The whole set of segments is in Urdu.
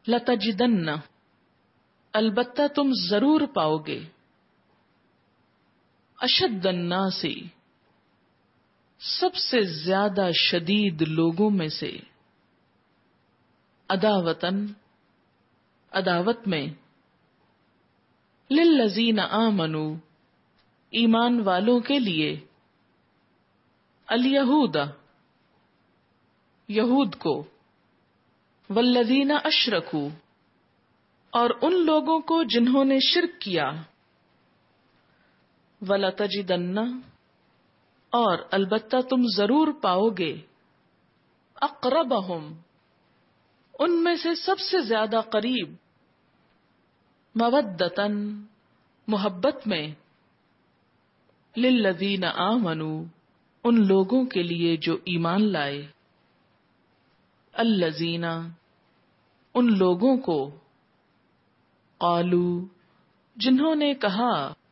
لتجدن، البتہ تم ضرور پاؤ گے، اشد الناس، سب سے زیادہ شدید لوگوں میں سے، عداوتن، عداوت میں، للذین آمنوا، ایمان والوں کے لیے، الیہود، یہود کو، والذین اشرکوا، اور ان لوگوں کو جنہوں نے شرک کیا، وَلَتَجِدَنَّ، اور البتہ تم ضرور پاؤ گے، اقربہم، ان میں سے سب سے زیادہ قریب، مودتاً، محبت میں، للذین آمنوا، ان لوگوں کے لیے جو ایمان لائے، الذین، ان لوگوں کو، قالوا، جنہوں نے کہا،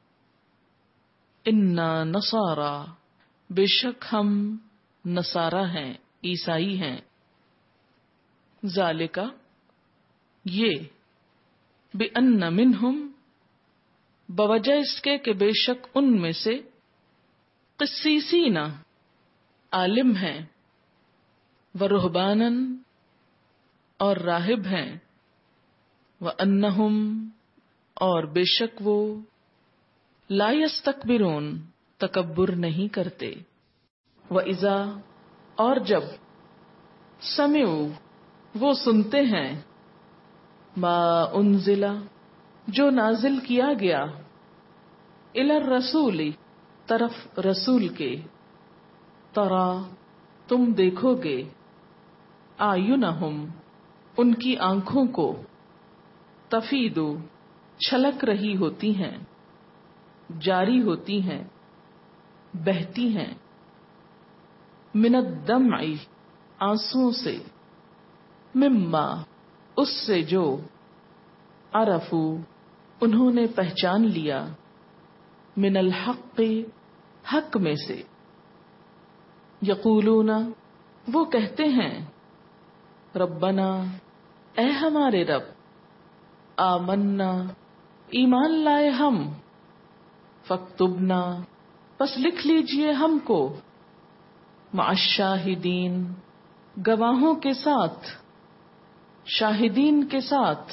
انا نصارا، بے شک ہم نصارا ہیں، عیسائی ہیں، ذالک، یہ، بأن منہم، بوجہ اس کے کہ بے شک ان میں سے، قسیسین، عالم ہیں، ورہبانا، اور راہب ہیں، وانہم، اور بے شک وہ، لا یستکبرون، تکبر نہیں کرتے، وَإِذَا، اور جب، سمعوا، وہ سنتے ہیں، ما انزل، جو نازل کیا گیا، الی الرسول، طرف رسول کے، ترا، تم دیکھو گے، اعینہم، ان کی آنکھوں کو، تفیض، چھلک رہی ہوتی ہیں، جاری ہوتی ہیں، بہتی ہیں، من الدمع، آنسوں سے، مما، اس سے جو، عرفوا، انہوں نے پہچان لیا، من الحق، حق میں سے، یقولون، وہ کہتے ہیں، ربنا، اے ہمارے رب، آمنا، ایمان لائے ہم، فاکتبنا، پس لکھ لیجئے ہم کو، مع الشاہدین، گواہوں کے ساتھ، شاہدین کے ساتھ،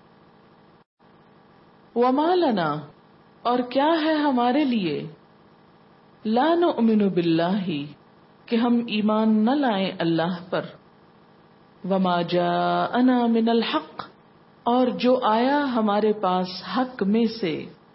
وما لنا، اور کیا ہے ہمارے لیے، لا نؤمن باللہ، کہ ہم ایمان نہ لائیں اللہ پر، وما جاءنا من الحق، اور جو آیا ہمارے پاس حق میں سے،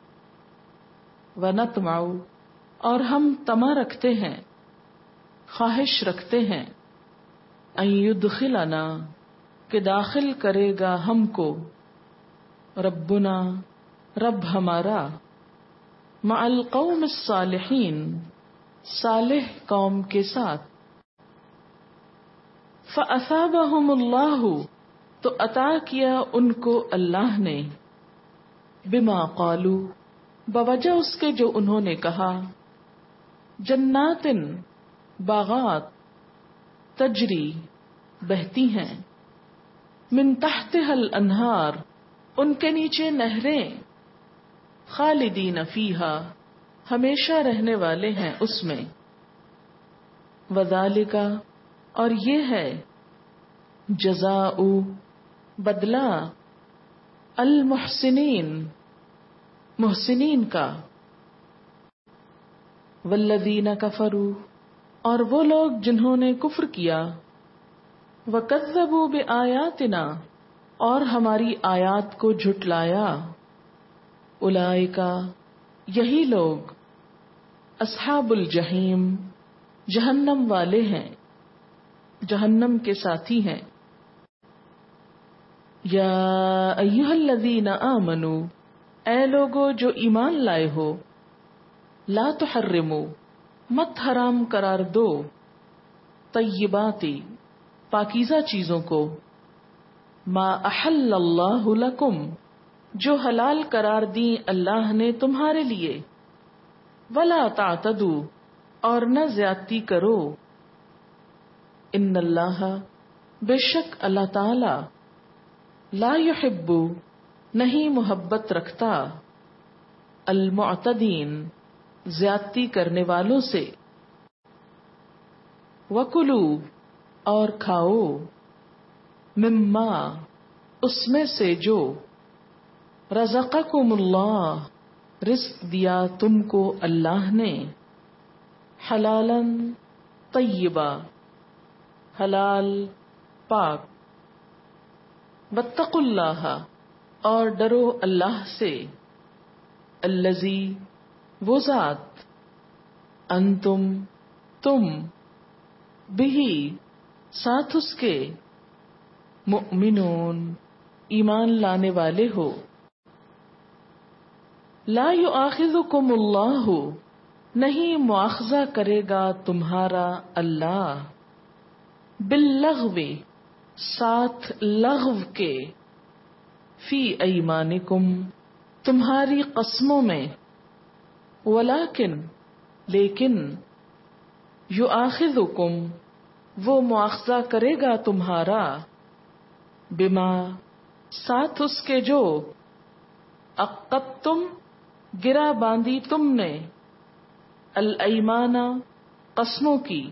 ونطمع، اور ہم طمع رکھتے ہیں، خواہش رکھتے ہیں، ان یدخلنا، کہ داخل کرے گا ہم کو، ربنا، رب ہمارا، مع القوم الصالحین، صالح قوم کے ساتھ، فاثابہم اللہ، تو عطا کیا ان کو اللہ نے، بما قالوا، بوجہ اس کے جو انہوں نے کہا، جنات، باغات، تجری، بہتی ہیں، من تحتها الانہار، ان کے نیچے نہریں، خالدین فیہا، ہمیشہ رہنے والے ہیں اس میں، وذالک، اور یہ ہے، جزاء، بدلہ، المحسنین، محسنین کا، والذین کفروا، اور وہ لوگ جنہوں نے کفر کیا، وکذبوا بآیاتنا، اور ہماری آیات کو جھٹلایا، اولئک، یہی لوگ، اصحاب الجحیم، جہنم والے ہیں، جہنم کے ساتھی ہیں، یا ایھا الذین آمنوا، اے لوگو جو ایمان لائے ہو، لا تحرموا، مت حرام قرار دو، طیبات، پاکیزہ چیزوں کو، ما احل اللہ لکم، جو حلال قرار دیں اللہ نے تمہارے لیے، ولا تعتدوا، اور نہ زیادتی کرو، ان اللہ، بے شک اللہ تعالی، لا يحب نہیں محبت رکھتا، المعتدین زیادتی کرنے والوں سے، وَكُلُوا اور کھاؤ، مما اس میں سے جو، رزقکم اللہ رزق دیا تم کو اللہ نے، حلالا طیبا حلال پاک، واتقوا اللہ اور ڈرو اللہ سے، الذی وہ ذات، انتم تم، بہی ساتھ اس کے، مؤمنون ایمان لانے والے ہو، لا یؤاخذکم اللہ نہیں مواخذہ کرے گا تمہارا اللہ، باللغو ساتھ لغو کے، فی ایمانکم تمہاری قسموں میں، ولیکن لیکن، یؤاخذکم وہ مواخذہ کرے گا تمہارا، بما ساتھ اس کے جو، عقدتم گرا باندھی تم نے، الایمان قسموں کی،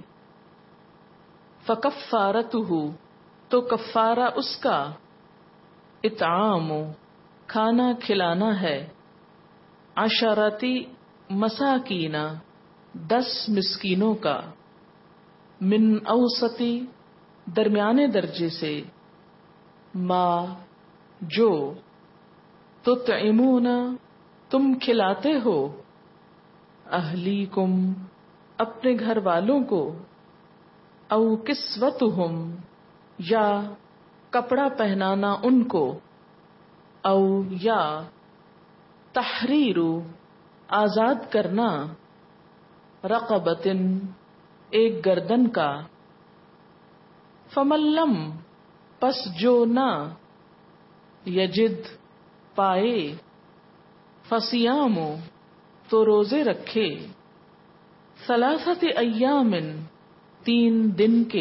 فکفارتہ تو کفارہ اس کا، اطعام کھانا کھلانا ہے، عشرتی مساکین 10 مسکینوں کا، من اوسطی درمیانے درجے سے، ما جو، تطعمون تم کھلاتے ہو، اہلیکم اپنے گھر والوں کو، او کسوتہم یا کپڑا پہنانا ان کو، او یا تحریر آزاد کرنا، رقبۃ ایک گردن کا، فمن لم پس جو نہ، یجد پائے، فصیام تو روزے رکھے، ثلاثۃ ایام 3 دن کے،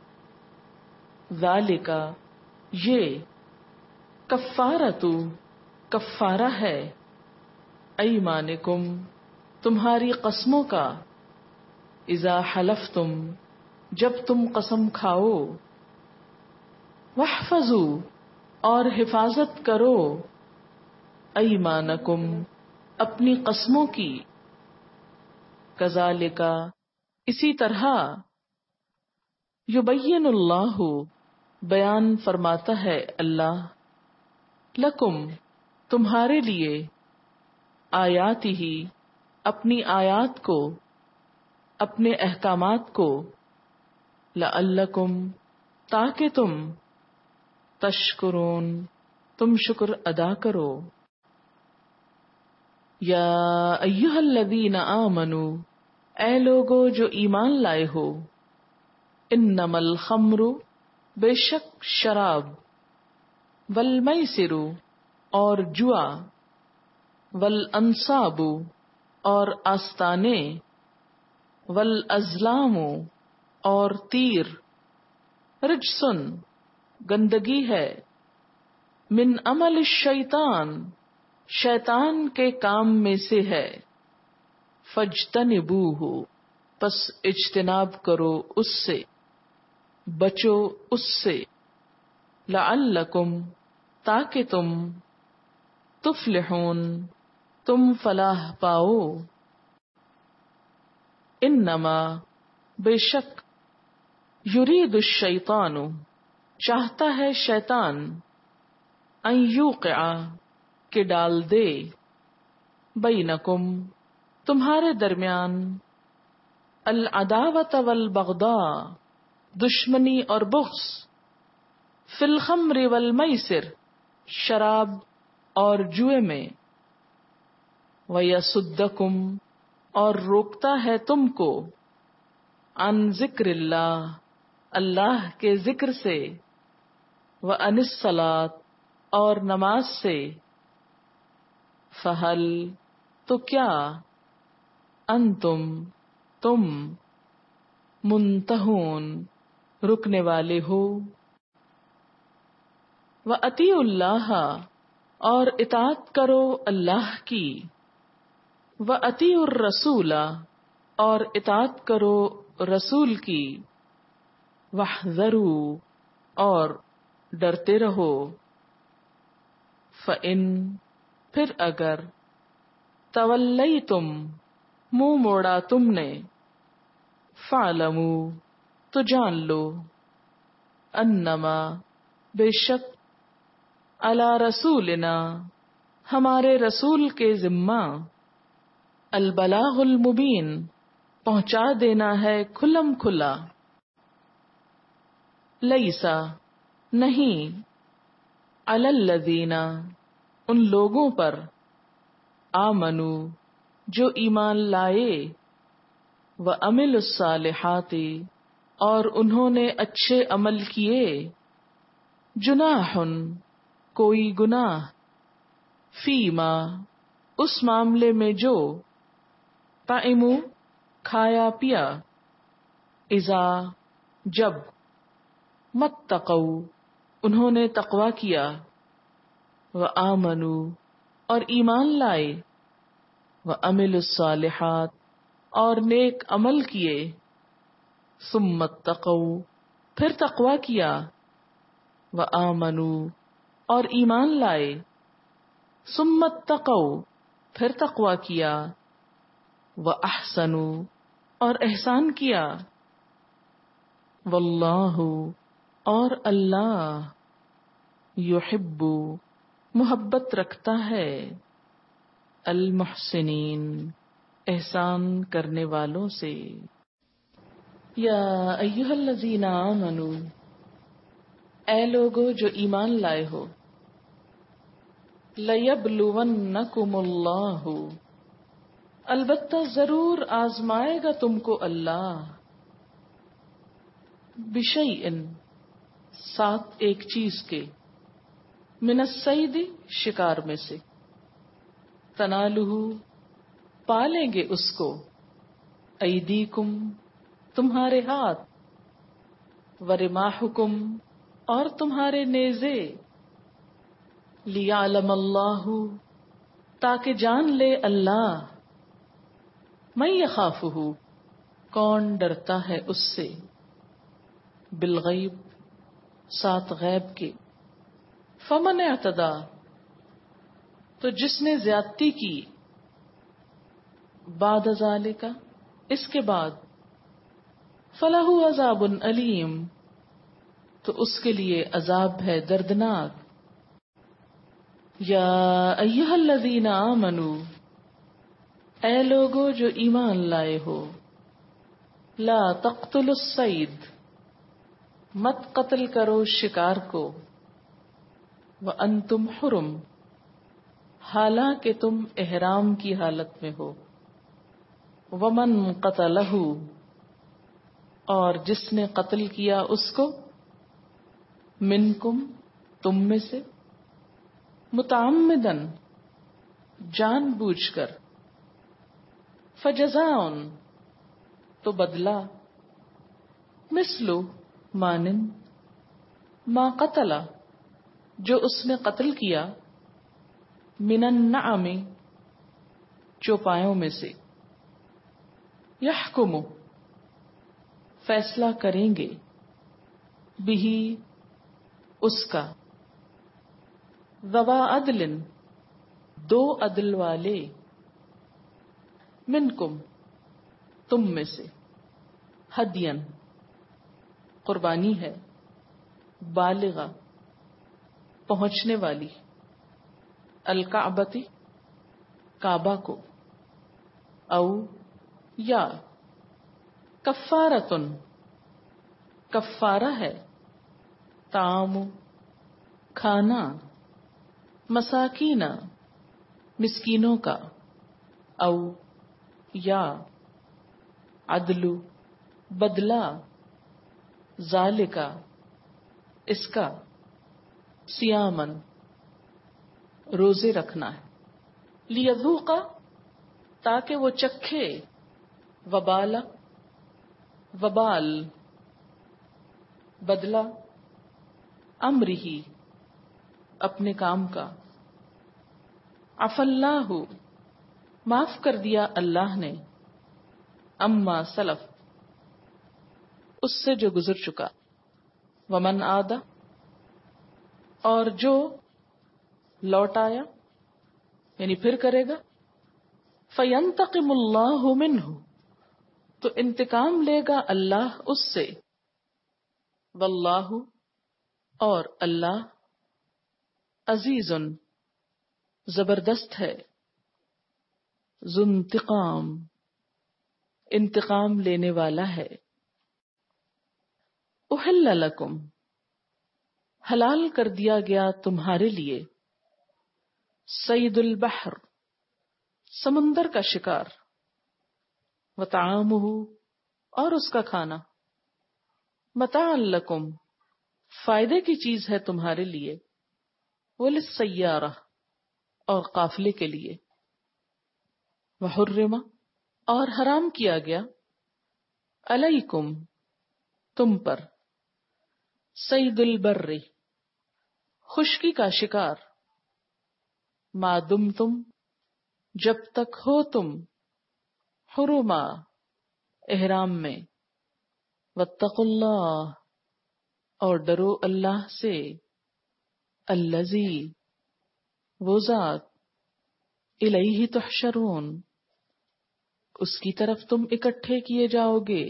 ذالک یہ، کفارۃ کفارہ ہے، ایمانکم تمہاری قسموں کا، اذا حلفتم جب تم قسم کھاؤ، واحفظوا اور حفاظت کرو، ایمانکم اپنی قسموں کی، کذالک اسی طرح، یبین اللہ بیان فرماتا ہے اللہ، لکم تمہارے لیے، آیاتہ اپنی آیات کو، اپنے احکامات کو، لعلکم تاکہ تم، تشکرون تم شکر ادا کرو، یا ایہا الذین آمنوا اے لوگو جو ایمان لائے ہو، انما الخمر بے شک شراب، والمیسر اور جوا، والانصاب اور آستانے، والازلام اور تیر، رجسن گندگی ہے، من عمل الشیطان شیطان کے کام میں سے ہے، فاجتنبوہ پس اجتناب کرو اس سے، بچو اس سے، لعلکم تاکہ تم، تفلحون تم فلاح پاؤ، انما بے شک، یرید الشیطان چاہتا ہے شیطان، ان یوقع کہ ڈال دے، بینکم تمہارے درمیان، العداوۃ والبغضاء دشمنی اور بغض، فی الخمر والمیسر شراب اور جوئے میں، ویصدکم اور روکتا ہے تم کو، عن ذکر اللہ اللہ کے ذکر سے، وعن الصلاۃ اور نماز سے، فہل تو کیا، انتم تم، منتہون رکنے والے ہو، وَأَطِیعُوا اللَّهَ اور اطاعت کرو اللہ کی، وَأَطِیعُوا الرَّسُولَ اور اطاعت کرو رسول کی، وَاحْذَرُوا اور ڈرتے رہو، فَإِن پھر اگر تولیتم منہ موڑا تم نے، فَاعْلَمُوا تو جان لو، انما بے شک، علی رسولنا ہمارے رسول کے ذمہ، البلاغ المبین پہنچا دینا ہے کھلم کھلا، لیسا نہیں، علی الذین ان لوگوں پر، آمنو جو ایمان لائے، وعملوا الصالحات اور انہوں نے اچھے عمل کیے، جناح کوئی گناہ، فیما اس معاملے میں جو، طعموا کھایا پیا، اذا جب، متقوا انہوں نے تقوی کیا، وآمنوا اور ایمان لائے، وعملوا الصالحات اور نیک عمل کیے، ثم اتقوا پھر تقوی کیا، وآمنوا اور ایمان لائے، ثم اتقوا پھر تقوی کیا، واحسنوا اور احسان کیا، واللہ اور اللہ، یحب محبت رکھتا ہے، المحسنین احسان کرنے والوں سے۔ یا ایھا الذین آمنوا اے لوگو جو ایمان لائے ہو، لیبلونکم اللہ البتہ ضرور آزمائے گا تم کو اللہ، بشیء ساتھ ایک چیز کے، من الصید شکار میں سے، تنالہ پالیں گے اس کو، ایدیکم تمہارے ہاتھ، ورماحکم اور تمہارے نیزے، لیعلم اللہ تاکہ جان لے اللہ، من یخافہ کون ڈرتا ہے اس سے، بالغیب ساتھ غیب کے، فمن اعتدی تو جس نے زیادتی کی، بعد ذالک اس کے بعد، فلہ عذاب علیم تو اس کے لیے عذاب ہے دردناک۔ یا ایھا الذین آمنوا اے لوگو جو ایمان لائے ہو، لا تقتلوا الصید مت قتل کرو شکار کو، وانتم حرم حالانکہ تم احرام کی حالت میں ہو، ومن قتلہ اور جس نے قتل کیا اس کو، منکم تم میں سے، متعمدن جان بوجھ کر، فجزاء تو بدلہ، مثل مانند، ما قتل جو اس نے قتل کیا، من النعم چوپایوں میں سے، یحکم فیصلہ کریں گے، بہ اس کا، ذوا عدل دو عدل والے، منکم تم میں سے، ہدین قربانی ہے، بالغہ پہنچنے والی، الکعبۃ کعبہ کو، او یا کفارۃ کفارہ ہے، طعام کھانا، مساکین مسکینوں کا، او یا عدل بدلہ، ذالکا اس کا، صیامن روزے رکھنا ہے، لیذوق تاکہ وہ چکھے، وبال وبال بدلہ، امرہ اپنے کام کا. عفا اللہ، معاف کر دیا اللہ نے، اما سلف، اس سے جو گزر چکا. ومن عاد، اور جو لوٹ آیا یعنی پھر کرے گا. فینتقم اللہ منہ، تو انتقام لے گا اللہ اس سے. واللہ، اور اللہ، عزیز، زبردست ہے. ذو انتقام، انتقام لینے والا ہے. احل لکم، حلال کر دیا گیا تمہارے لیے. صید البحر، سمندر کا شکار. وطعامہ، اور اس کا کھانا. متاعا لکم، فائدے کی چیز ہے تمہارے لیے. وللسیارہ، اور قافلے کے لیے. وحرم، اور حرام کیا گیا. علیکم، تم پر. صید البر، خشکی کا شکار. ما دمتم، جب تک ہو تم. حرما، احرام میں. واتقوا اللہ، اور ڈرو اللہ سے. الذی، وہ ذات. الیہ تحشرون، اس کی طرف تم اکٹھے کیے جاؤ گے.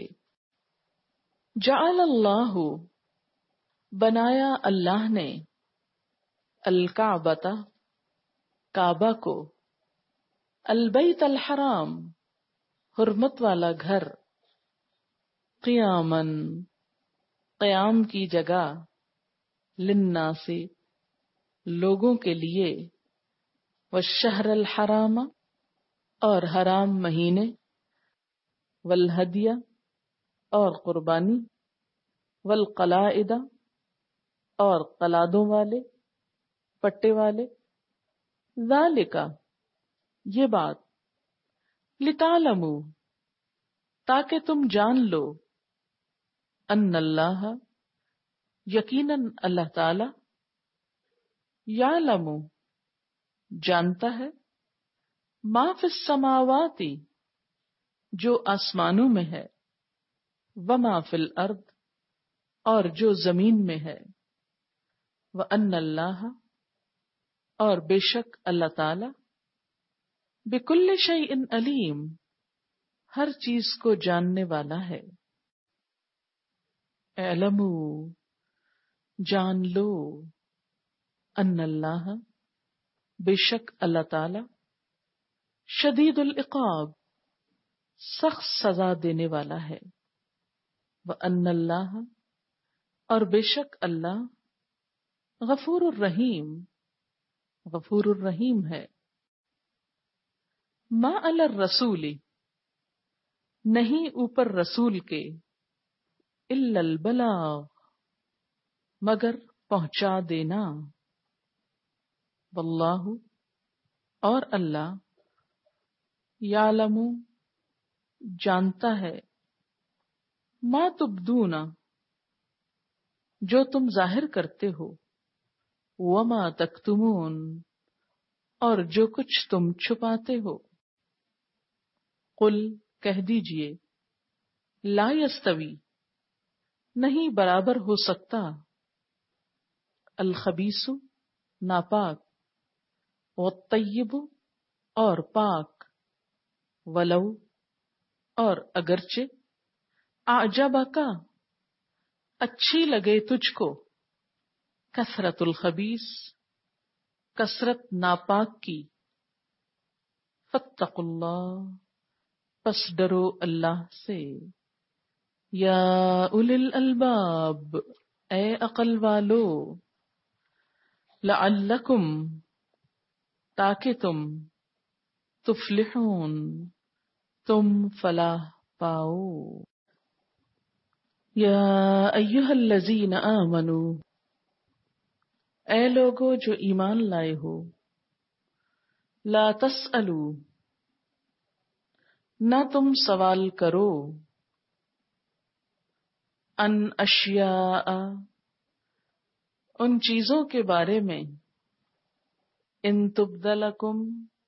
جعل اللہ، بنایا اللہ نے. الکعبۃ، کعبہ کو. البیت الحرام، حرمت والا گھر. قیاماً، قیام کی جگہ. للناس، لوگوں کے لیے. والشہر الحرام، اور حرام مہینے. والہدی، اور قربانی. والقلائد، اور قلادوں والے، پٹے والے. ذالک، یہ بات. لتعلموا، تاکہ تم جان لو. ان اللہ، یقیناً اللہ تعالی. یعلم، جانتا ہے. ما فی السماوات، جو آسمانوں میں ہے. وما فی الارض، اور جو زمین میں ہے. وان اللہ، اور بے شک اللہ تعالی. بکل شیء علیم، ہر چیز کو جاننے والا ہے. اعلموا، جان لو. ان اللہ، بے شک اللہ تعالی. شدید العقاب، سخت سزا دینے والا ہے. وان اللہ، اور بے شک اللہ. غفور الرحیم، غفور الرحیم ہے. ما علی الرسول، نہیں اوپر رسول کے. الا البلاغ، مگر پہنچا دینا. واللہ، اور اللہ. یعلم، جانتا ہے. ما تبدون، جو تم ظاہر کرتے ہو. وما تکتمون، اور جو کچھ تم چھپاتے ہو. قل، کہہ دیجئے. لا یستوی، نہیں برابر ہو سکتا. الخبیث، ناپاک. والطیب، اور پاک. ولو، اور اگرچہ. اعجبک، اچھی لگے تجھ کو. کثرت الخبیث، کثرت ناپاک کی. فاتقوا اللہ، پس ڈرو اللہ سے. یا اولی الالباب، اے عقل والو. لعلکم، تاکہ تم. تفلحون، تم فلاح پاؤ. یا ایہا الذین آمنوا، اے لوگو جو ایمان لائے ہو. لا تسألوا، نہ تم سوال کرو. ان اشیاء، ان چیزوں کے بارے میں. ان تبدلکم،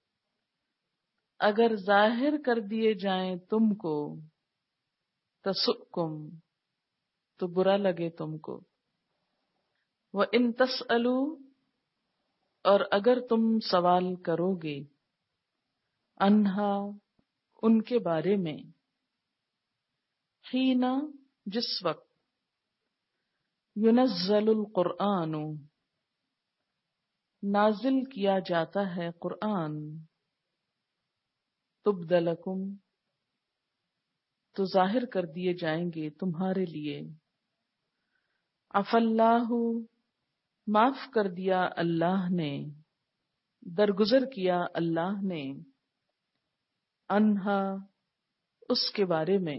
اگر ظاہر کر دیے جائیں تم کو، تسؤکم، تو برا لگے تم کو، وَإِن تسألوا، اور اگر تم سوال کرو گے، انہا، ان کے بارے میں، حین، جس وقت، ينزل القرآن، نازل کیا جاتا ہے قرآن، تبدلکم، تو ظاہر کر دیے جائیں گے تمہارے لیے، عفا اللہ، معاف کر دیا اللہ نے، درگزر کیا اللہ نے، انہا، اس کے بارے میں،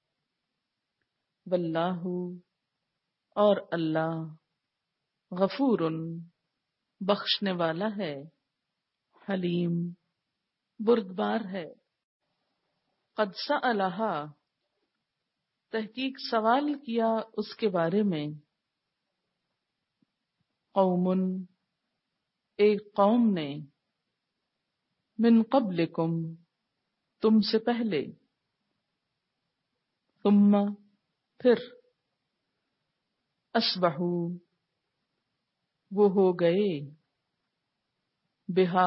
واللہ، اور اللہ، غفور، بخشنے والا ہے، حلیم، بردبار ہے، قد سألہا، تحقیق سوال کیا اس کے بارے میں، قوم، ایک قوم نے، من قبلکم، تم سے پہلے، ثم، پھر، اصبحوا، وہ ہو گئے، بہا،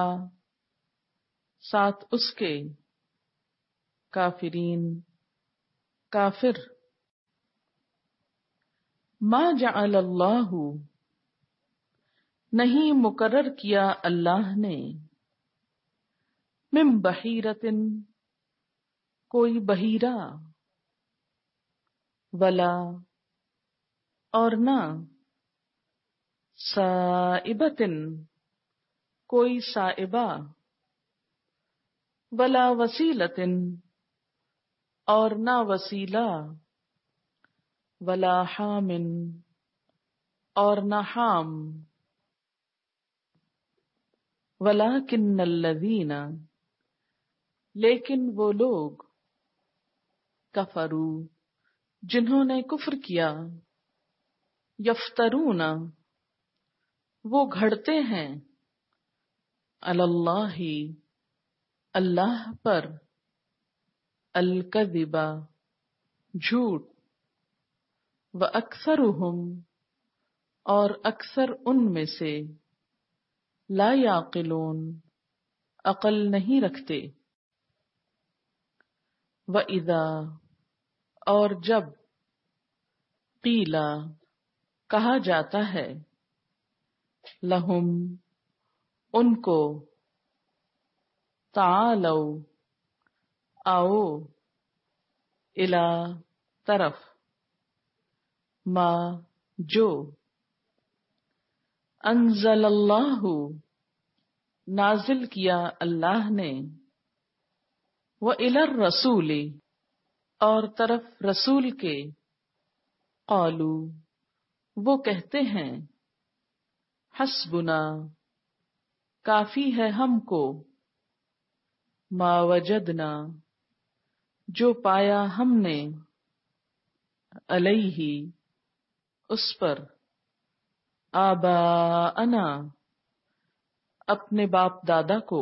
ساتھ اس کے، کافرین، کافر، ما جعل اللہ، نہیں مقرر کیا اللہ نے، من بحیرۃ، کوئی بحیرہ، ولا، اور نہ، سائبۃ، کوئی سائبہ، ولا وسیلۃ، اور نہ وسیلہ، ولا حام، اور نہ حام، ولکن الذین، لیکن وہ لوگ، کفروا، جنہوں نے کفر کیا، یفترون، وہ گھڑتے ہیں، علی اللہ، اللہ پر، الکذب، جھوٹ، واکثرہم، اور اکثر ان میں سے، لا یعقلون، عقل نہیں رکھتے، وَإِذَا، اور جب، قیل، کہا جاتا ہے، لہم، ان کو، تعالوا، آؤ، الی، طرف، ما، جو، انزل اللہ، نازل کیا اللہ نے، وَإِلَى الرَّسُولِ، اور طرف رسول کے، قالوا، وہ کہتے ہیں، حسبنا، کافی ہے ہم کو، ما وجدنا، جو پایا ہم نے، علیہ، اس پر، آباءنا، اپنے باپ دادا کو،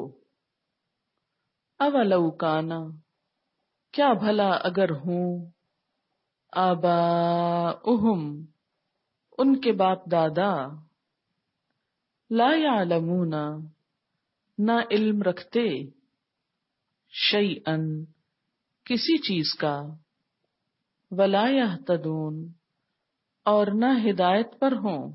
اولو کانا، کیا بھلا اگر ہوں، آباؤہم، ان کے باپ دادا، لا یعلمون، نہ علم رکھتے، شیئا، کسی چیز کا، ولا یہتدون، اور نہ ہدایت پر ہوں،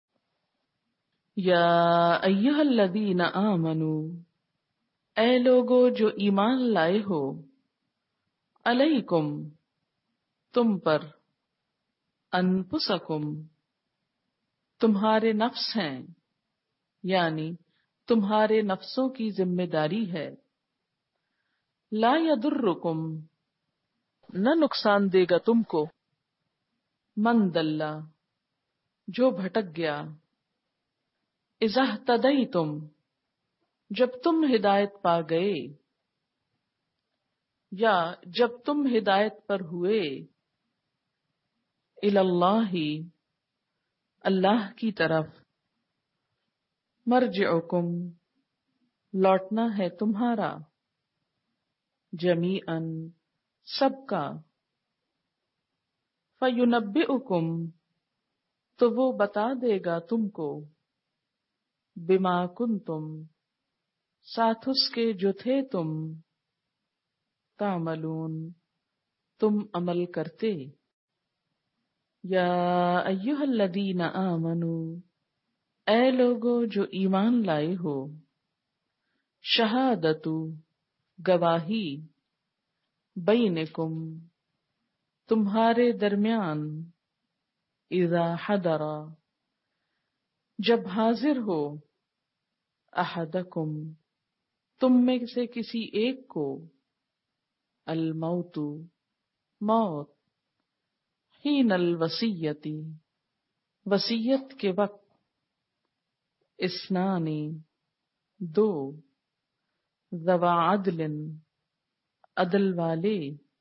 یا ایہا الذین آمنوا، اے لوگو جو ایمان لائے ہو، علیکم، تم پر، انفسکم، تمہارے نفس ہیں، یعنی تمہارے نفسوں کی ذمہ داری ہے، لا یضرکم، نہ نقصان دے گا تم کو، من دل، جو بھٹک گیا، اذا اہتدیتم، جب تم ہدایت پا گئے، یا جب تم ہدایت پر ہوئے، الی اللہ، اللہ کی طرف، مرجعکم، لوٹنا ہے تمہارا، جمیعاً سب کا، فَيُنَبِّئُكُم تو وہ بتا دے گا تم کو، بما کنتم ساتھ اس کے جو تھے تم، تعملون تم عمل کرتے۔ یا ایھا الذین آمنوا اے لوگو جو ایمان لائے ہو، شہادت گواہی، بینکم تمہارے درمیان، اذا حضر جب حاضر ہو، احدکم تم میں سے کسی ایک کو، الموت موت، حین الوصیت وصیت کے وقت، اثنان دو، ذوا عدل عدل والے،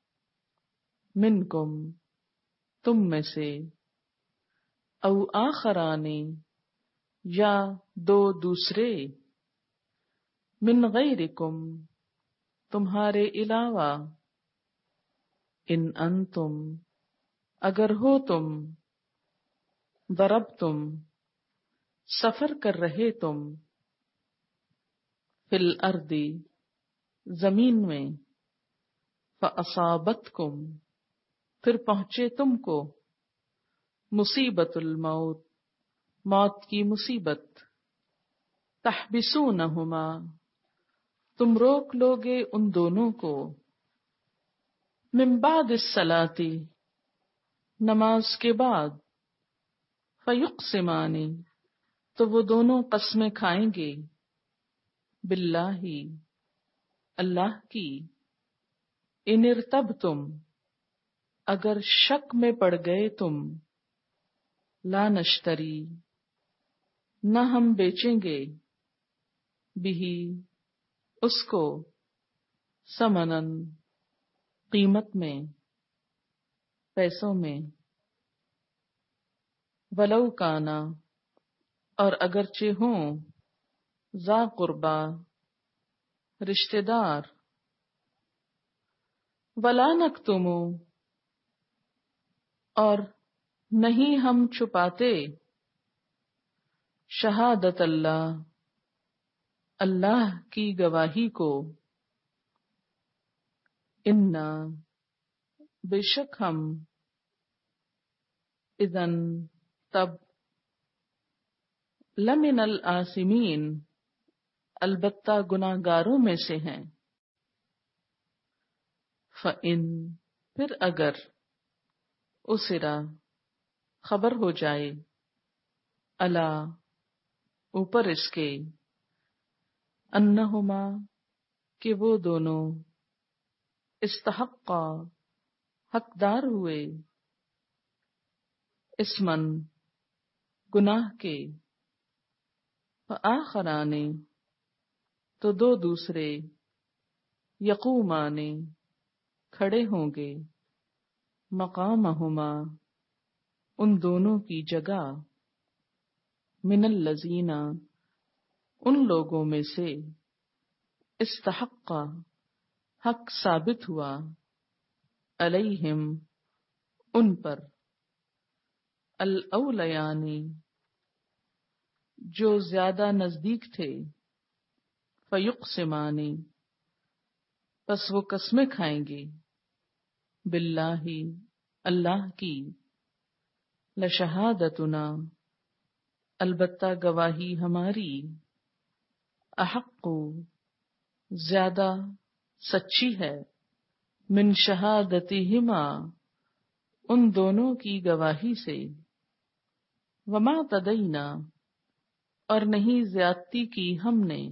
منکم تم میں سے، او آخران یا دو دوسرے، من غیرکم تمہارے علاوہ، ان انتم اگر ہو تم، ضربتم سفر کر رہے تم، فی الارض زمین میں، فاصابتکم پھر پہنچے تم کو، مصیبت الموت موت کی مصیبت، تحبسونہما تم روک لوگے ان دونوں کو، من بعد الصلاۃ نماز کے بعد، فیقسمان تو وہ دونوں قسمیں کھائیں گے، باللہ اللہ کی، ان ارتبتم اگر شک میں پڑ گئے تم، لا نشتری نہ ہم بیچیں گے، بہی اس کو، ثمنن قیمت میں، پیسوں میں، ولو کانا اور اگرچہ ہوں، ذا قربا رشتہ دار، ولا نکتم اور نہیں ہم چھپاتے، شہادت اللہ اللہ کی گواہی کو، انا بے شک ہم، اذن تب، لمن الآثمین البتہ گناہ گاروں میں سے ہیں، فإن پھر اگر، اسرا خبر ہو جائے، الا اوپر اس کے، انہما کہ وہ دونوں، استحقا حقدار ہوئے، اسمن گناہ کے، فآخران تو دو دوسرے، یقومان کھڑے ہوں گے، مقامہما ان دونوں کی جگہ، من الذین ان لوگوں میں سے، استحق حق ثابت ہوا، علیہم ان پر، الاولیان جو زیادہ نزدیک تھے، فیقسمان پس وہ قسمیں کھائیں گے، باللہ اللہ کی، لشہادتنا البتہ گواہی ہماری، احق زیادہ سچی ہے، من شہادتہما ان دونوں کی گواہی سے، وما تدینا اور نہیں زیادتی کی ہم نے،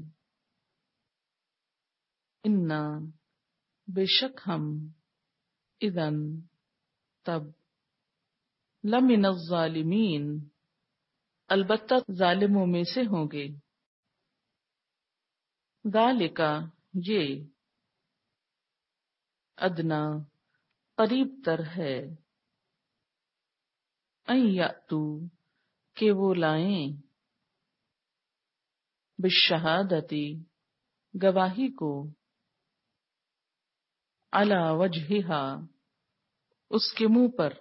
انا بے شک ہم، اذن تب، لمن الظالمین البتہ ظالموں میں سے ہوں گے، ذالک یہ، ادنا قریب تر ہے، ان یاتو کہ وہ لائیں، بالشہادتی گواہی کو، علی وجہہا اس کے منہ پر،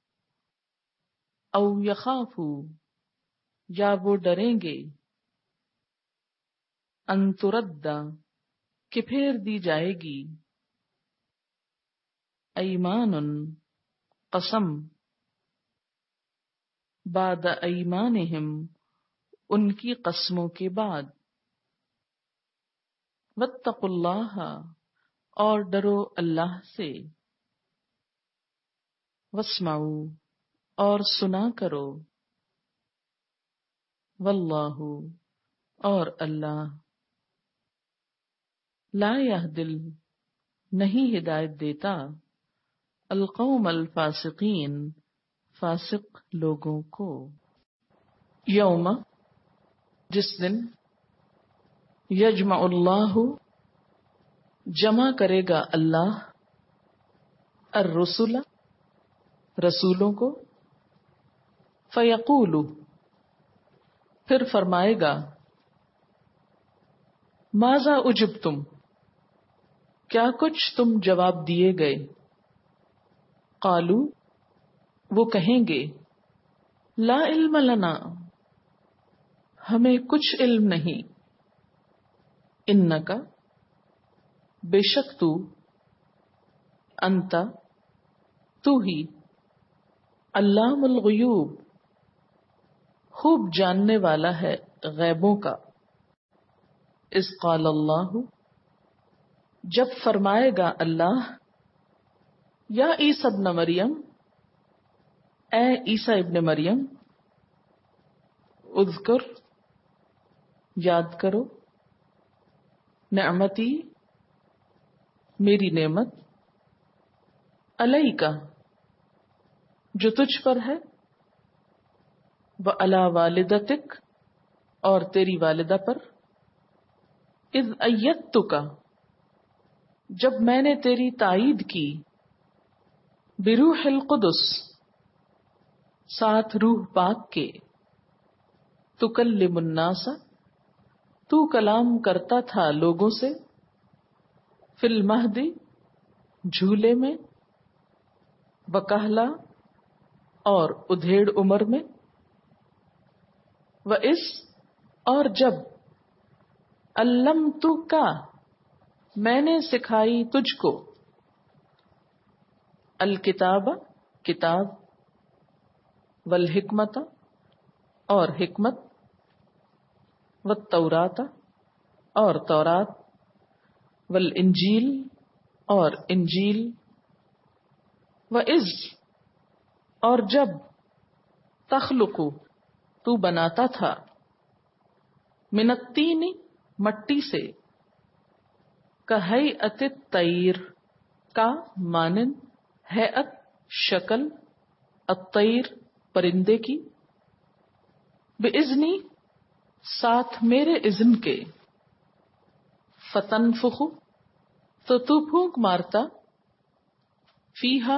او یخافو یا وہ ڈریں گے، ان ترد کہ پھیر دی جائے گی، ایمان قسم، بعد ایمانہم ان کی قسموں کے بعد، واتقوا اللہ اور ڈرو اللہ سے، واسمعوا اور سنا کرو، واللہ اور اللہ، لا یہدی نہیں ہدایت دیتا، القوم الفاسقین فاسق لوگوں کو۔ یوم جس دن، یجمع اللہ جمع کرے گا اللہ، الرسل رسولوں کو، فیقول پھر فرمائے گا، ماذا اجبتم کیا کچھ تم جواب دیے گئے، قالو وہ کہیں گے، لا علم لنا ہمیں کچھ علم نہیں، انکا بے شک تو، انتا تو ہی، علام الغیوب خوب جاننے والا ہے غیبوں کا۔ اذ قال اللہ جب فرمائے گا اللہ، یا عیسی ابن مریم اے عیسی ابن مریم، اذکر یاد کرو، نعمتی میری نعمت، علیکا جو تجھ پر ہے، وعلی والدتک اور تیری والدہ پر، اذ ایدتک جب میں نے تیری تائید کی، بروح القدس ساتھ روح پاک کے، تکلم الناس تو کلام کرتا تھا لوگوں سے، فی المہد جھولے میں، وکہلا اور ادھیڑ عمر میں، وَإِذْ اور جب، علمتک میں نے سکھائی تجھ کو، الکتاب کتاب، والحکمت اور حکمت، والتورات اور تورات، والانجیل اور انجیل، وَإِذْ اور جب، تخلق تو بناتا تھا، من الطین مٹی سے، کہیئت الطیر کا مانند، ہیئت شکل، الطیر پرندے کی، بِإِذْنِ ساتھ میرے اذن کے، فتنفخ تو پھونک مارتا، فیہا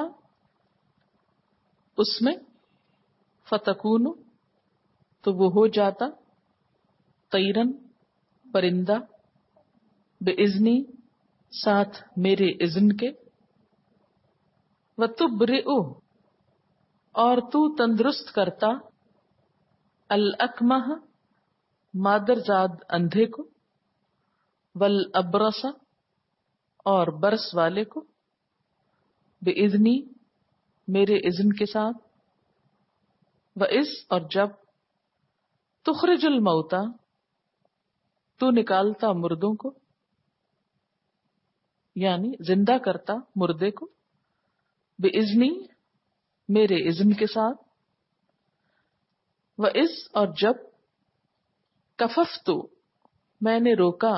اس میں، فتکون تو وہ ہو جاتا، طیرن پرندہ، بِإِذْنِ ساتھ میرے اذن کے، وَتُبْرِئُ اور تو تندرست کرتا، الأکمہ مادرزاد اندھے کو، والابرص اور برس والے کو، بِإِذْنِ میرے اذن کے ساتھ، وَإِذْ اور جب، تخرج الموتى تو نکالتا مردوں کو، یعنی زندہ کرتا مردے کو، بِإِذْنِ میرے اذن کے ساتھ، وَإِذْ اور جب، کففت میں نے روکا،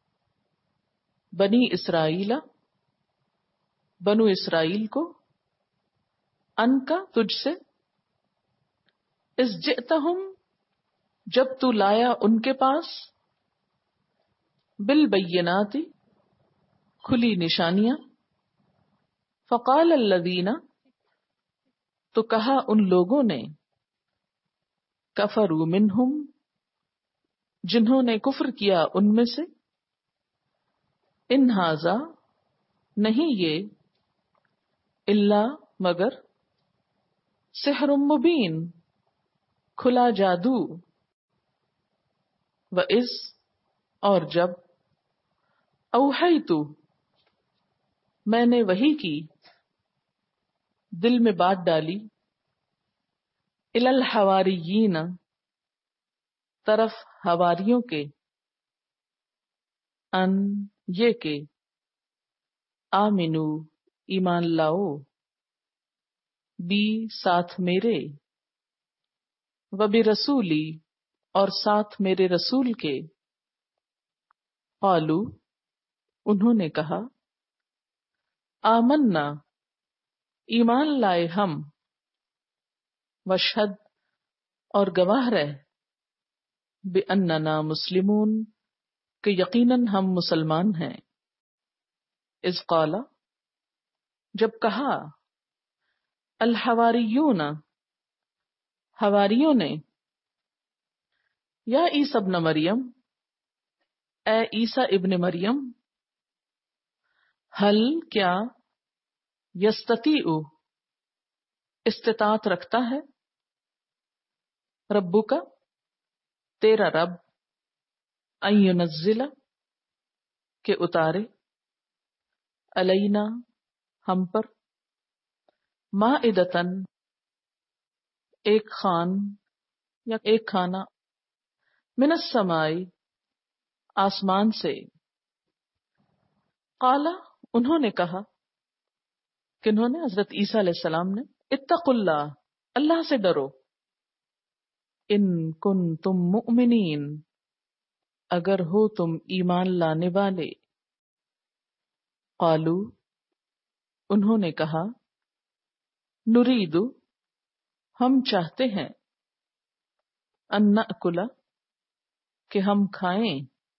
بنی اسرائیل بنو اسرائیل کو، ان کا تجھ سے، اذ جئتہم جب تو لایا ان کے پاس، بالبینات کھلی نشانیاں، فقال الذین تو کہا ان لوگوں نے، کفروا منہم جنہوں نے کفر کیا ان میں سے، ان ھذا نہیں یہ الا مگر سحر مبین کھلا جادو وَإِذْ اور جب اوحیت میں نے وحی کی دل میں بات ڈالی الی الحواریین طرف حواریوں کے ان یہ کہ آمنو ایمان لاؤ بی ساتھ میرے وبرسولی اور ساتھ میرے رسول کے قالو انہوں نے کہا آمنا ایمان لائے ہم واشہد اور گواہ رہ بأننا مسلمون کہ یقیناً ہم مسلمان ہیں اذ قال جب کہا الحواریون حواریوں نے یا عیسی ابن مریم اے عیسیٰ ابن مریم حل کیا یستطیع استطاعت رکھتا ہے ربو کا تیرا رب ان ینزل کہ اتارے علینا ہم پر مائدتن ایک خوان یا ایک کھانا من السماء آسمان سے قالا انہوں نے کہا کنہوں نے حضرت عیسیٰ علیہ السلام نے اتقوا اللہ اللہ سے ڈرو ان کنتم مؤمنین اگر ہو تم ایمان لانے والے قالو انہوں نے کہا نرید ہم چاہتے ہیں ان نأکل کہ ہم کھائیں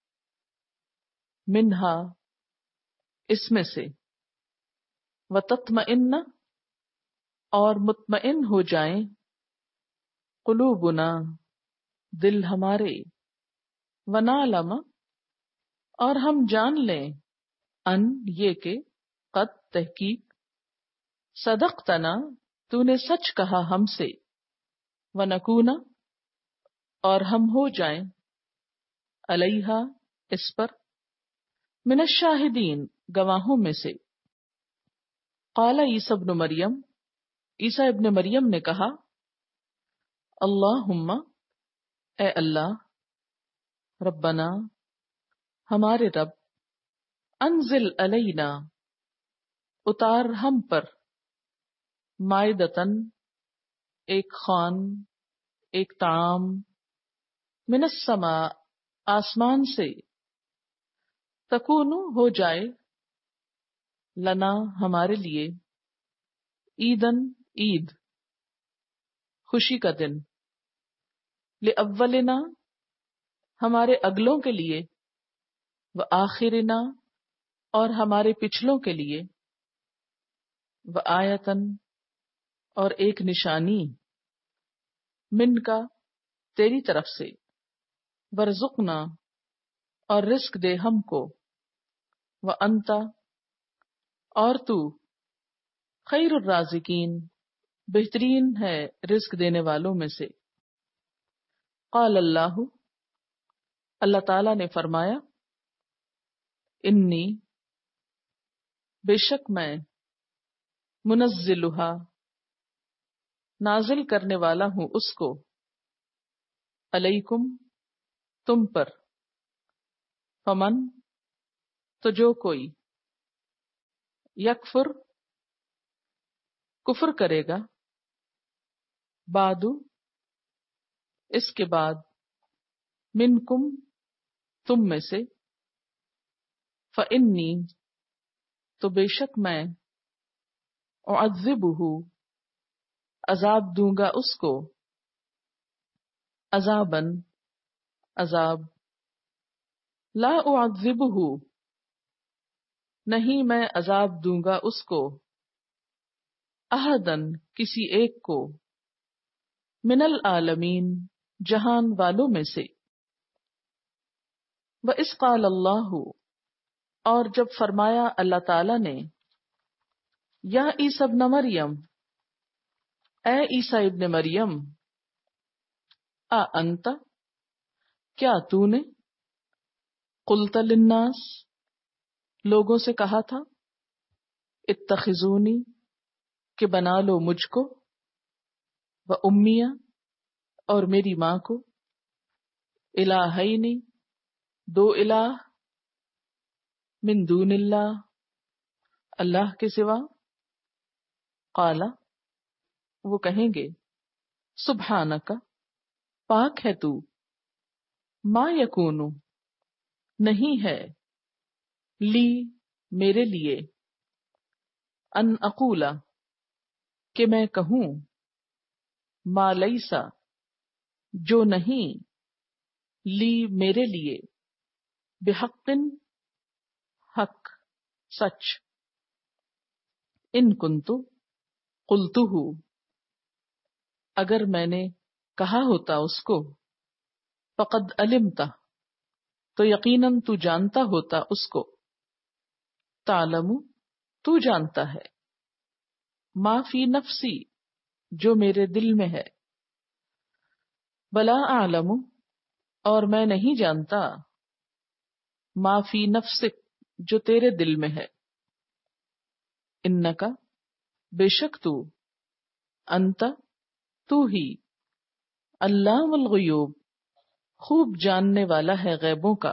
منہا اس میں سے وتطمئن اور مطمئن ہو جائیں قلوبنا دل ہمارے ونعلم اور ہم جان لیں ان یہ کہ قد تحقیق صدقتنا تو نے سچ کہا ہم سے ونکون اور ہم ہو جائیں علیہا اس پر من الشاہدین گواہوں میں سے قال عیسی ابن مریم عیسیٰ ابن مریم نے کہا اللہم اے اللہ ربنا ہمارے رب انزل علینا اتار ہم پر مائدتن ایک خوان ایک طعام من السماء آسمان سے تکونو ہو جائے لنا ہمارے لیے عیدن عید خوشی کا دن لأولنا ہمارے اگلوں کے لیے وآخرنا اور ہمارے پچھلوں کے لیے وآیتن اور ایک نشانی من کا تیری طرف سے ورزقنا اور رزق دے ہم کو وانت اور تو خیر الرازقین بہترین ہے رزق دینے والوں میں سے قال اللہ اللہ تعالی نے فرمایا انی بے شک میں منزلھا نازل کرنے والا ہوں اس کو علیکم تم پر فمن تو جو کوئی یکفر کفر کرے گا بعد اس کے بعد منکم تم میں سے فانی تو بے شک میں اعذبہ عذاب دوں گا اس کو عذابن عذاب لا اعذبہ نہیں میں عذاب دوں گا اس کو احدن کسی ایک کو من العالمین جہان والوں میں سے وَإِذْ قَالَ اللَّهُ اور جب فرمایا اللہ تعالی نے یا عیسی ابن مریم، اے عیسی ابن مریم، انت، کیا تو نے، قلت للناس، لوگوں سے کہا تھا، اتخذونی، کہ بنا لو مجھ کو، و امیہ، اور میری ماں کو، الہینی، دو الہ، من دون اللہ، اللہ کے سوا، قال، وہ کہیں گے، سبحانک، پاک ہے تو، ما یکون، نہیں ہے، لی، میرے لیے، ان اقولا، کہ میں کہوں، ما لیسا، جو نہیں، لی، میرے لیے، بحق، حق، سچ، ان کنتو، قلتہ، اگر میں نے کہا ہوتا اس کو، فقد علمتا، تو یقیناً تو جانتا ہوتا اس کو، تعلم، تو جانتا ہے، ما فی نفسی، جو میرے دل میں ہے، ولا اعلم، اور میں نہیں جانتا، ما فی نفسک، جو تیرے دل میں ہے، انکا، بے شک تو، انت، تو ہی، علام الغیوب، خوب جاننے والا ہے غیبوں کا،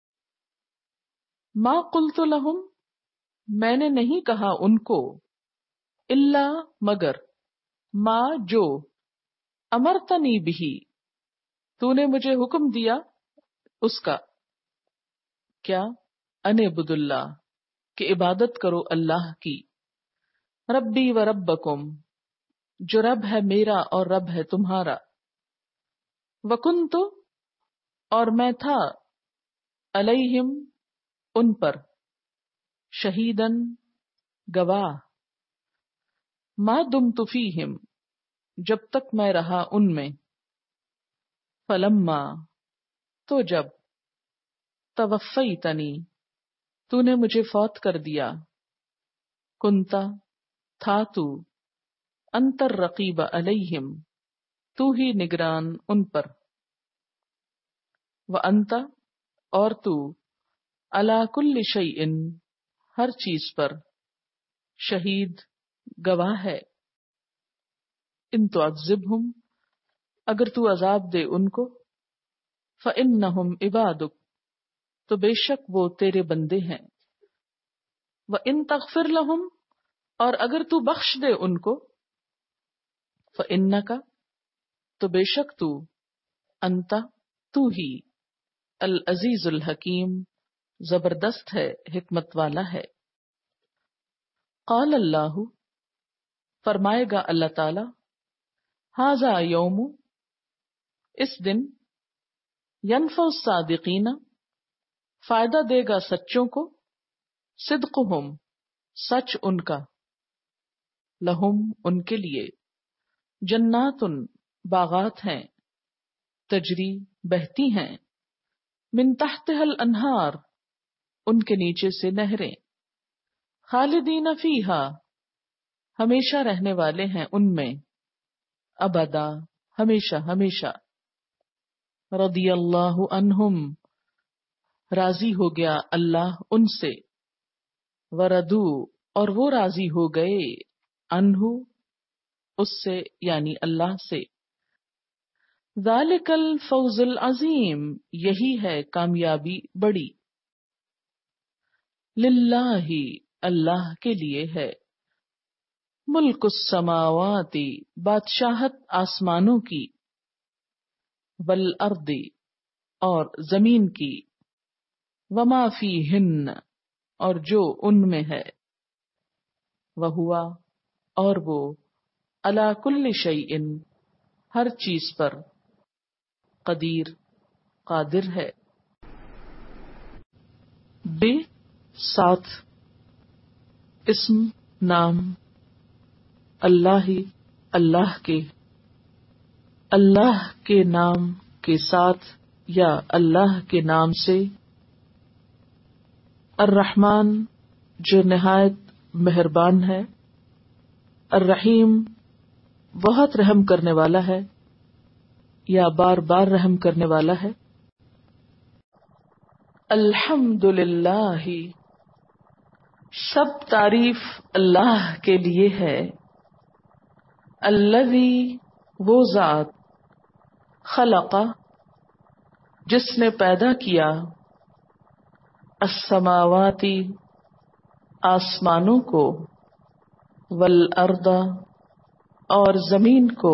ما قلت لہم، میں نے نہیں کہا ان کو، الا، مگر، ما، جو، امرتنی بھی، تو نے مجھے حکم دیا اس کا، کیا، ان اعبدوا اللہ، کہ عبادت کرو اللہ کی، ربی و ربکم، جو رب ہے میرا اور رب ہے تمہارا، وکنت، اور میں تھا، علیہم، ان پر، شہیدن، گواہ، ما دمت فیہم، جب تک میں رہا ان میں، فلما، تو جب، توفیتنی، تو نے مجھے فوت کر دیا، کنتا، تھا تو، انت الرقیب علیہم، تو ہی نگران ان پر، وانت، اور تو، علی کل شیء، ہر چیز پر، شہید، گواہ ہے، ان تعذبہم، اگر تو عذاب دے ان کو، فإنہم عبادک، تو بے شک وہ تیرے بندے ہیں، وإن تغفر لہم، اور اگر تو بخش دے ان کو، فإنک، تو بے شک تو، انت، تو ہی، العزیز الحکیم، زبردست ہے، حکمت والا ہے، قال اللہ، فرمائے گا اللہ تعالی، ھذا یوم، اس دن، ینفع الصادقین، فائدہ دے گا سچوں کو، صدقہم، سچ ان کا، لہم، ان کے لیے، جنات، باغات ہیں، تجری، بہتی ہیں، من تحتها الانہار، ان کے نیچے سے نہریں، خالدین فیہا، ہمیشہ رہنے والے ہیں ان میں، ابدا، ہمیشہ ہمیشہ، رضی اللہ عنہم، راضی ہو گیا اللہ ان سے، وردو، اور وہ راضی ہو گئے، عنہ، اس سے، یعنی اللہ سے، ذالک الفوز العظیم، یہی ہے کامیابی بڑی، للہ، اللہ کے لیے ہے، ملک السماوات، بادشاہت آسمانوں کی، والارض، اور زمین کی، وما فیہن، اور جو ان میں ہے، وہوا، اور وہ، علی کل شیء، ہر چیز پر، قدیر، قادر ہے، بے، ساتھ، اسم، نام، اللہ، اللہ کے، اللہ کے نام کے ساتھ یا اللہ کے نام سے، الرحمن جو نہایت مہربان ہے، الرحیم بہت رحم کرنے والا ہے یا بار بار رحم کرنے والا ہے۔ الحمد للہ سب تعریف اللہ کے لیے ہے۔ الذی وہ ذات، خلق جس نے پیدا کیا، السماواتی آسمانوں کو، والارض اور زمین کو،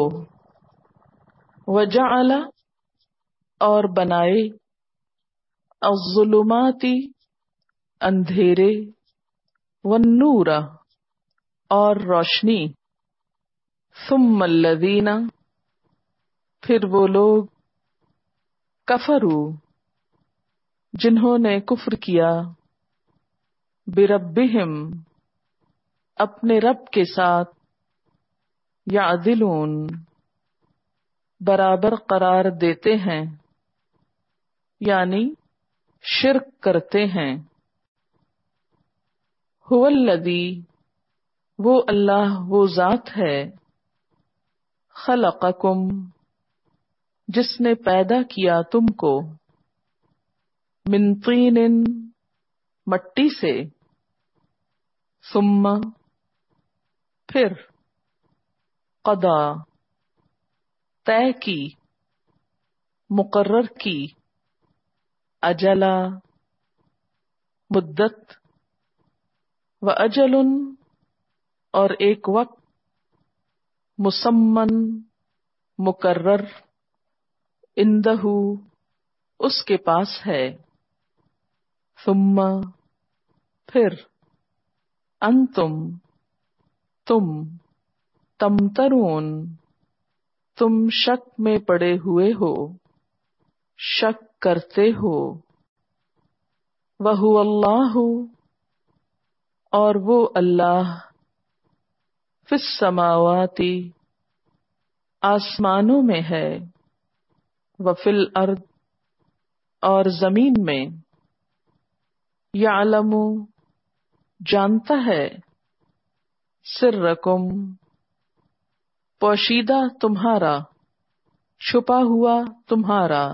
وجعل اور بنائے، الظلماتی اندھیرے، والنور اور روشنی، ثم الذین پھر وہ لوگ، کفروا جنہوں نے کفر کیا، بربہم اپنے رب کے ساتھ، یعدلون برابر قرار دیتے ہیں، یعنی شرک کرتے ہیں۔ هو الذی وہ اللہ وہ ذات ہے، خلقکم جس نے پیدا کیا تم کو، من طین مٹی سے، ثم پھر، قضا طے کی، مقرر کی، اجلا مدت، و اجل اور ایک وقت، مسمن مقرر، عندہ اس کے پاس ہے، ثم پھر، انتم تم، تمترون تم شک میں پڑے ہوئے ہو، شک کرتے ہو، وَهُوَ اللَّهُ اور وہ اللہ، فی السماوات آسمانوں میں ہے، وفی الارض اور زمین میں، یعلم جانتا ہے، سرکم پوشیدہ تمہارا، چھپا ہوا تمہارا،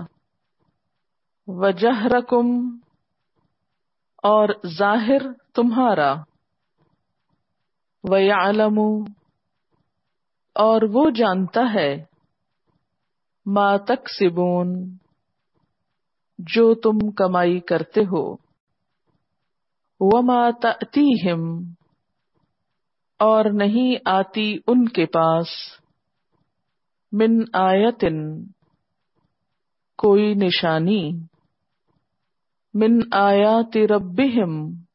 وجہرکم اور ظاہر تمہارا، وَيَعْلَمُ اور وہ جانتا ہے، مَا تَکسِبُونَ جو تم کمائی کرتے ہو، وَمَا تَأْتِيهِمْ اور نہیں آتی ان کے پاس، من آیۃ کوئی نشانی، من آیات ربہم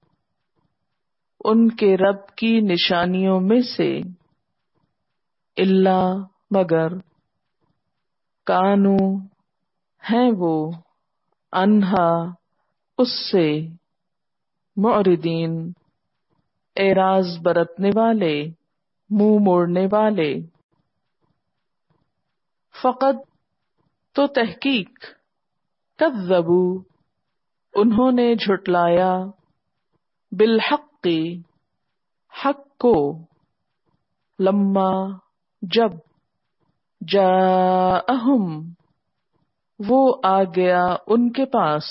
ان کے رب کی نشانیوں میں سے، الا مگر، کانوا ہیں وہ، عنہا اس سے، معرضین اعراض برتنے والے، منہ موڑنے والے۔ فقط تو تحقیق، کذبوا انہوں نے جھٹلایا، بالحق حق کو، لما جب، جاءہم وہ آ گیا ان کے پاس،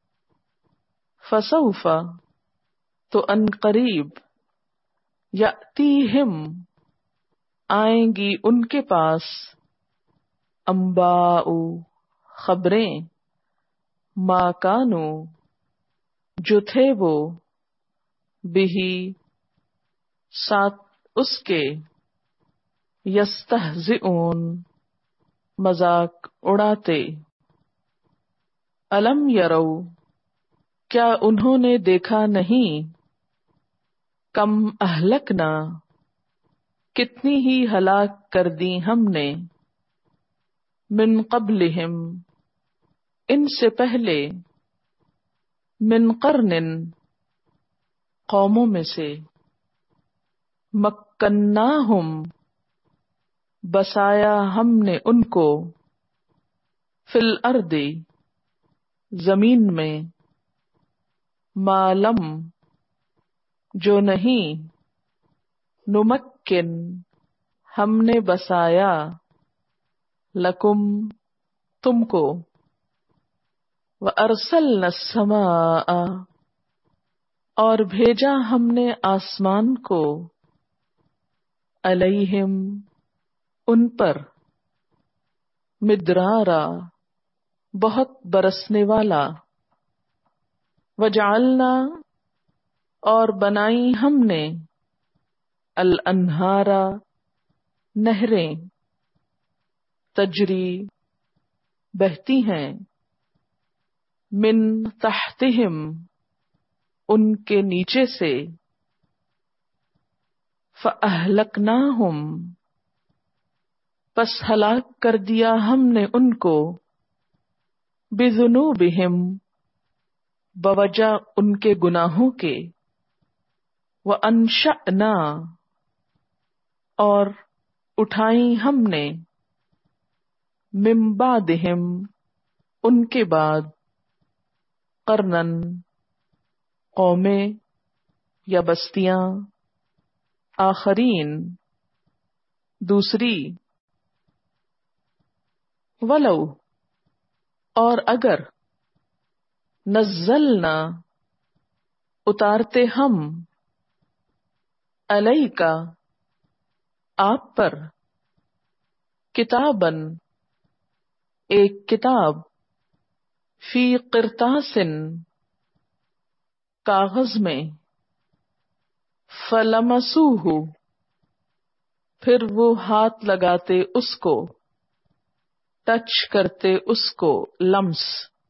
فسوف تو ان قریب، یأتیہم آئیں گی ان کے پاس، انباء خبریں، ما کانوا جو تھے وہ، بہی ساتھ اس کے، یستہزئون مذاق اڑاتے۔ الم یروا کیا انہوں نے دیکھا نہیں، کم اہلکنا کتنی ہی ہلاک کر دی ہم نے، من قبلہم ان سے پہلے، من قرن قوموں میں سے، مکناہم بسایا ہم نے ان کو، فی الارض زمین میں، معلم جو نہیں، نمکن ہم نے بسایا، لکم تم کو، وَأَرْسَلْنَا السَّمَاءَ اور بھیجا ہم نے آسمان کو، علیہم ان پر، مدرارا بہت برسنے والا، وجعلنا اور بنائی ہم نے، الانہارا نہریں، تجری بہتی ہیں، من تحتہم ان کے نیچے سے، فَأَهْلَكْنَاهُمْ پس ہلاک کر دیا ہم نے ان کو، بِذُنُوبِهِمْ بوجہ ان کے گناہوں کے، وَأَنشَأْنَا اور اٹھائی ہم نے، مِن بَعْدِهِمْ ان کے بعد، قرنن قومیں یا بستیاں، آخرین دوسری، ولو اور اگر، نزلنا اتارتے ہم، علیکا آپ پر، کتابن ایک کتاب، فی قرطاسن کاغذ میں، فلمسوہ پھر وہ ہاتھ لگاتے اس کو، ٹچ کرتے اس کو، لمس،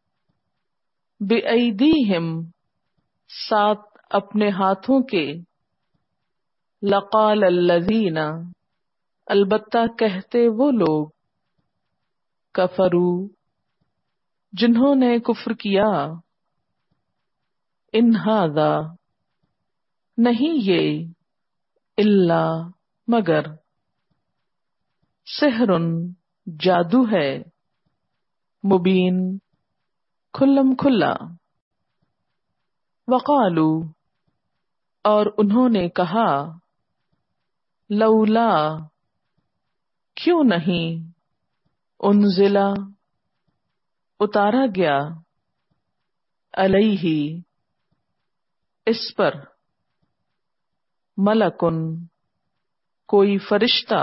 بِأَیْدِیہم ساتھ اپنے ہاتھوں کے، لقال الذین البتہ کہتے وہ لوگ، کفروا جنہوں نے کفر کیا، ان ھذا نہیں یہ، الا مگر، سحر جادو ہے، مبین کھلم کھلا، وقالو اور انہوں نے کہا، لولا کیوں نہیں، انزلا اتارا گیا، علیہ اس پر، ملکن کوئی فرشتہ،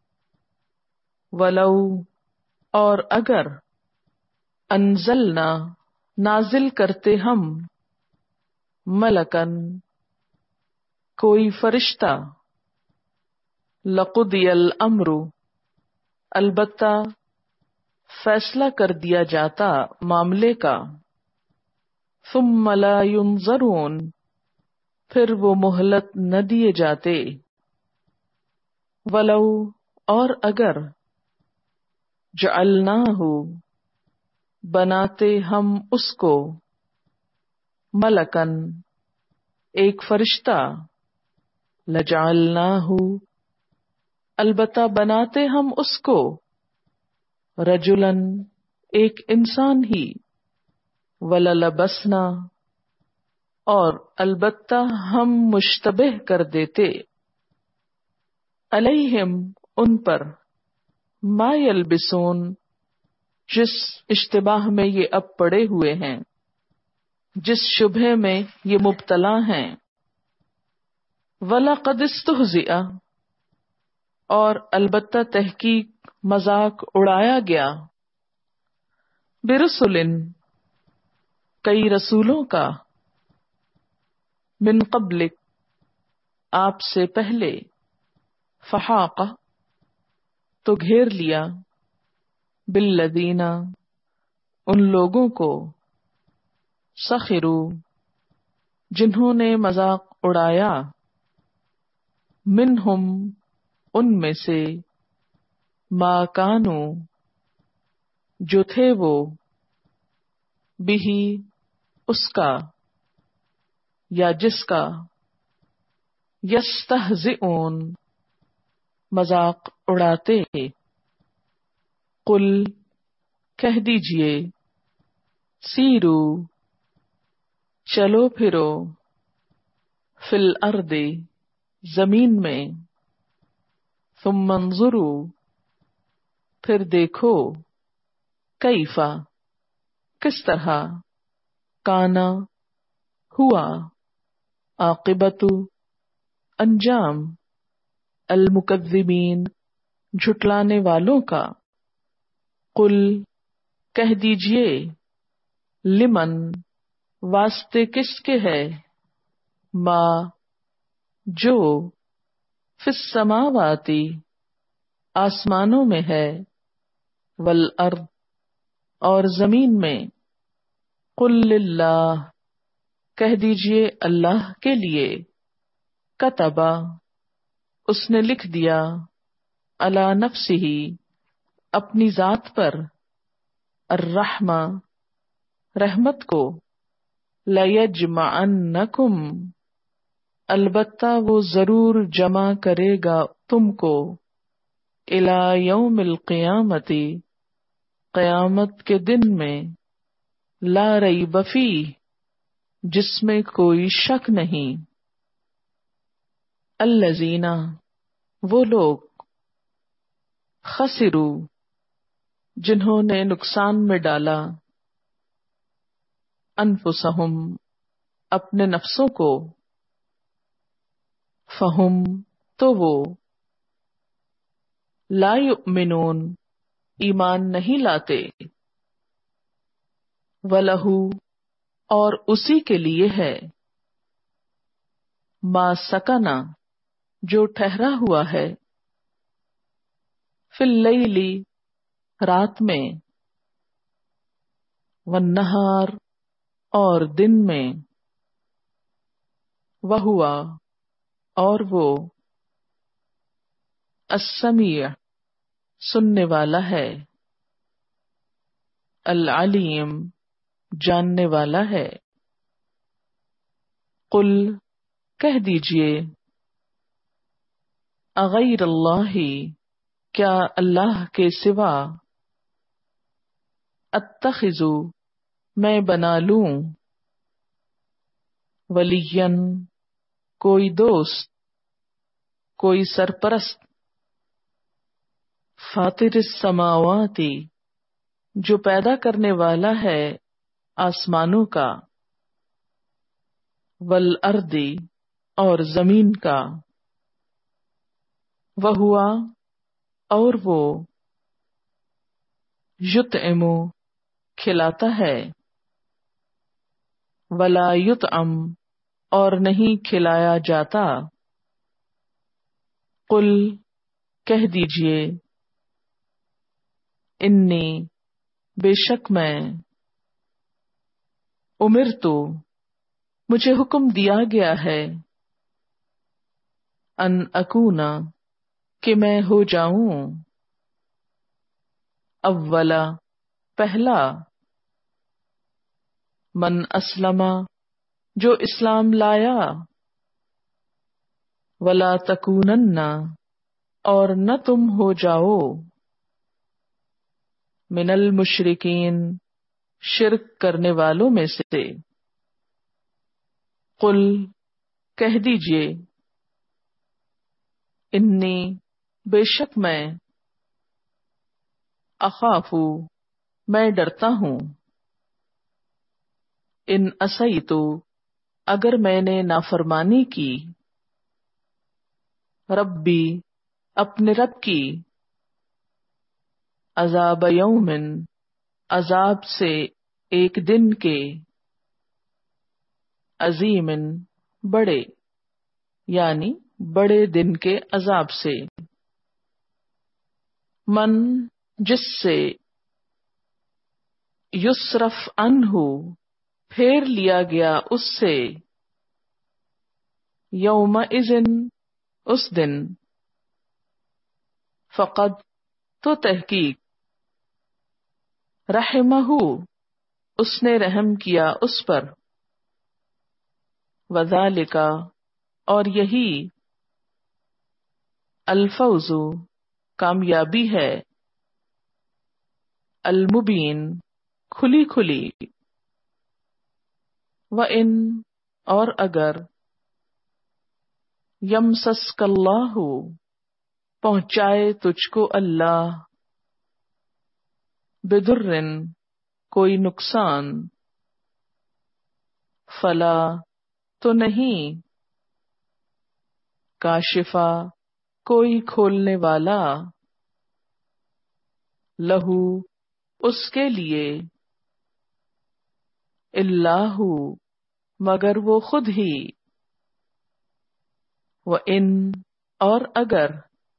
ولو اور اگر، انزلنا نازل کرتے ہم، ملکن کوئی فرشتہ، لقضی الامر البتہ فیصلہ کر دیا جاتا معاملے کا، ثم لا ینظرون پھر وہ مہلت نہ دیے جاتے، ولو اور اگر، جعلناہ بناتے ہم اس کو، ملکن ایک فرشتہ، لجعلناہ البتہ بناتے ہم اس کو، رجلن ایک انسان ہی، وللبسنا اور البتہ ہم مشتبہ کر دیتے، علیہم ان پر، ما یلبسون جس اشتباہ میں یہ اب پڑے ہوئے ہیں، جس شبہے میں یہ مبتلا ہیں، وَلَقَدِ اسْتُہْزِئَ اور البتہ تحقیق مذاق اڑایا گیا، برسل کئی رسولوں کا، من قبلک آپ سے پہلے، فحاق تو گھیر لیا، بالذین ان لوگوں کو، سخروا جنہوں نے مذاق اڑایا، منہم ان میں سے، ما کانوا جو تھے وہ، بہی اس کا، یا جس کا، یستہزئون مذاق اڑاتے، قل کہہ دیجئے، سیرو چلو پھرو فی الارض زمین میں، ثم انظروا پھر دیکھو، کیفا کس طرح، کانا ہوا، عاقبت انجام، المکذبین جھٹلانے والوں کا، قل کہہ دیجئے، لمن واسطے کس کے ہے، ما جو فی السماوات آسمانوں میں ہے، والارض اور زمین میں، قل للہ کہہ دیجئے اللہ کے لیے، کتبا اس نے لکھ دیا، علی نفسہ اپنی ذات پر، الرحمہ رحمت کو، لیجمعنکم البتہ وہ ضرور جمع کرے گا تم کو، الی یوم القیامت قیامت کے دن میں، لا ریب فیہ جس میں کوئی شک نہیں، الذین وہ لوگ، خسروا جنہوں نے نقصان میں ڈالا، انفسہم اپنے نفسوں کو، فہم تو وہ، لا یؤمنون ایمان نہیں لاتے، وَلَہُ اور اسی کے لیے ہے، ما سکنا جو ٹھہرا ہوا ہے، فی اللیل رات میں، والنہار اور دن میں، وہو اور وہ، السمیع سننے والا ہے، العلیم جاننے والا ہے، قل کہہ دیجئے، اغیر اللہ کیا اللہ کے سوا، اتخذ میں بنا لوں، ولیا کوئی دوست، کوئی سرپرست، فاطر السماوات جو پیدا کرنے والا ہے آسمانوں کا، والارض اور زمین کا، وہوا اور وہ، یطعم کھلاتا ہے، ولا یطعم اور نہیں کھلایا جاتا، قل کہہ دیجئے، انی بے شک میں، امرتو مجھے حکم دیا گیا ہے، ان اکونا کہ میں ہو جاؤں، اولا پہلا، من اسلم جو اسلام لایا، ولا تکونن اور نہ تم ہو جاؤ، من المشرکین شرک کرنے والوں میں سے، قل کہہ دیجئے، انی بے شک میں، اخاف میں ڈرتا ہوں، ان عصیت اگر میں نے نافرمانی کی، ربی اپنے رب کی، عذاب یوم عذاب سے ایک دن کے، عظیم بڑے یعنی بڑے دن کے عذاب سے، من جس سے، یصرف عنہ پھیر لیا گیا اس سے، یومئذ اس دن، فقد تو تحقیق، رحمہ اس نے رحم کیا اس پر، وذالک اور یہی، الفوز کامیابی ہے، المبین کھلی کھلی، وَإِن اور اگر یمسسک اللہ پہنچائے تجھ کو اللہ بدرن کوئی نقصان فلا تو نہیں کاشفا کوئی کھولنے والا لہو اس کے لیے اللہ مگر وہ خود ہی وَإِن اور اگر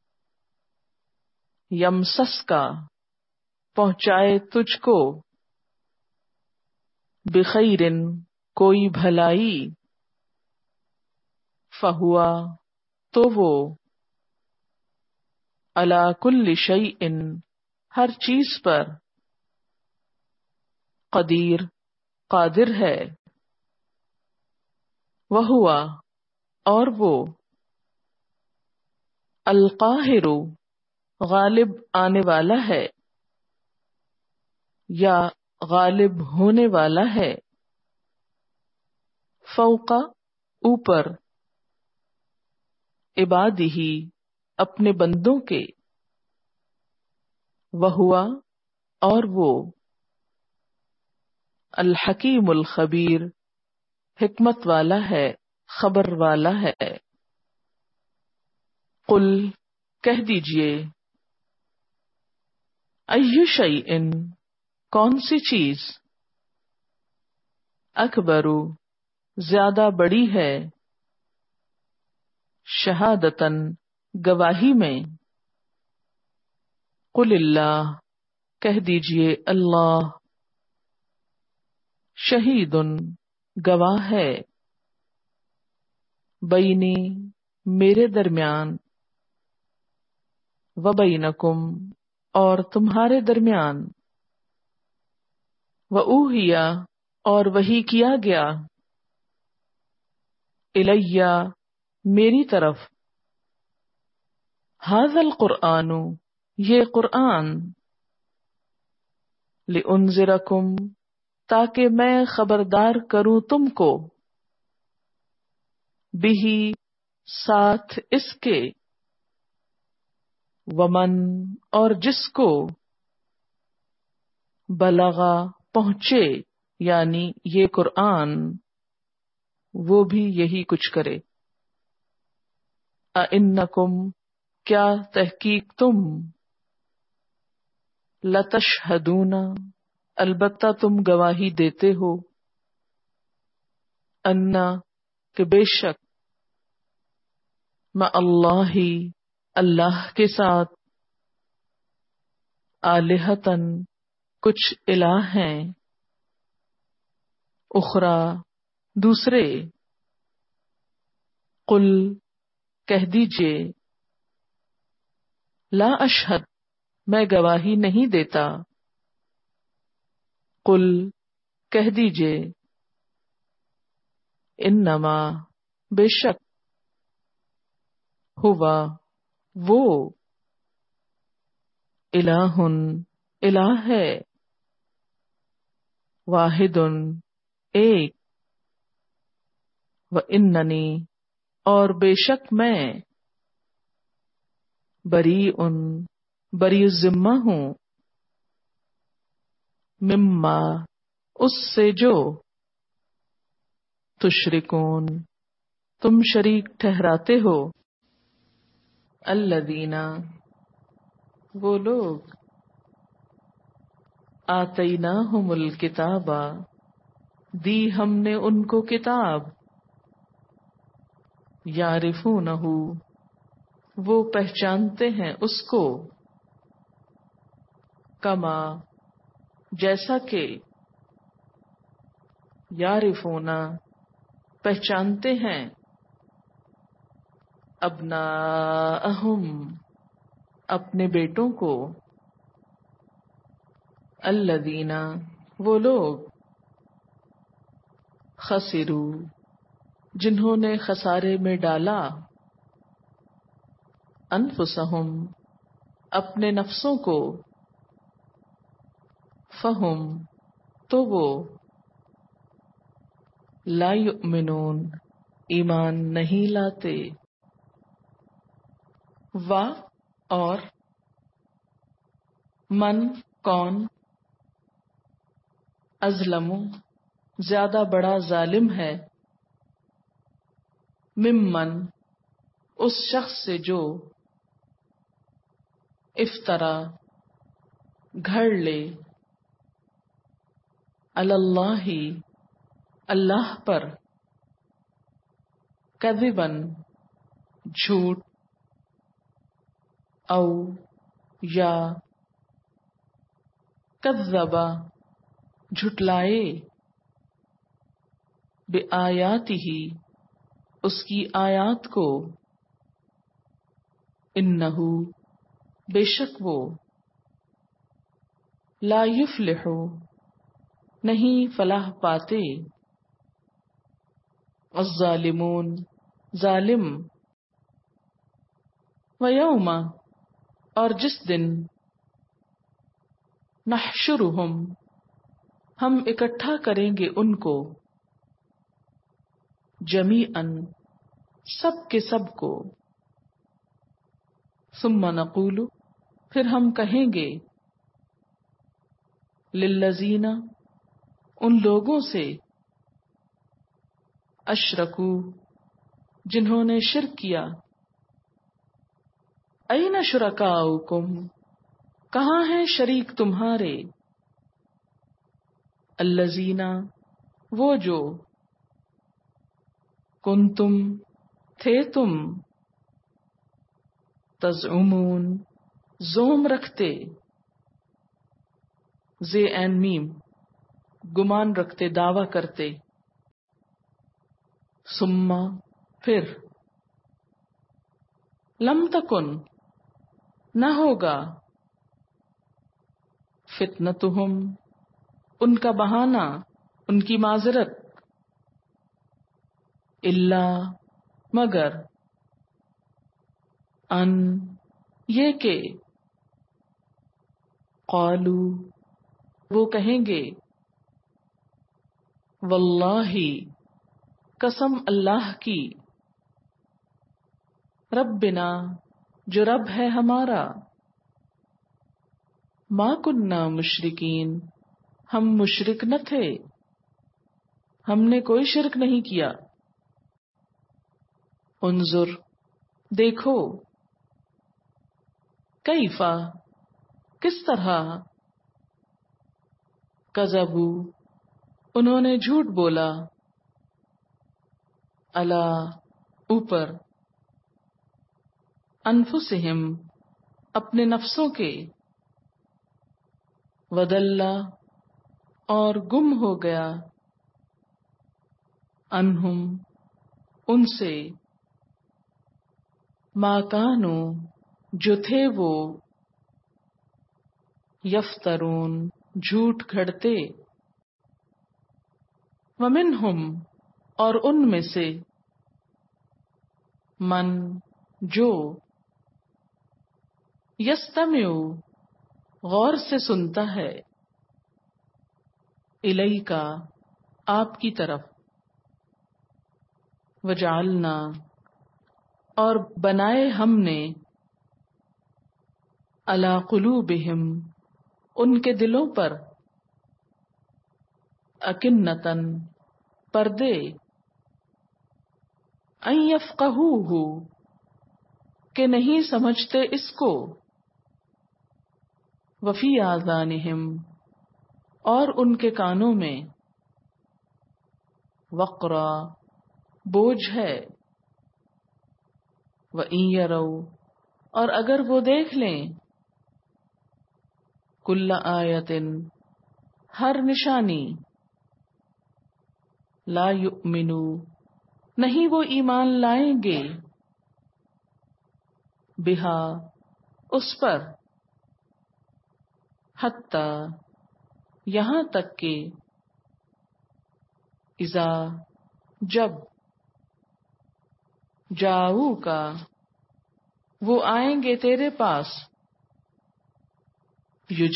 یمسس کا پہنچائے تجھ کو بخیرن کوئی بھلائی فہوا تو وہ علی کل شیء ہر چیز پر قدیر قادر ہے وہوا اور وہ القاہر غالب آنے والا ہے یا غالب ہونے والا ہے فوق اوپر عبادہ اپنے بندوں کے وہوا اور وہ الحکیم الخبیر حکمت والا ہے خبر والا ہے قل کہہ دیجئے ای شیء کون سی چیز اکبر زیادہ بڑی ہے شہادتن گواہی میں قل اللہ کہہ دیجئے اللہ شہید گواہ ہے بینی میرے درمیان وبینکم اور تمہارے درمیان وأوحیا اور وحی کیا گیا الیہ میری طرف ھذا القرآن یہ قرآن لأنذرکم تاکہ میں خبردار کروں تم کو بہ ساتھ اس کے ومن اور جس کو بلغا پہنچے یعنی یہ قرآن وہ بھی یہی کچھ کرے اِنکم کیا تحقیق تم لتشہدون البتہ تم گواہی دیتے ہو انا کہ بے شک مع اللہ اللہ کے ساتھ آلہتن کچھ الہ ہیں اخرى دوسرے قل کہہ دیجئے لا اشہد میں گواہی نہیں دیتا قل کہہ دیجئے انما بے شک ہوا وہ الہ الہ ہے واحد ایک واننی اور بے شک میں بری الذمہ ہوں مما اس سے جو تشرکون تم شریک ٹھہراتے ہو الذین وہ لوگ آتیناہم الکتاب دی ہم نے ان کو کتاب یعرفونہ وہ پہچانتے ہیں اس کو کما جیسا کہ یعرفون پہچانتے ہیں ابناءہم اپنے بیٹوں کو الذین وہ لوگ خسرو جنہوں نے خسارے میں ڈالا انفسہم اپنے نفسوں کو فہم تو وہ لا یؤمنون ایمان نہیں لاتے. و اور من کون ازلم زیادہ بڑا ظالم ہے ممن اس شخص سے جو افطرا گھڑ لے علی اللہ اللہ پر کذبن جھوٹ او یا کذبا جھٹلائے بآیاتہ اس کی آیات کو انہو بے شک وہ لا یفلح نہیں فلاح پاتے الظالمون ظالم ویوم اور جس دن نحشرہم ہم اکٹھا کریں گے ان کو جمیعاً سب کے سب کو ثم نقول پھر ہم کہیں گے للذین ان لوگوں سے اشرکو جنہوں نے شرک کیا این شرکاؤکم کہاں ہیں شریک تمہارے الذین وہ جو کنتم تھے تم تزعمون زوم رکھتے زے این میم گمان رکھتے دعویٰ کرتے ثم پھر لم تکن نہ ہوگا فتنتہم ان کا بہانہ ان کی معذرت الا مگر ان یہ کہ قالو وہ کہیں گے واللہ قسم اللہ کی ربنا جو رب ہے ہمارا ما کننا مشرکین ہم مشرک نہ تھے ہم نے کوئی شرک نہیں کیا انظر دیکھو کیفا کس طرح کذبو انہوں نے جھوٹ بولا الا اوپر انفسہم اپنے نفسوں کے ودلہ اور گم ہو گیا انہم ان سے ما کانوا جو تھے وہ یفترون جھوٹ گھڑتے ومنہم اور ان میں سے من جو یستمع غور سے سنتا ہے الیکا آپ کی طرف وجعلنا اور بنائے ہم نے علی قلوبہم ان کے دلوں پر اکنتن پردے ان یفقہوہ کہ نہیں سمجھتے اس کو وفی آذانہم اور ان کے کانوں میں وقرا بوجھ ہے وَإِن يَرَوْا اور اگر وہ دیکھ لیں کل آیت ہر نشانی لا یؤمنوا نہیں وہ ایمان لائیں گے بہا اس پر حتی یہاں تک کہ اذا جب جاؤ کا وہ آئیں گے تیرے پاس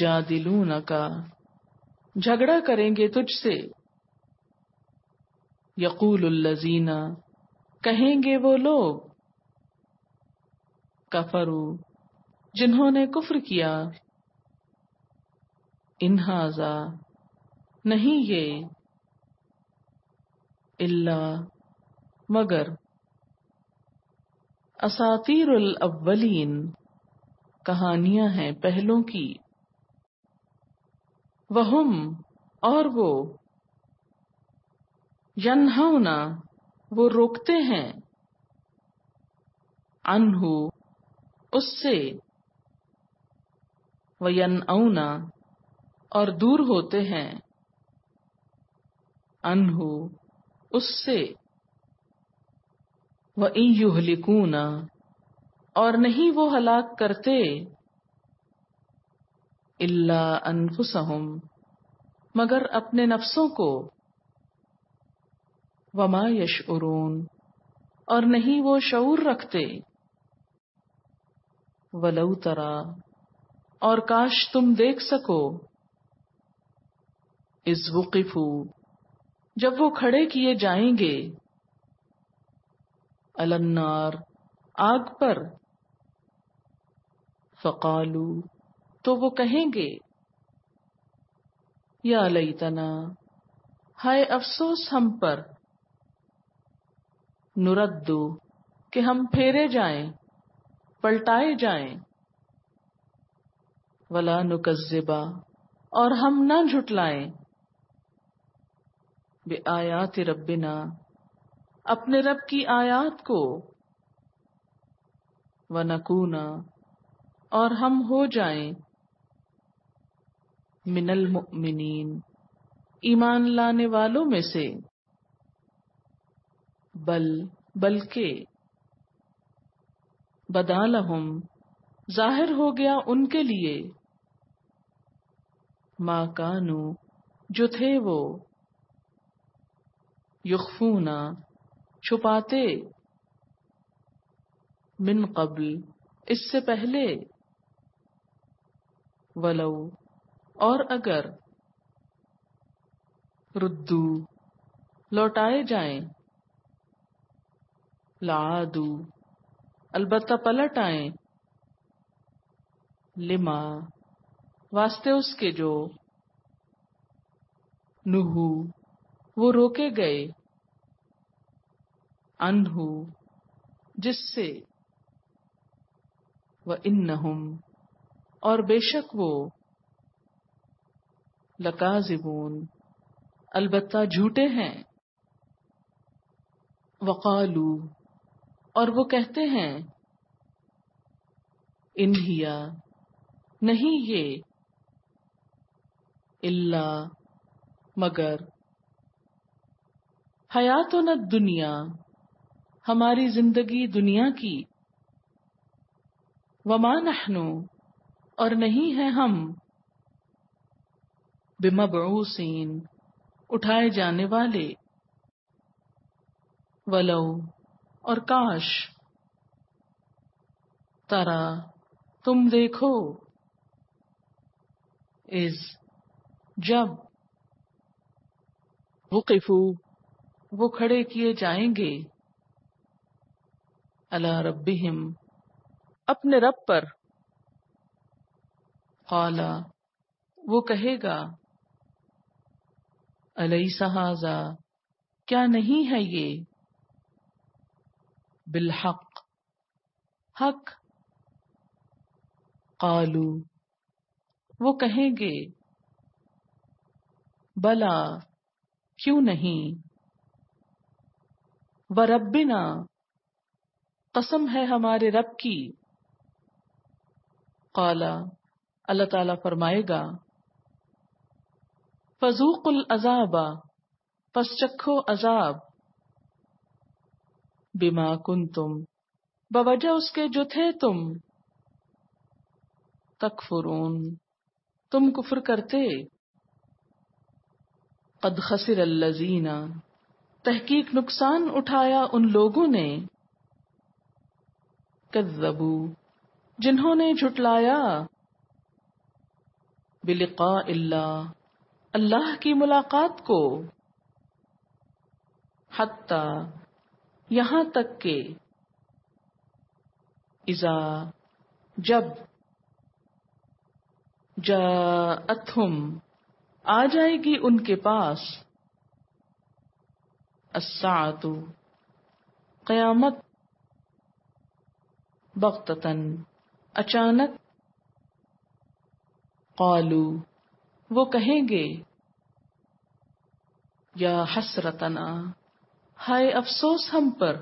یجادلونک جھگڑا کریں گے تجھ سے یقول الذین، کہیں گے وہ لوگ، کفروا، جنہوں نے کفر کیا، ان ھذا، نہیں یہ، الا، مگر، اساطیر الاولین، کہانیاں ہیں پہلوں کی، وہم، اور وہ، ینہون، وہ روکتے ہیں، عنہ، اس سے، وینأون، اور دور ہوتے ہیں، عنہ، اس سے، وَإِن يُهْلِكُونَ، اور نہیں وہ ہلاک کرتے، إِلَّا أَنفُسَهُمْ، مگر اپنے نفسوں کو، وَمَا يَشْعُرُونَ، اور نہیں وہ شعور رکھتے، وَلَوْ تَرَى، اور کاش تم دیکھ سکو، اذ وقفوا، جب وہ کھڑے کیے جائیں گے، علی النار، آگ پر، فقالوا، تو وہ کہیں گے، یا لیتنا، ہائے افسوس ہم پر، نردو، کہ ہم پھیرے جائیں، پلٹائے جائیں، ولا نکذب، اور ہم نہ جھٹلائیں، بآیات ربنا، اپنے رب کی آیات کو، ونکون، اور ہم ہو جائیں، من المؤمنین، ایمان لانے والوں میں سے، بلکہ، بدا لہم، ظاہر ہو گیا ان کے لیے، ما کانو، جو تھے وہ، یخفون، چھپاتے، من قبل، اس سے پہلے، ولو، اور اگر، ردو، لوٹائے جائیں، لعادو، البتہ پلٹ آئیں، لما، واسطے اس کے جو، نہو، وہ روکے گئے، عنہ، جس سے، وَإِنَّهُمْ، اور بے شک وہ، لکاذبون، البتہ جھوٹے ہیں، وقالو، اور وہ کہتے ہیں، ان ہی، نہیں یہ، الا، مگر، حیاتنا الدنیا، ہماری زندگی دنیا کی، وما نحن، اور نہیں ہیں ہم، بمبعوثین، اٹھائے جانے والے، ولو، اور کاش، ترا، تم دیکھو، اذ، جب، وقفوا، وہ کھڑے کیے جائیں گے، علی ربہم، اپنے رب پر، قالا، وہ کہے گا، الیس ھذا، کیا نہیں ہے یہ، بالحق، حق، قالو، وہ کہیں گے، بلا، کیوں نہیں، وربنا، قسم ہے ہمارے رب کی، قالا، اللہ تعالیٰ فرمائے گا، فذوقوا العذاب، پس چکھو عذاب، بما کنتم، بوجہ اس کے جو تھے تم، تکفرون، تم کفر کرتے، قد خسر الذین، تحقیق نقصان اٹھایا ان لوگوں نے، کذبوا، جنہوں نے جھٹلایا، بلقاء اللہ، اللہ کی ملاقات کو، حتی یہاں تک کہ اذا جب جاءتہم آ جائے گی ان کے پاس الساعۃ قیامت بغتتاً اچانک قالوا وہ کہیں گے یا حسرتنا ہائے افسوس ہم پر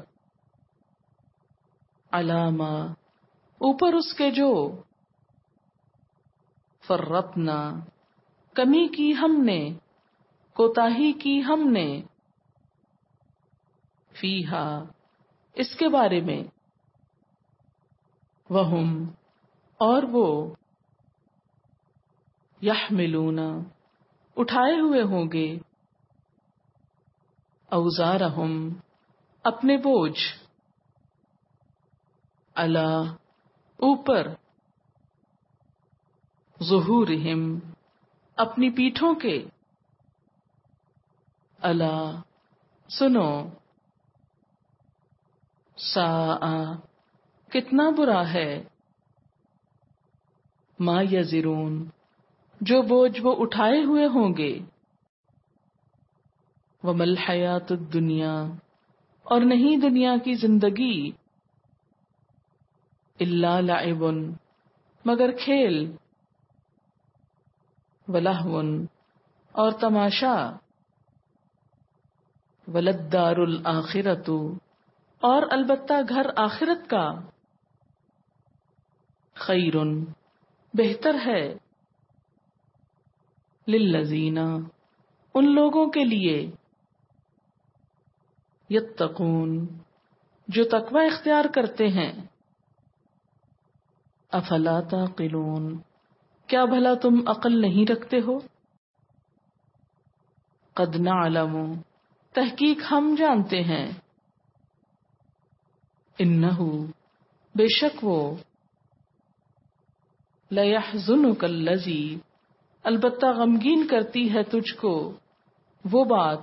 علامہ اوپر اس کے جو فرطنا کمی کی ہم نے کوتاہی کی ہم نے فیہا اس کے بارے میں وہم اور وہ یحملون اٹھائے ہوئے ہوں گے اوزارہم اپنے بوجھ علی اوپر ظہورہم اپنی پیٹھوں کے الا سنو ساء کتنا برا ہے ما یزرون جو بوجھ وہ اٹھائے ہوئے ہوں گے وما الحیات الدنیا اور نہیں دنیا کی زندگی الا لعب مگر کھیل ولہو اور تماشا وللدار الآخرۃ اور البتہ گھر آخرت کا خیر بہتر ہے للذین ان لوگوں کے لیے یتقون جو تقوی اختیار کرتے ہیں افلا تعقلون کیا بھلا تم عقل نہیں رکھتے ہو قد نعلم تحقیق ہم جانتے ہیں انہ بے شک وہ لیحزنک الذی البتہ غمگین کرتی ہے تجھ کو وہ بات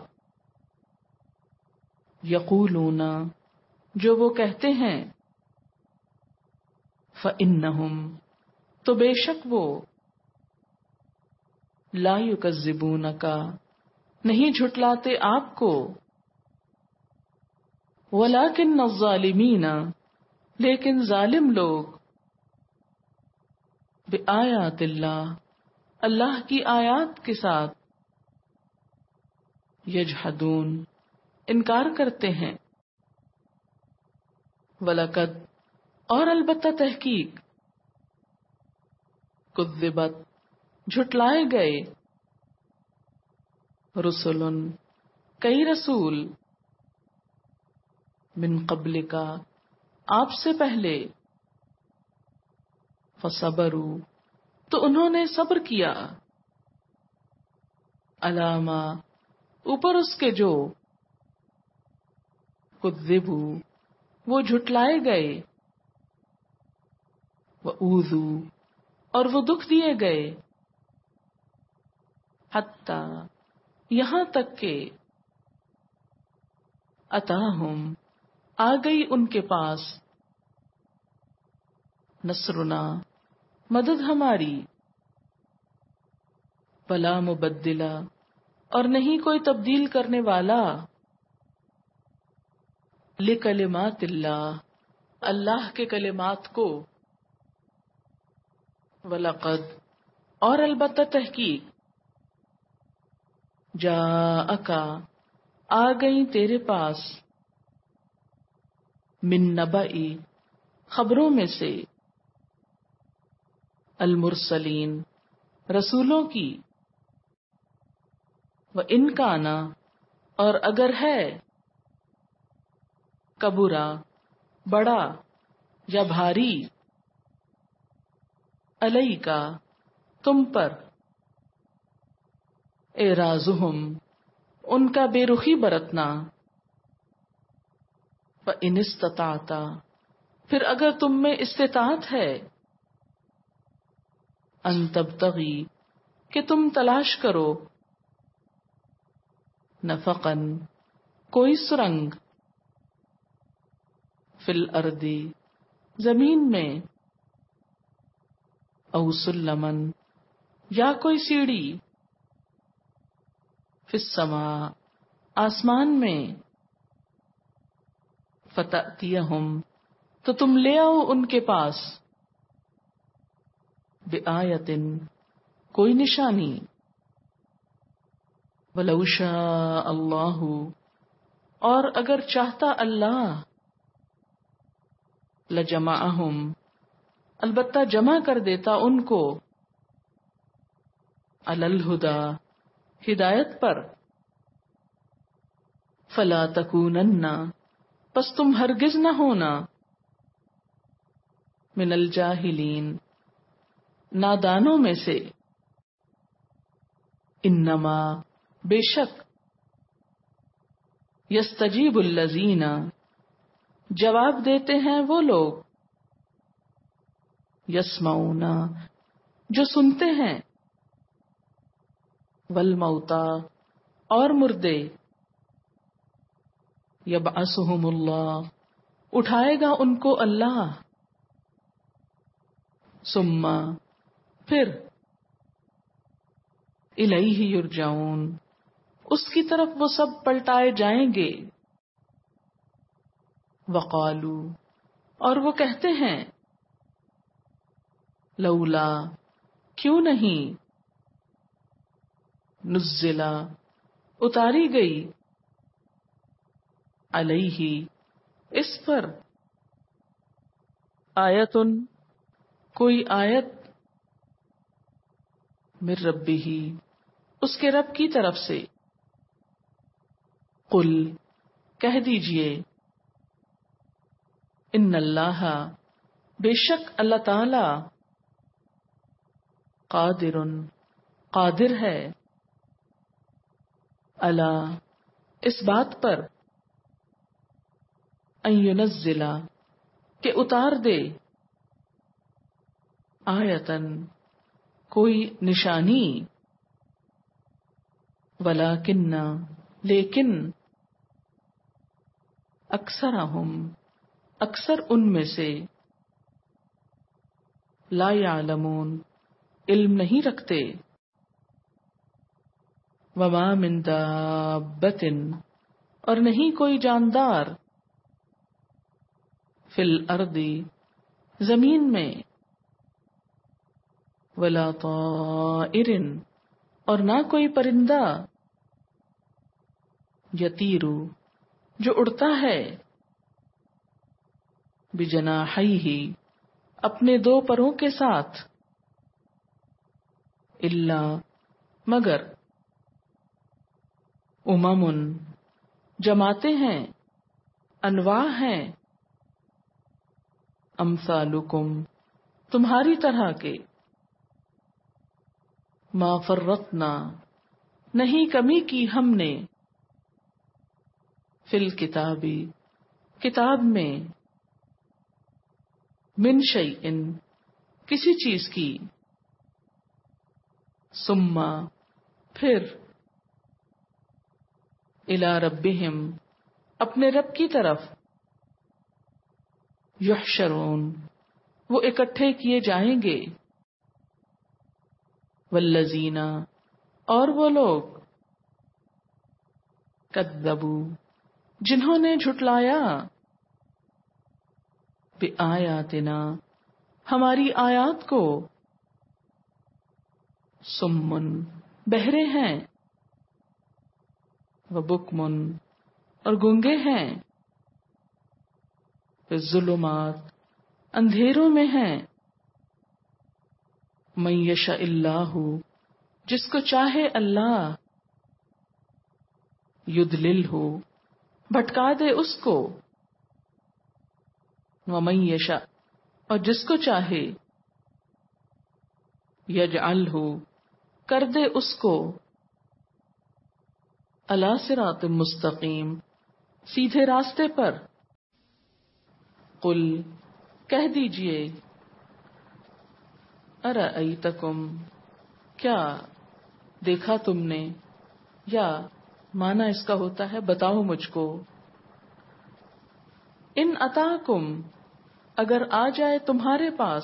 یقولون جو وہ کہتے ہیں فإنہم تو بے شک وہ لا یکذبونک نہیں جھٹلاتے آپ کو ولکن الظالمین لیکن ظالم لوگ بآیات اللہ اللہ کی آیات کے ساتھ یجحدون انکار کرتے ہیں وَلَقَدْ اور البتہ تحقیق کذبت جھٹلائے گئے رسل کئی رسول من قبل کا آپ سے پہلے فصبروا تو انہوں نے صبر کیا علامہ اوپر اس کے جو کذبوا وہ جھٹلائے گئے وَأُوذُوا اور وہ دکھ دیے گئے حتی یہاں تک کہ اتاہم آ گئی ان کے پاس نصرنا مدد ہماری ولا مبدل اور نہیں کوئی تبدیل کرنے والا لکلمات اللہ اللہ کے کلمات کو وَلَقَدْ اور البتہ تحقیق جاءک آ گئی تیرے پاس من نبئی خبروں میں سے المرسلین رسولوں کی وَإِنْ كَانَ اور اگر ہے کبرا بڑا یا بھاری علیکا تم پر اعراضہم ان کا بے رخی برتنا فَإِنِ اسْتَطَعْتَ پھر اگر تم میں استطاعت ہے ان تبتغی کہ تم تلاش کرو نفقاً کوئی سرنگ، فی الارض زمین میں، او سلمن یا کوئی سیڑھی، فی السماء آسمان میں، فتأتیہم تو تم لے آؤ ان کے پاس، بآیۃ کوئی نشانی، وَلَوْ شَاءَ اللَّهُ اور اگر چاہتا اللہ، لَجَمَعَهُمْ البتہ جمع کر دیتا ان کو، عَلَى الْهُدَى ہدایت پر، فَلَا تَكُونَنَّ پس تم ہرگز نہ ہونا، من الجاہلین نادانوں میں سے، انما بے شک، یستجیب الذین جواب دیتے ہیں وہ لوگ، یسمعون جو سنتے ہیں، والموتى اور مردے، یبعثہم اللہ اٹھائے گا ان کو اللہ، ثم پھر، الیہ یرجعون اس کی طرف وہ سب پلٹائے جائیں گے، وقالو اور وہ کہتے ہیں، لولا کیوں نہیں، نزلا اتاری گئی، علیہ اس پر، آیتن کوئی آیت، من ربہ اس کے رب کی طرف سے، قل کہہ دیجئے، ان اللہ بے شک اللہ تعالی، قادر قادر ہے، الا اس بات پر، ان ینزل کہ اتار دے، آیتن کوئی نشانی، ولیکن لیکن، اکثرہم اکثر ان میں سے، لا یعلمون علم نہیں رکھتے، وما من دابۃ اور نہیں کوئی جاندار، فی الارض زمین میں، ولا طائر اور نہ کوئی پرندہ، یطیر جو اڑتا ہے، بجناحیہ اپنے دو پروں کے ساتھ، الا مگر، امم جماعتیں ہیں، انواع ہیں، امثالکم تمہاری طرح کے، ما فرطنا نہیں کمی کی ہم نے، فی الکتاب کتاب میں، من شیء کسی چیز کی، ثم پھر، الی ربہم اپنے رب کی طرف، یحشرون وہ اکٹھے کیے جائیں گے، والذین اور وہ لوگ، کذبوا جنہوں نے جھٹلایا، بآیاتنا ہماری آیات کو، صم بہرے ہیں، وبکم اور گنگے ہیں، فی الظلمات اندھیروں میں ہیں، من یشاء اللہ جس کو چاہے اللہ، یضللہ بھٹکا دے اس کو، ومن یشاء اور جس کو چاہے، یجعلہ کر دے اس کو، علی صراط مستقیم سیدھے راستے پر، قل کہہ دیجئے، ارأیتکم کیا دیکھا تم نے، یا معنی اس کا ہوتا ہے بتاؤ مجھ کو. ان اتاکم اگر آ جائے تمہارے پاس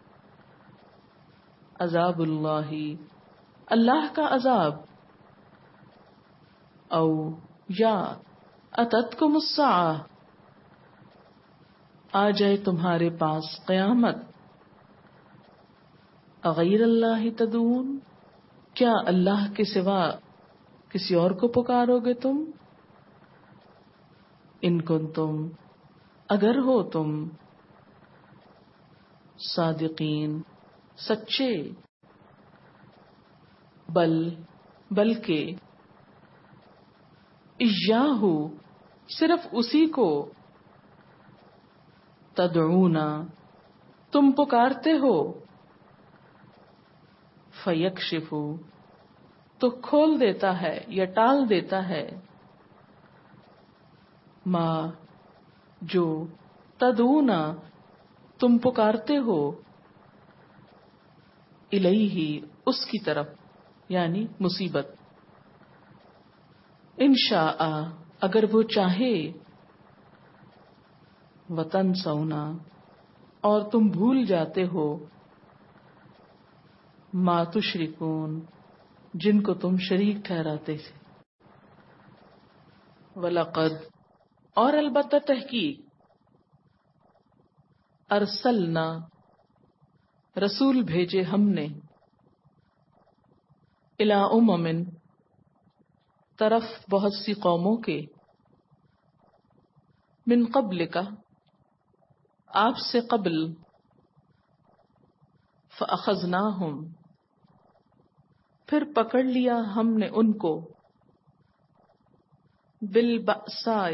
عذاب اللہ اللہ کا عذاب، او یا اتتکم الساعہ آ جائے تمہارے پاس قیامت، اغیر اللہ تدعون کیا اللہ کے سوا کسی اور کو پکارو گے تم؟ ان کنتم اگر ہو تم صادقین سچے، بلکہ ایاہو صرف اسی کو، تدعونا تم پکارتے ہو، فیکشف تو کھول دیتا ہے یا ٹال دیتا ہے، ما جو تدعونا تم پکارتے ہو، الیہ اس کی طرف یعنی مصیبت، انشاء اگر وہ چاہے، وتنسونا اور تم بھول جاتے ہو، ما تشرکون جن کو تم شریک ٹھہراتے تھے. وَلَقَدْ اور البتہ تحقیق، ارسلنا رسول بھیجے ہم نے، الی امم طرف بہت سی قوموں کے، من قبل کا آپ سے قبل، فاخذناہم پھر پکڑ لیا ہم نے ان کو، بالبأساء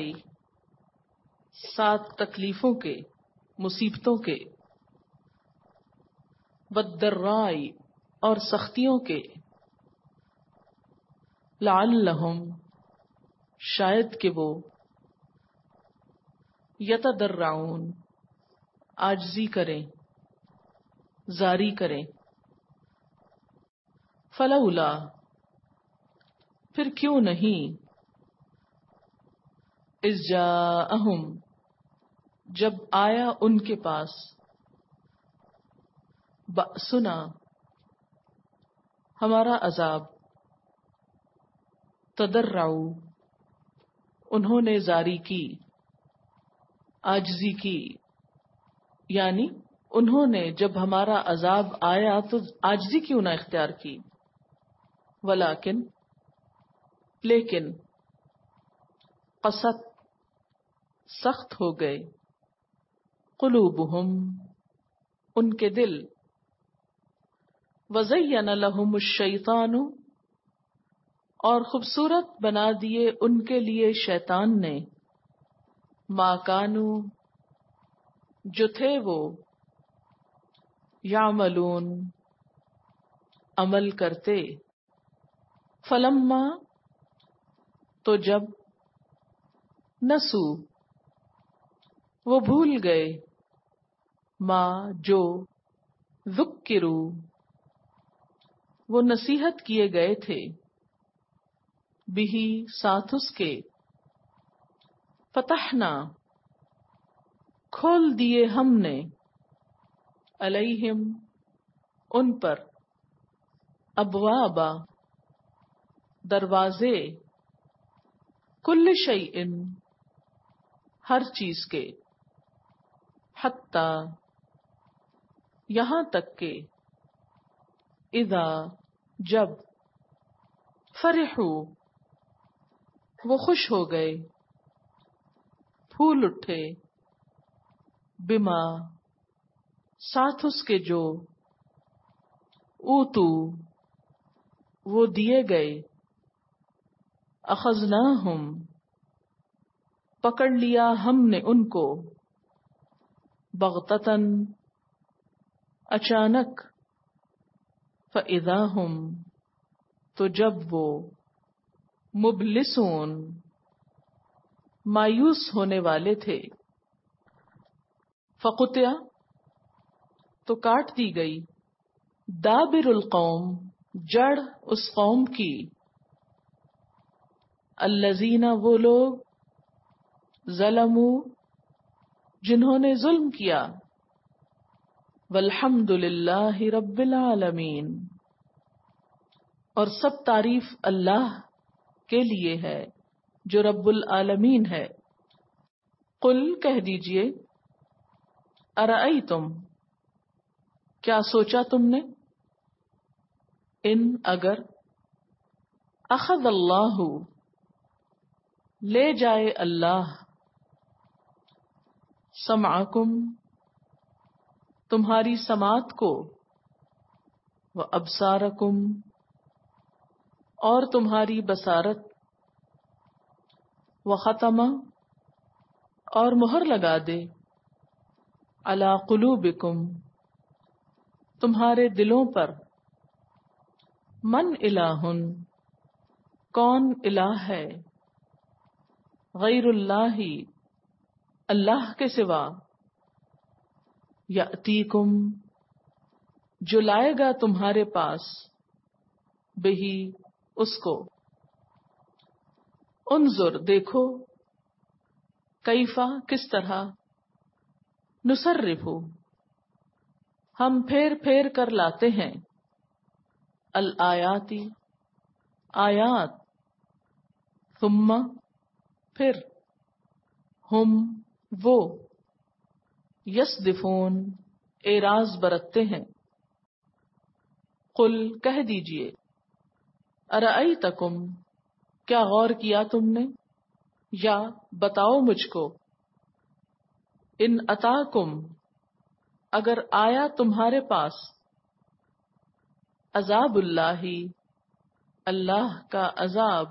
ساتھ تکلیفوں کے مصیبتوں کے، والضراء اور سختیوں کے، لعلہم شاید کہ وہ، یتضرعون عاجزی کریں زاری کریں، فلولا پھر کیوں نہیں، اذ جاءہم جب آیا ان کے پاس، بأسنا ہمارا عذاب، تضرعوا انہوں نے زاری کی، عاجزی کی، یعنی انہوں نے جب ہمارا عذاب آیا تو عاجزی کیوں نہ اختیار کی، ولیکن لیکن، قست سخت ہو گئے، قلوبہم ان کے دل، وزین لہم الشیطان اور خوبصورت بنا دیے ان کے لیے شیطان نے، ما کانوا جو تھے وہ، یعملون عمل کرتے، فلما تو جب، نسو وہ بھول گئے، ما جو، ذکروا وہ نصیحت کیے گئے تھے، بہی ساتھ اس کے، فتحنا کھول دیے ہم نے، علیہم ان پر، ابوابا دروازے، کل شیء ہر چیز کے، حتی یہاں تک کہ، اذا جب، فرحوا وہ خوش ہو گئے، پھول اٹھے، بما ساتھ اس کے جو، اوتو وہ دیے گئے، اخذناہم پکڑ لیا ہم نے ان کو، بغتتن اچانک، فاذا ہم تو جب وہ، مبلسون مایوس ہونے والے تھے، فقطع تو کاٹ دی گئی، دابر القوم جڑ اس قوم کی، الذین وہ لوگ ظلموا جنہوں نے ظلم کیا والحمد للہ رب العالمین اور سب تعریف اللہ کے لیے ہے جو رب العالمین ہے. قل کہہ دیجئے ارأیتم کیا سوچا تم نے ان اگر اخذ اللہ لے جائے اللہ سمعکم تمہاری سماعت کو وابصارکم اور تمہاری بصارت وختم اور مہر لگا دے علی قلوبکم تمہارے دلوں پر من الہ کون الہ ہے غیر اللہ اللہ کے سوا یأتیکم جو لائے گا تمہارے پاس بہی اس کو انظر دیکھو کیفا کس طرح نصرف ہم پھیر پھیر کر لاتے ہیں الآیاتی آیات ثم پھر ہم وہ یصدفون اعراض برتتے ہیں. قل کہہ دیجئے ارأیتکم کیا غور کیا تم نے یا بتاؤ مجھ کو ان اتاکم اگر آیا تمہارے پاس عذاب اللہ اللہ کا عذاب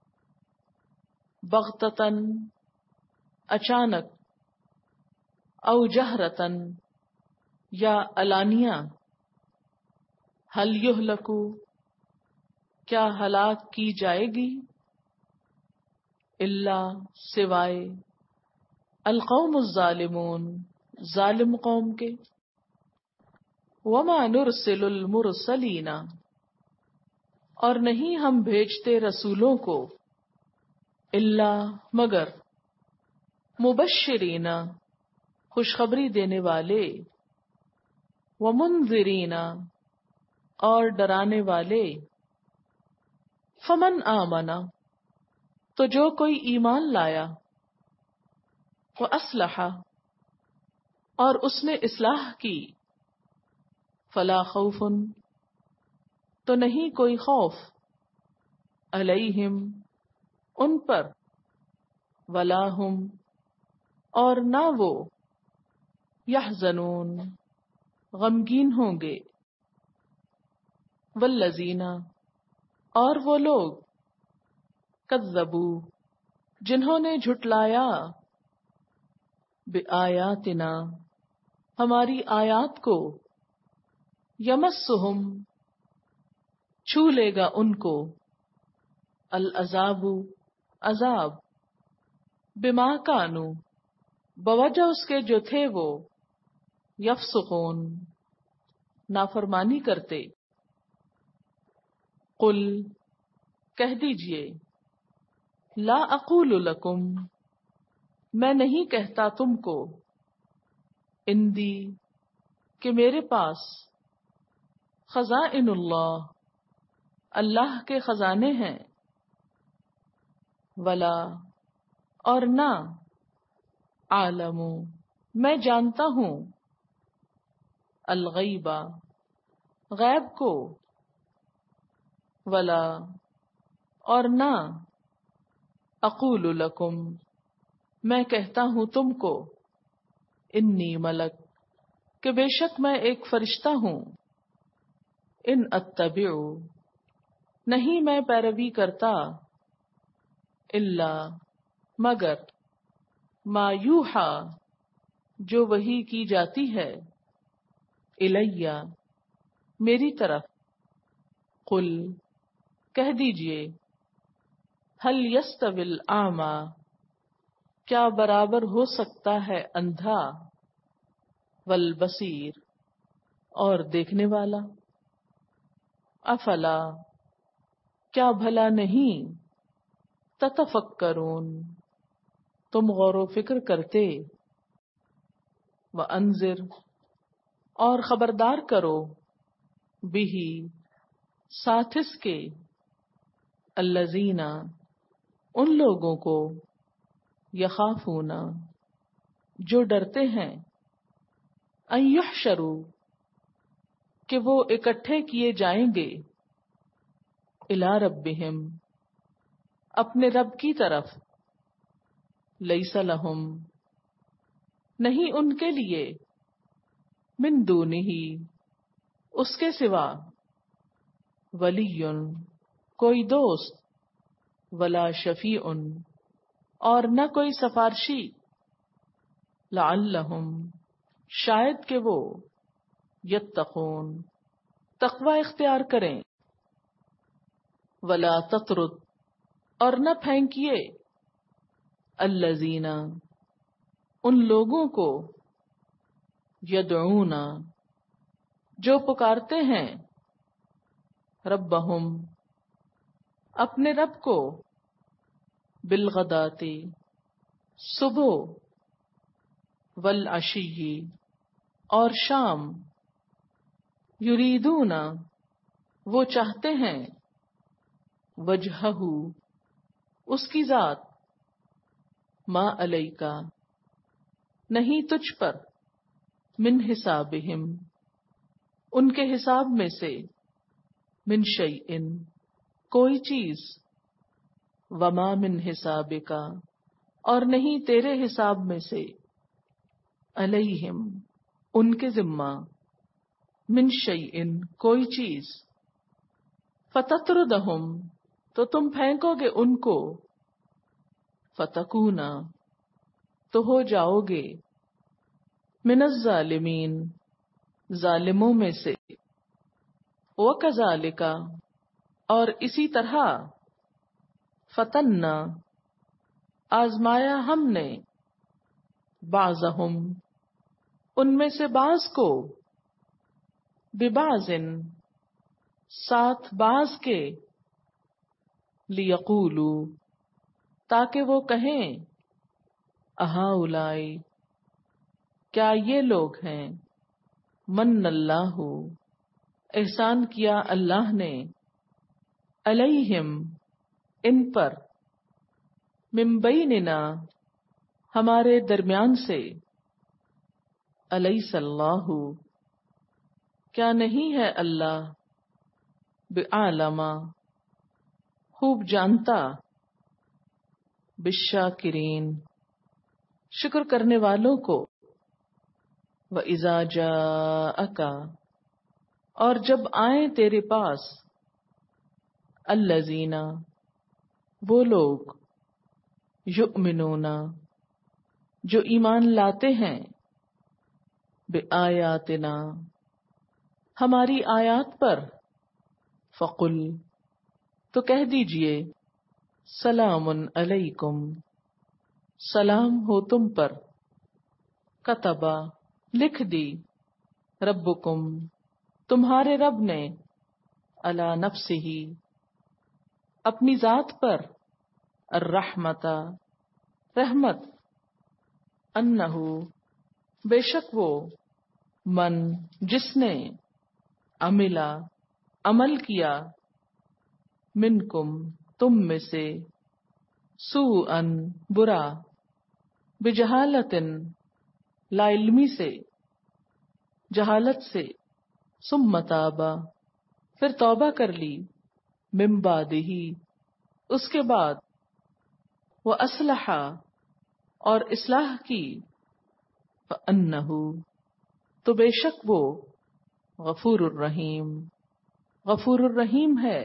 بغتتن اچانک او جہرتن یا علانیہ حل یہلکو کیا ہلاک کی جائے گی اللہ سوائے القوم الظالمون ظالم قوم کے. وما نرسل المرسلین اور نہیں ہم بھیجتے رسولوں کو اللہ مگر مبشرین خوشخبری دینے والے ومنذرین اور ڈرانے والے. فمن آمنا تو جو کوئی ایمان لایا وَأَصْلَحَ اور اس نے اصلاح کی فلا خوف تو نہیں کوئی خوف علیہم ان پر ولا ہم اور نہ وہ یحزنون غمگین ہوں گے. والذین اور وہ لوگ کذبوا جنہوں نے جھٹلایا بآیاتنا ہماری آیات کو یمسہم چھو لے گا ان کو العذاب عذاب بما کانوا بوجہ اس کے جو تھے وہ یفسقون نافرمانی کرتے. قل کہہ دیجئے لا اقول لکم میں نہیں کہتا تم کو اندی کہ میرے پاس خزائن اللہ اللہ کے خزانے ہیں ولا اور نہ عالم میں جانتا ہوں الغیبہ غیب کو ولا اور نہ اقول لکم میں کہتا ہوں تم کو انی ملک کہ بے شک میں ایک فرشتہ ہوں. ان اتبع نہیں میں پیروی کرتا الا مگر ما یوحا جو وحی کی جاتی ہے الیہ میری طرف. قل کہہ دیجئے هل یستوی الاعمی کیا برابر ہو سکتا ہے اندھا والبصیر اور دیکھنے والا. افلا کیا بھلا نہیں تتفکرون تم غور و فکر کرتے، وانذر اور خبردار کرو، بہ ساتھ اس کے، الذین ان لوگوں کو، یخافون جو ڈرتے ہیں، ان یحشروا کہ وہ اکٹھے کیے جائیں گے، الی ربہم اپنے رب کی طرف، لیس لہم نہیں ان کے لیے، من دونہ اس کے سوا، ولی کوئی دوست، ولا شفیع اور نہ کوئی سفارشی، لعلہم شاید کہ وہ، یتقون تقوی اختیار کریں، ولا تطرد اور نہ پھینکیے، الذین ان لوگوں کو، یدعون جو پکارتے ہیں، ربہم اپنے رب کو، بالغداۃ صبح، والعشی اور شام، یریدون وہ چاہتے ہیں، وجہہ اس کی ذات، ما علیکا نہیں تجھ پر، من حسابہم ان کے حساب میں سے، من شیء کوئی چیز، وما من حسابکا اور نہیں تیرے حساب میں سے، علیہم ان کے ذمہ، من شیء کوئی چیز، فتطردہم تو تم پھینکو گے ان کو، فتکونا تو ہو جاؤ گے، من الظالمین ظالموں میں سے، وکذالک اور اسی طرح، فتنا آزمایا ہم نے، بعضہم ان میں سے بعض کو، ببعض ساتھ بعض کے، لیقولوا تاکہ وہ کہیں، اہؤلاء کیا یہ لوگ ہیں، من اللہ احسان کیا اللہ نے، علیہم ان پر، من بیننا ہمارے درمیان سے، الیس اللہ کیا نہیں ہے اللہ، بعالم خوب جانتا، بالشاکرین شکر کرنے والوں کو، وَإِذَا جَاءَكَ اور جب آئیں تیرے پاس، الذین وہ لوگ، یؤمنون جو ایمان لاتے ہیں، بآیاتنا ہماری آیات پر، فقل تو کہہ دیجئے، سلام علیکم سلام ہو تم پر، کتبا لکھ دی، ربکم تمہارے رب نے، علی نفسہ اپنی ذات پر، الرحمت رحمت، انہ بے شک وہ، من جس نے، عملا عمل کیا، منکم تم میں سے، سوءا برا، بجہالت لا علمی سے، جہالت سے، ثم تابا پھر توبہ کر لی، من بعدہ اس کے بعد، واصلح اور اصلاح کی، فانہ تو بے شک وہ، غفور الرحیم غفور الرحیم ہے،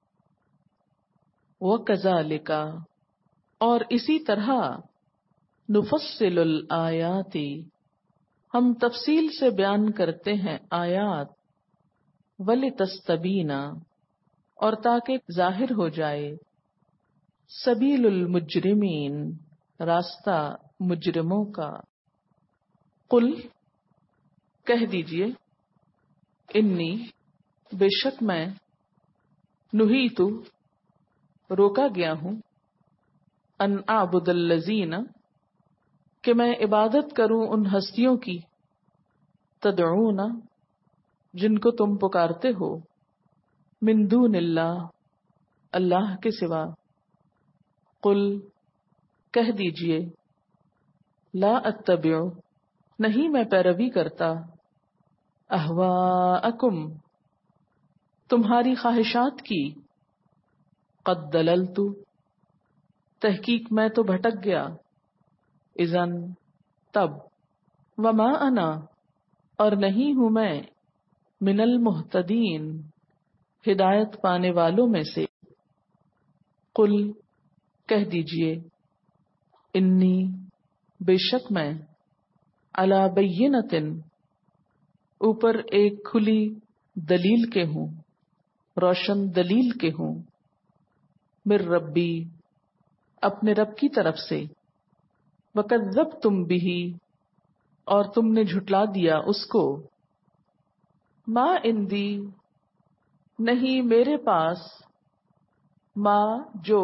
وکذالک اور اسی طرح، نفصل الآیات ہم تفصیل سے بیان کرتے ہیں آیات، ولتستبین اور تاکہ ظاہر ہو جائے، سبیل المجرمین راستہ مجرموں کا، قل کہہ دیجئے، انی بے شک میں، نہیتو روکا گیا ہوں، ان اعبد الذین کہ میں عبادت کروں ان ہستیوں کی، تدعون جن کو تم پکارتے ہو، من دون اللہ اللہ کے سوا، قل کہہ دیجئے، لا اتبع نہیں میں پیروی کرتا، اہواءکم تمہاری خواہشات کی، قد دللت تحقیق میں تو بھٹک گیا، اذن تب، وما انا اور نہیں ہوں میں، من المہتدین ہدایت پانے والوں میں سے، قل کہہ دیجئے، انی بے شک میں، علی بینۃ اوپر ایک کھلی دلیل کے ہوں، روشن دلیل کے ہوں، من ربی اپنے رب کی طرف سے، وکذبتم بہ اور تم نے جھٹلا دیا اس کو، ما عندی نہیں میرے پاس، ما جو،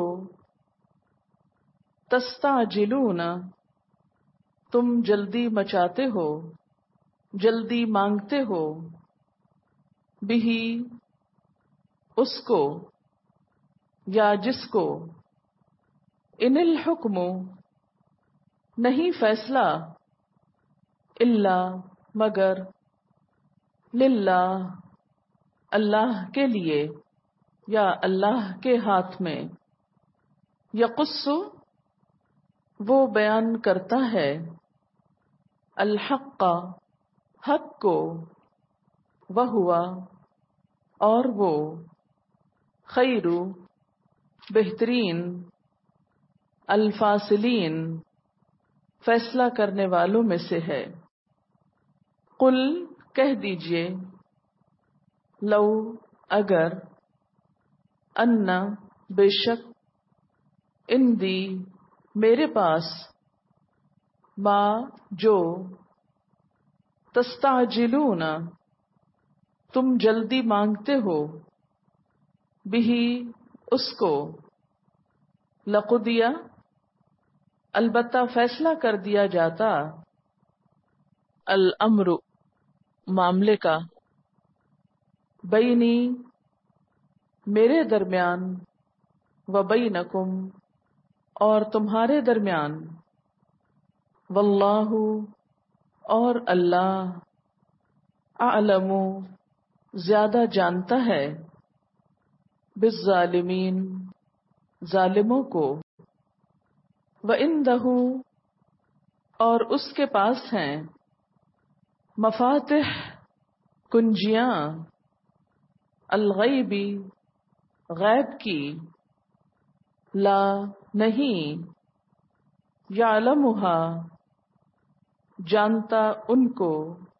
تستعجلون تم جلدی مچاتے ہو، جلدی مانگتے ہو، بہ اس کو یا جس کو، ان الحکم نہیں فیصلہ، الا مگر، للہ اللہ کے لیے یا اللہ کے ہاتھ میں، یقص وہ بیان کرتا ہے، الحق حق کو، وہوا اور وہ، خیر بہترین، الفاصلین فیصلہ کرنے والوں میں سے ہے، قل کہہ دیجئے، لو اگر، ان بے شک، اندی میرے پاس، ما جو، تستعجلون تم جلدی مانگتے ہو، بہ اس کو، لقضی البتہ فیصلہ کر دیا جاتا، الامر معاملے کا، بینی میرے درمیان، و بینکم اور تمہارے درمیان، واللہ اور اللہ، اعلم زیادہ جانتا ہے، بالظالمین ظالموں کو، وعندہ اور اس کے پاس ہیں، مفاتح کنجیاں، الغیبی غیب کی، لا نہیں، یعلمہا جانتا ان کو،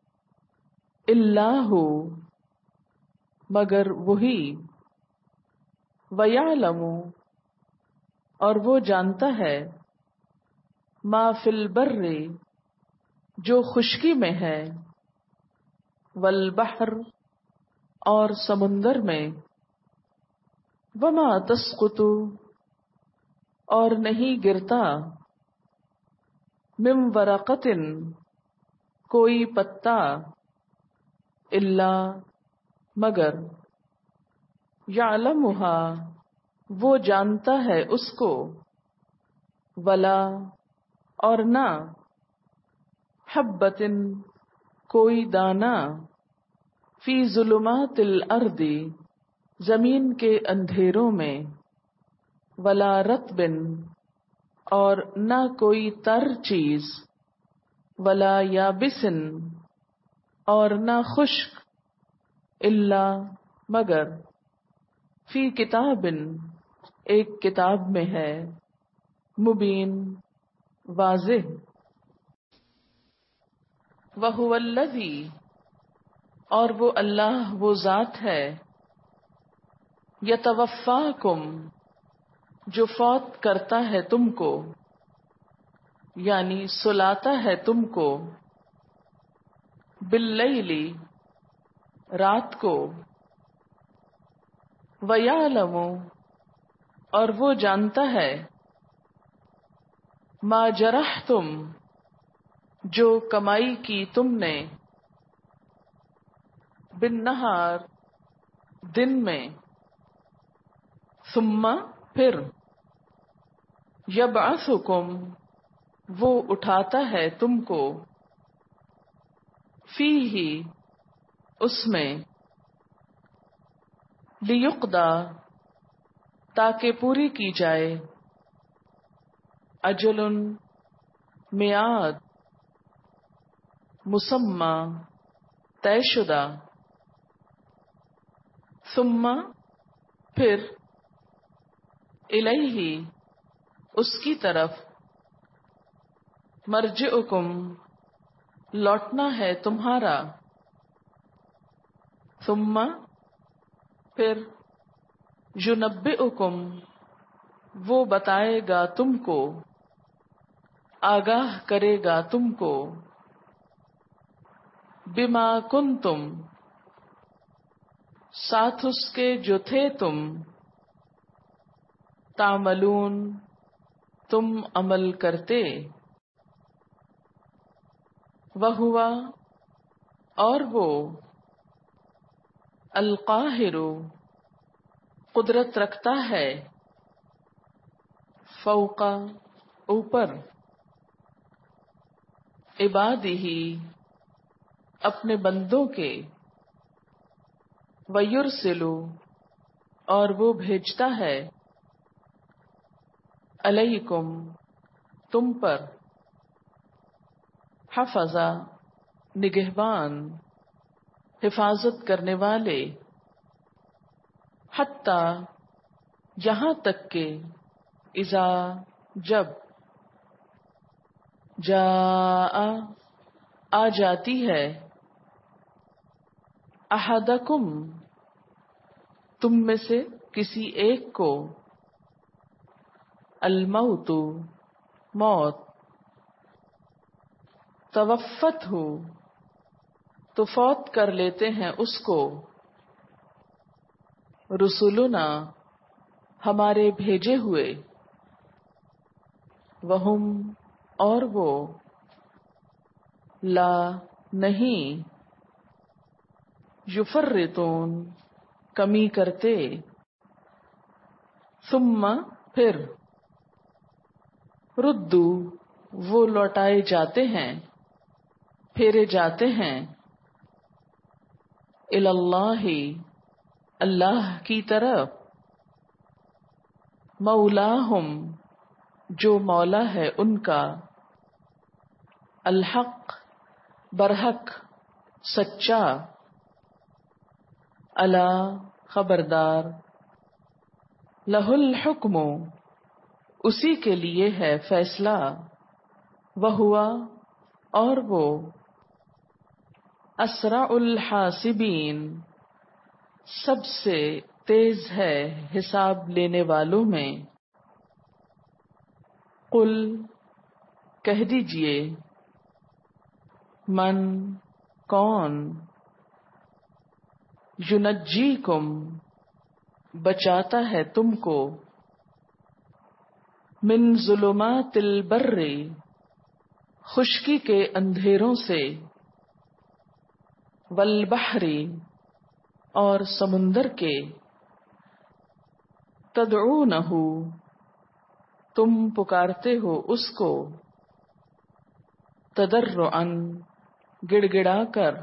اللہ مگر وہی، ویعلم اور وہ جانتا ہے، ما فی البر جو خشکی میں ہے، والبحر اور سمندر میں، وما تسقط اور نہیں گرتا، من ورقۃ کوئی پتا، الا مگر، یعلمہا وہ جانتا ہے اس کو، ولا اور نہ، حبۃ کوئی دانہ، فی ظلمات الارض زمین کے اندھیروں میں، ولا رطب اور نہ کوئی تر چیز، ولا یابس اور نہ خشک، الا مگر، فی کتاب ایک کتاب میں ہے، مبین واضح، وہو الذی اور وہ اللہ وہ ذات ہے، یتوفاکم جو فوت کرتا ہے تم کو، یعنی سلاتا ہے تم کو، باللیل رات کو، ویعلم اور وہ جانتا ہے، ما جرحتم جو کمائی کی تم نے، بالنہار دن میں، ثم پھر، یبعثکم وہ اٹھاتا ہے تم کو، فیہ اس میں، لیقضی تاکہ پوری کی جائے، اجل میعاد، مسمى طے شدہ، ثم پھر، الیہ اس کی طرف، مرجعکم لوٹنا ہے تمہارا، ثم پھر، ینبئکم وہ بتائے گا تم کو، آگاہ کرے گا تم کو، بما کنتم ساتھ اس کے جو تھے تم، تعملون تم عمل کرتے، وہو اور وہ، القاہر قدرت رکھتا ہے، فوق اوپر، عبادہ اپنے بندوں کے، ویرسل اور وہ بھیجتا ہے، علیکم تم پر، حفظا نگہبان، حفاظت کرنے والے، حتی یہاں تک کہ، اذا جب، جاء آ جاتی ہے، احدکم تم میں سے کسی ایک کو، الموت موت، توفت ہو تو فوت کر لیتے ہیں اس کو، رسولنا ہمارے بھیجے ہوئے، وہم اور وہ، لا نہیں، یفرطون کمی کرتے، ثم پھر، ردو وہ لوٹائے جاتے ہیں، پھیرے جاتے ہیں، اللہ اللہ کی طرف، مولاہم جو مولا ہے ان کا، الحق برحق سچا، الا خبردار، لہ الحکم اسی کے لیے ہے فیصلہ، وہوا اور وہ، اسرع الحاسبین سب سے تیز ہے حساب لینے والوں میں، قل کہہ دیجئے، من کون، ینجیکم بچاتا ہے تم کو، من ظلمات البر خشکی کے اندھیروں سے، والبحر اور سمندر کے، تدعونہ تم پکارتے ہو اس کو، تضرعا گڑ گڑا کر،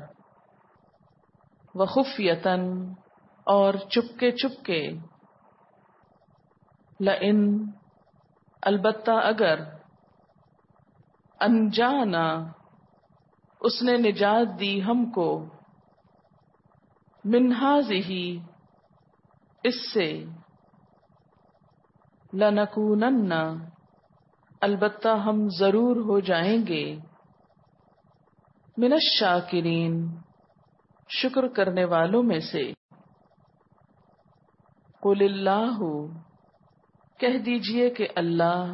وخفیۃ اور چپکے چپکے، لئن البتہ اگر، انجانا اس نے نجات دی ہم کو، من ہذہ اس سے، لنکونن البتہ ہم ضرور ہو جائیں گے، من الشاکرین شکر کرنے والوں میں سے، قل اللہ کہہ دیجئے کہ اللہ،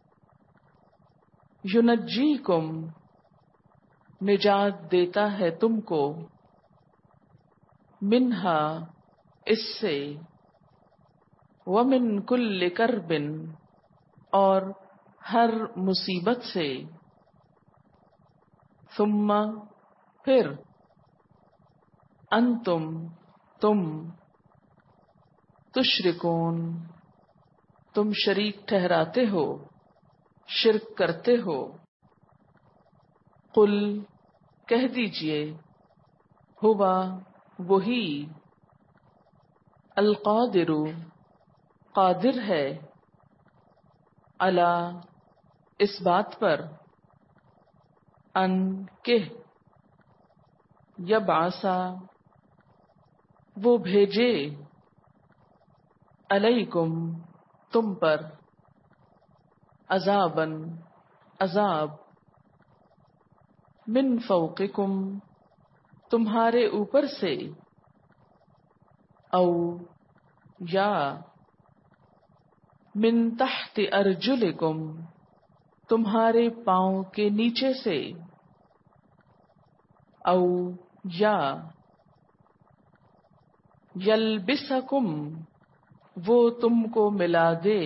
ینجیکم نجات دیتا ہے تم کو، منہا اس سے، ومن کل کرب اور ہر مصیبت سے، ثم پھر، انتم تم، تشرکون تم شریک ٹھہراتے ہو، شرک کرتے ہو۔ قل کہہ دیجئے، ہوا وہی، القادر قادر ہے، علی اس بات پر، ان کہ یبعثا وہ بھیجے، علیکم تم پر، عذاباً عذاب، من فوقکم تمہارے اوپر سے، او یا من تحت ارجلکم تمہارے پاؤں کے نیچے سے، او یا یلبسکم وہ تم کو ملا دے،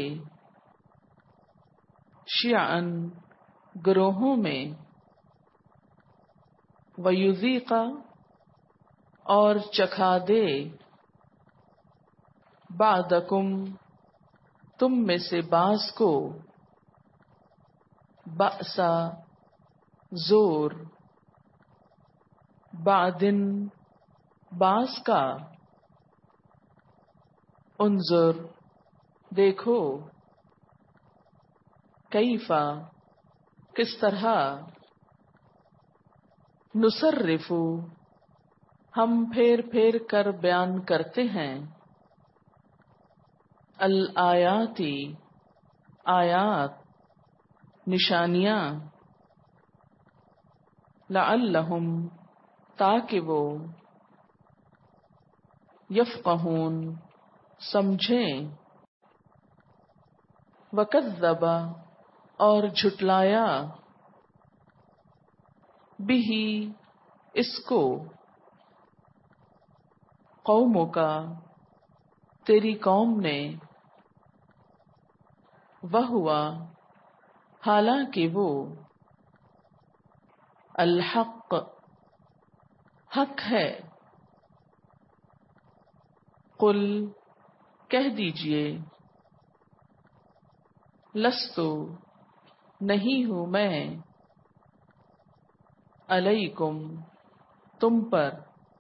شیعاً گروہوں میں، ویذیق اور چکھا دے، بعدکم تم میں سے بعض کو، بأسا زور، بعدن بعض کا، انظر دیکھو، کیفا کس طرح، نصرف ہم پھیر پھیر کر بیان کرتے ہیں، الآیاتی آیات نشانیاں، لعلہم تاکہ وہ، یفقہون سمجھیں، وکذب اور جھٹلایا، بہی اس کو، قوموں کا تیری قوم نے، وہوا حالانکہ وہ، الحق حق ہے، قل کہہ دیجئے، لستو نہیں ہوں میں، علیکم تم پر،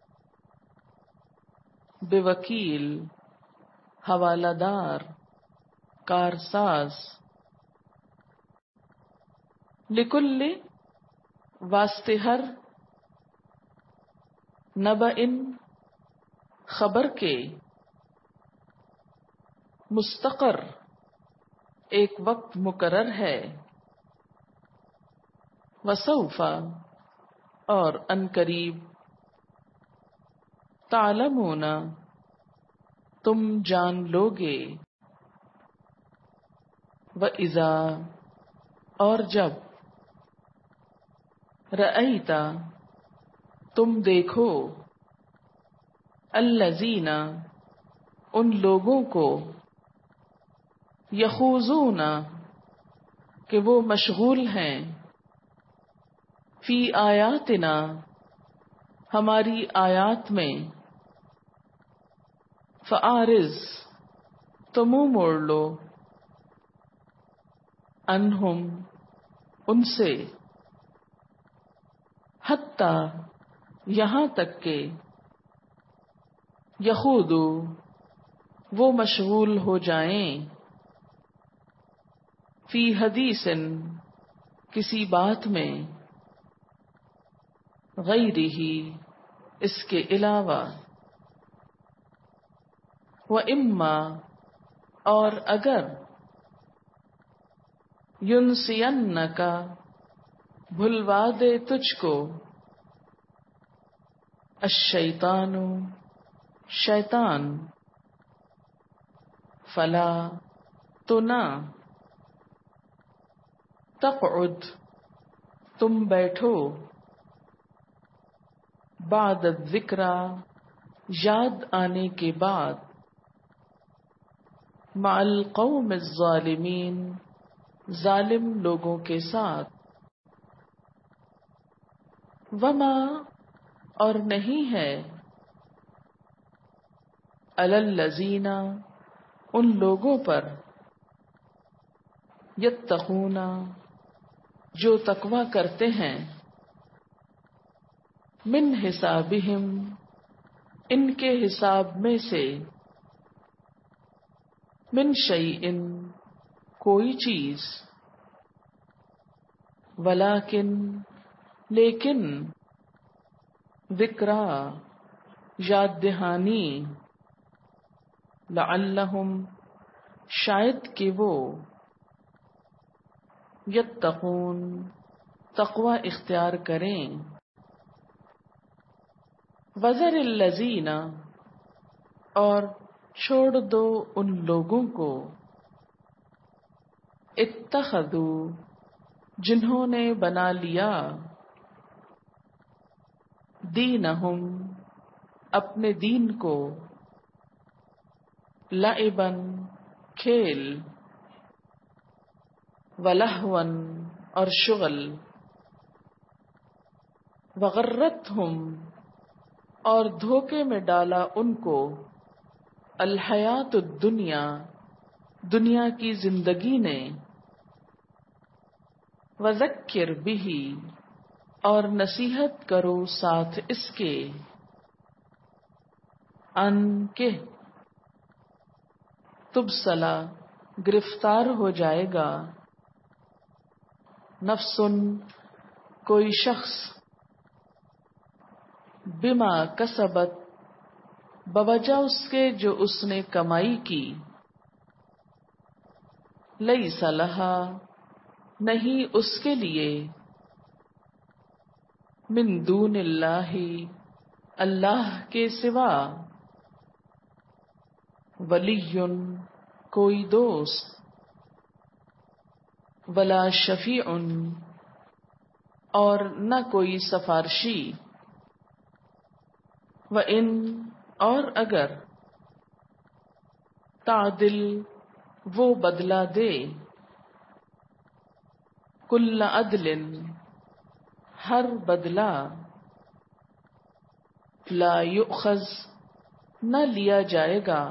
بوکیل حوالہ دار، کارساز، لکل واسطے ہر، نبئن خبر کے، مستقر ایک وقت مقرر ہے، وسوف اور ان قریب، تعلمون تم جان لوگے، وَإِذَا اور جب، رأیتا تم دیکھو، الذین ان لوگوں کو، یخوضون کہ وہ مشغول ہیں، فی آیاتنا ہماری آیات میں، فأعرض تو منہ موڑ لو، عنہم ان سے، حتی یہاں تک کہ، یخوضوا وہ مشغول ہو جائیں، فی حدیث کسی بات میں، غیرہ اس کے علاوہ، وَإِمَّا اور اگر، يُنْسِيَنَّكَ بھلوا دے تجھ کو، الشیطان شیطان، فلا تو نہ، تقعد تم بیٹھو، بعد الذکری یاد آنے کے بعد، مع القوم الظالمین ظالم لوگوں کے ساتھ. وما اور نہیں ہے علی الذین ان لوگوں پر یتقون جو تقوی کرتے ہیں من حسابہم ان کے حساب میں سے من شیء کوئی چیز ولیکن لیکن ذکرا یاد دہانی لعلہم شاید کہ وہ یتقون تقوی اختیار کریں. وذر الذین اور چھوڑ دو ان لوگوں کو اتخذوا جنہوں نے بنا لیا دینہم اپنے دین کو لعباً کھیل ولہواً اور شغل وغرتہم اور دھوکے میں ڈالا ان کو الحیات الدنیا دنیا کی زندگی نے وذکر بہ اور نصیحت کرو ساتھ اس کے ان کے تبصلا گرفتار ہو جائے گا نفس کوئی شخص بما کسبت بوجہ اس کے جو اس نے کمائی کی لیس لہا نہیں اس کے لیے من دون اللہ اللہ کے سوا ولی کوئی دوست ولا شفیع اور نہ کوئی سفارشی وَإِن اور اگر تعدل وہ بدلہ دے کل عدل ہر بدلہ لا یؤخذ نہ لیا جائے گا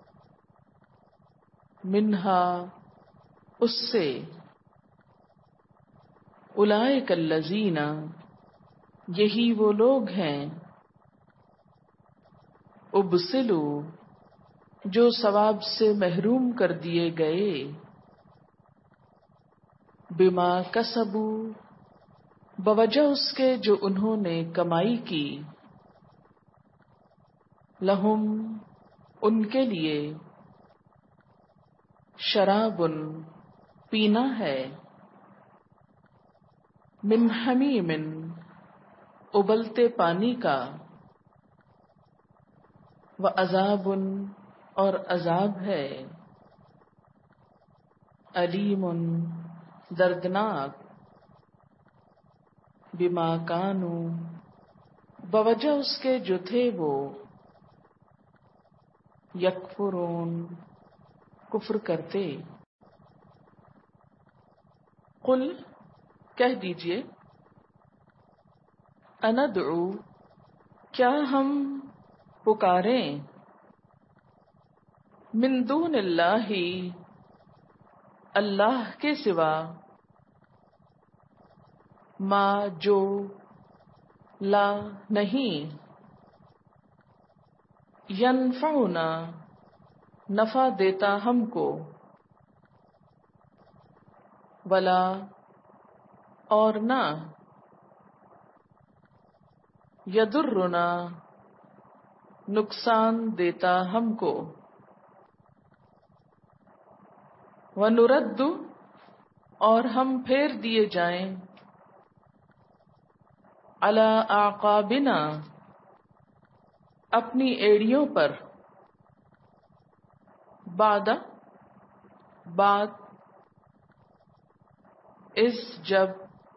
منہا اس سے اولئک الذین یہی وہ لوگ ہیں ابسلوا جو ثواب سے محروم کر دیے گئے بما کسبوا بوجہ اس کے جو انہوں نے کمائی کی لہم ان کے لیے شراب پینا ہے من حمیم ابلتے پانی کا وعذاب اور عذاب ہے علیم دردناک بما کانوا بوجہ اس کے جو تھے وہ یکفرون کفر کرتے. قل کہہ دیجئے اندعو کیا ہم پکاریں من دون اللہ اللہ کے سوا ما جو لا نہیں ینفعنا نفع دیتا ہم کو ولا اور نہ یضرنا نقصان دیتا ہم کو ونرد اور ہم پھیر دیے جائیں علی اعقابنا اپنی ایڑیوں پر بعد اس جب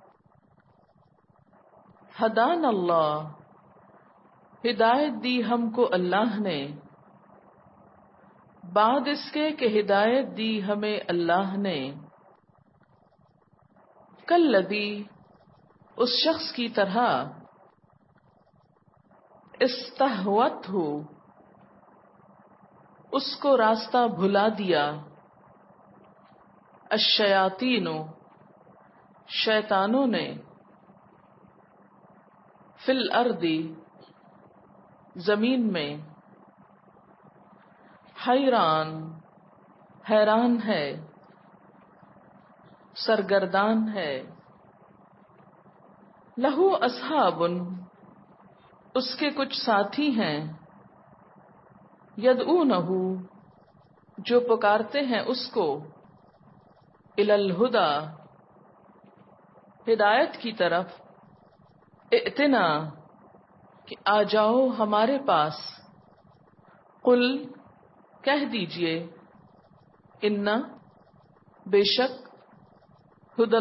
ہدان اللہ ہدایت دی ہم کو اللہ نے بعد اس کے کہ ہدایت دی ہمیں اللہ نے کلذی اس شخص کی طرح استہوتہ اس کو راستہ بھلا دیا الشیاطین شیطانوں نے فی الارض زمین میں حیران ہے سرگردان ہے لہو اصحاب اس کے کچھ ساتھی ہیں یدعونہ جو پکارتے ہیں اس کو الی الہدی ہدایت کی طرف ائتنا کہ آ جاؤ ہمارے پاس قل کہہ دیجئے ان بے شک ہدی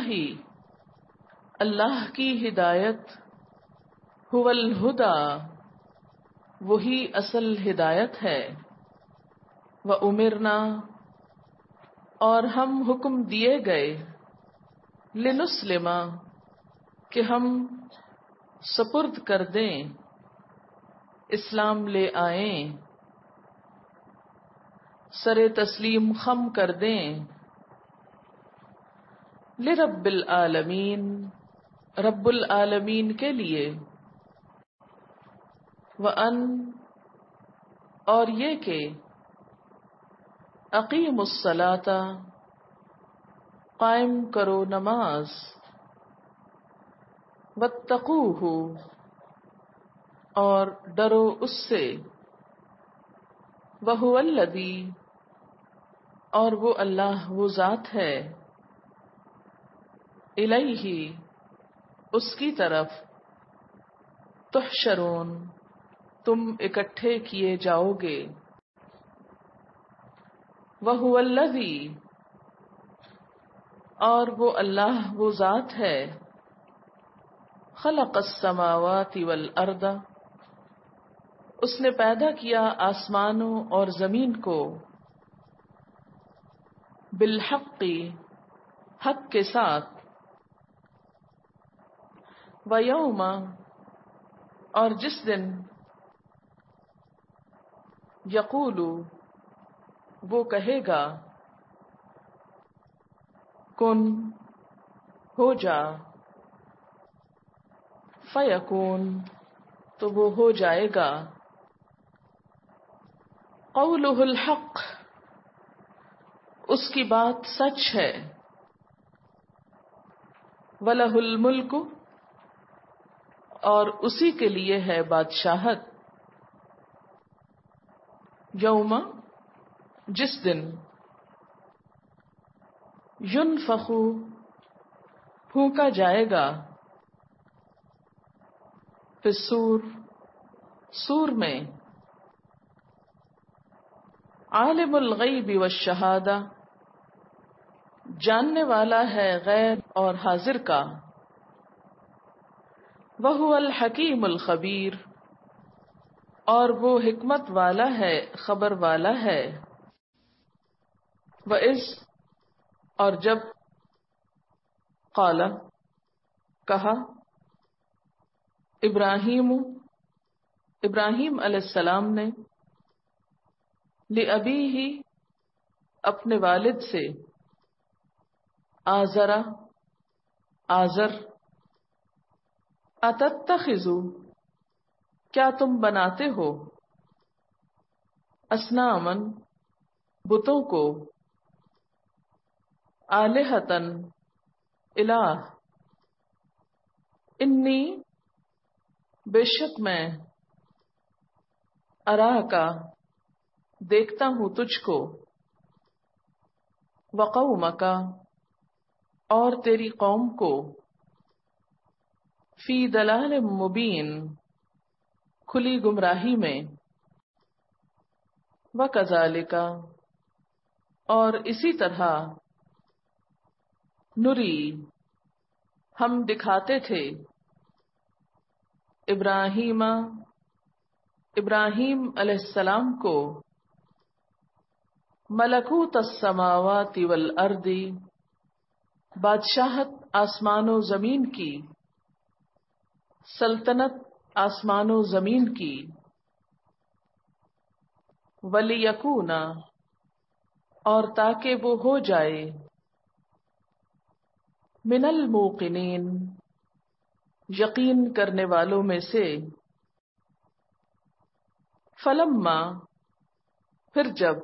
اللہ کی ہدایت هو الہدی وہی اصل ہدایت ہے وَأُمِرْنَا اور ہم حکم دیے گئے لِنُسْلِمَ کہ ہم سپرد کر دیں اسلام لے آئیں سر تسلیم خم کر دیں لِرَبِّ العالمین رب العالمین کے لیے وَأَن اور یہ کہ اقیموا الصلاۃ قائم کرو نماز واتقوہ اور ڈرو اس سے وہو الذی اور وہ اللہ وہ ذات ہے الیہ اس کی طرف تحشرون تم اکٹھے کیے جاؤ گے وَهُوَ الَّذِي اور وہ اللہ وہ ذات ہے خلق السماوات والارض اس نے پیدا کیا آسمانوں اور زمین کو بالحق حق کے ساتھ وَيَوْمَ اور جس دن یقول وہ کہے گا کن ہو جا فیکون تو وہ ہو جائے گا قولہ الحق اس کی بات سچ ہے وَلَهُ الْمُلْكُ اور اسی کے لیے ہے بادشاہت یوم جس دن ینفخ پھونکا جائے گا فی الصور سور میں عالم الغیب والشہادہ جاننے والا ہے غیب اور حاضر کا وَهُوَ الحکیم الخبیر اور وہ حکمت والا ہے خبر والا ہے وَإِذْ اور جب قال کہا ابراہیم علیہ السلام نے لِأَبِيهِ اپنے والد سے آزر اتتخذ کیا تم بناتے ہو اصنامًا بتوں کو آلہۃً الہ انی بے شک میں اراکا دیکھتا ہوں تجھ کو وقومکا اور تیری قوم کو فی دلال مبین کھلی گمراہی میں وکذالک اور اسی طرح نری ہم دکھاتے تھے ابراہیم علیہ السلام کو ملکوت السماوات والارض بادشاہت آسمان و زمین کی، سلطنت آسمان و زمین کی، وَلِيَكُونَ اور تاکہ وہ ہو جائے، من الموقنین یقین کرنے والوں میں سے، فلما پھر جب،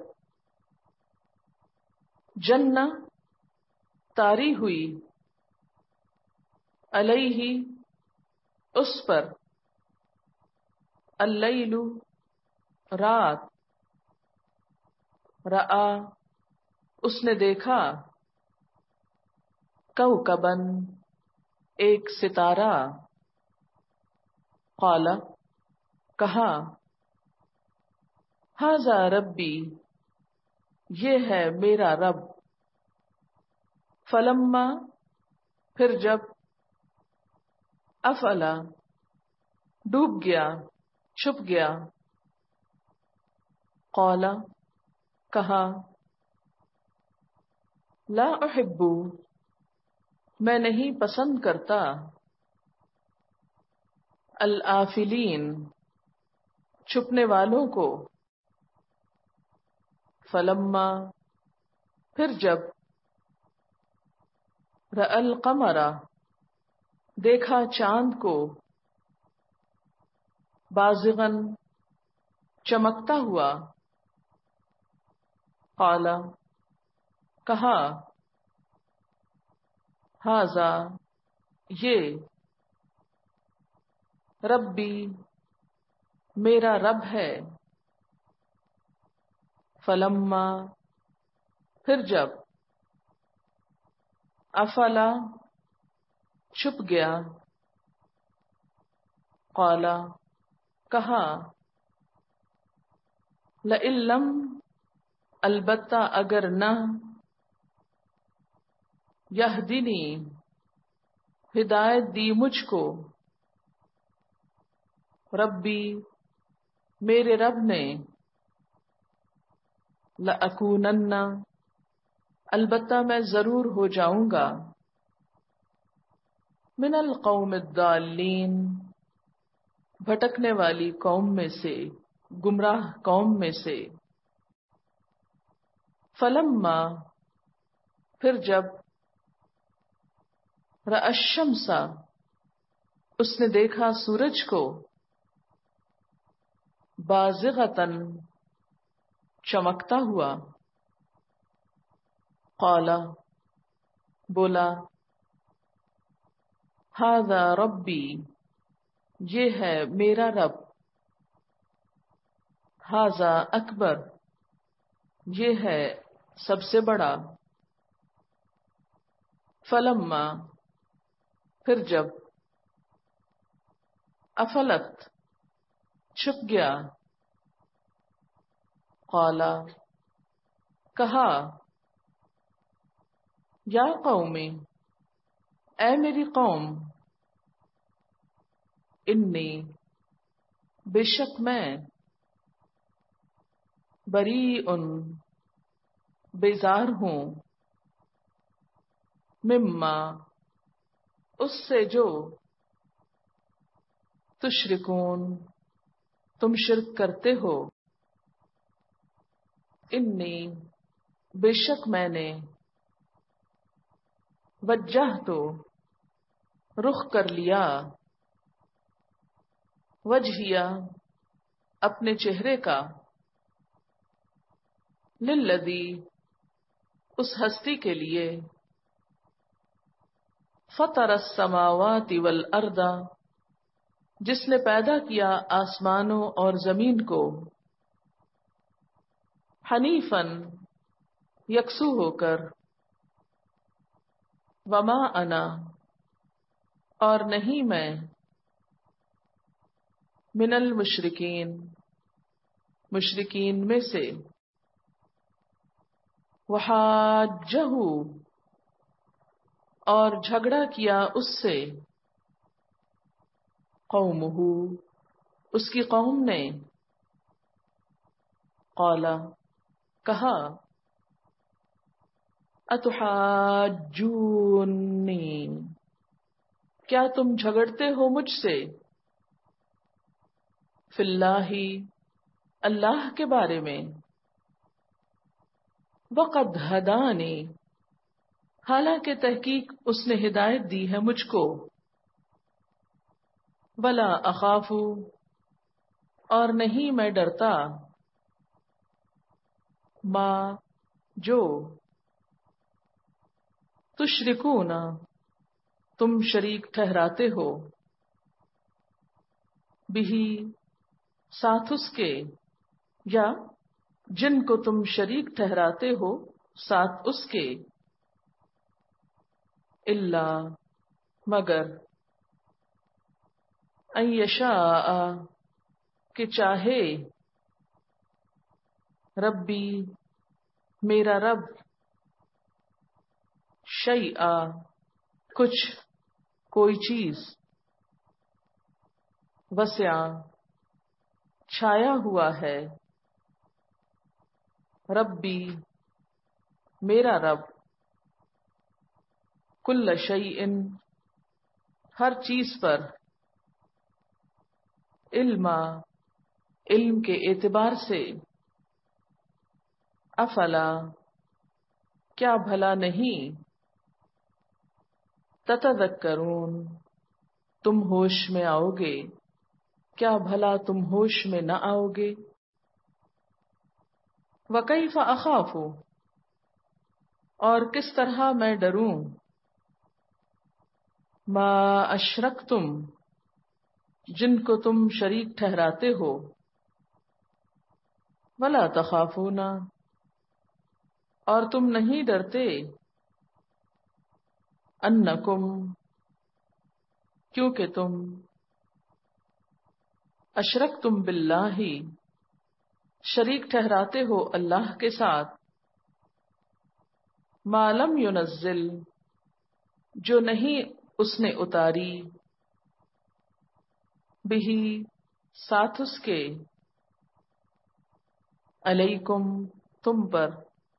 جنہ طاری ہوئی، علیہ اس پر، اللیل رات، رآ اس نے دیکھا، کوکبن ایک ستارہ، قال کہا، ھذا ربی یہ ہے میرا رب، فلما پھر جب، افلا ڈوب گیا، چھپ گیا، قال کہا، لا احب میں نہیں پسند کرتا، الآفلین چھپنے والوں کو، فلما پھر جب، رأى القمر دیکھا چاند کو، بازغاً چمکتا ہوا، قال کہا، ھذا یہ، ربی میرا رب ہے، فلما پھر جب، افلا چھپ گیا، قال کہا، لئن لم البتہ اگر نہ، یہدنی ہدایت دی مجھ کو، ربی میرے رب نے، لأکونن البتہ میں ضرور ہو جاؤں گا، من القوم الضالین بھٹکنے والی قوم میں سے، گمراہ قوم میں سے، فلما پھر جب، رأى الشمس اس نے دیکھا سورج کو، بازغۃً چمکتا ہوا، قال بولا، ھذا ربی یہ ہے میرا رب، ھذا اکبر یہ ہے سب سے بڑا، فلما پھر جب، افلت چھپ گیا، قال کہا، یا قوم اے میری قوم، انی بے شک میں، بریء بیزار ہوں، مما اس سے جو، تشرکون تم شرک کرتے ہو، انی بے شک میں نے، وجہت رخ کر لیا، وجہیا اپنے چہرے کا، للذی اس ہستی کے لیے، فطر السماوات والارض جس نے پیدا کیا آسمانوں اور زمین کو، حنیفاً یکسو ہو کر، وما انا اور نہیں میں، من المشرکین مشرکین میں سے، وحاجہ اور جھگڑا کیا اس سے، قومہ اس کی قوم نے، قال کہا، اتحاجونی، کیا تم جھگڑتے ہو مجھ سے، فی اللہ، اللہ کے بارے میں، وقد ہدانی، حالانکہ تحقیق اس نے ہدایت دی ہے مجھ کو، ولا اخاف، اور نہیں میں ڈرتا، ما، جو، تشرکون، تم شریک ٹھہراتے ہو، بہی، ساتھ اس کے، یا جن کو تم شریک ٹھہراتے ہو ساتھ اس کے، الا، مگر، ان یشاء، کہ چاہے، ربی، میرا رب، شیئا، کچھ، کوئی چیز، وسع، چھایا ہوا ہے، ربی، میرا رب، کل شیء، ہر چیز پر، علما، علم کے اعتبار سے، افلا، کیا بھلا نہیں، تتذکرون، تم ہوش میں آؤ گے، کیا بھلا تم ہوش میں نہ آؤ گے، وکیف اخاف، اور کس طرح میں ڈروں، ما اشرکتم، جن کو تم شریک ٹھہراتے ہو، ولا تخافون، اور تم نہیں ڈرتے، انکم، کیونکہ تم، اشرکتم باللہ، شریک ٹھہراتے ہو اللہ کے ساتھ، ما لم ينزل، جو نہیں اس نے اتاری، بہی، ساتھ اس کے، علیکم، تم پر،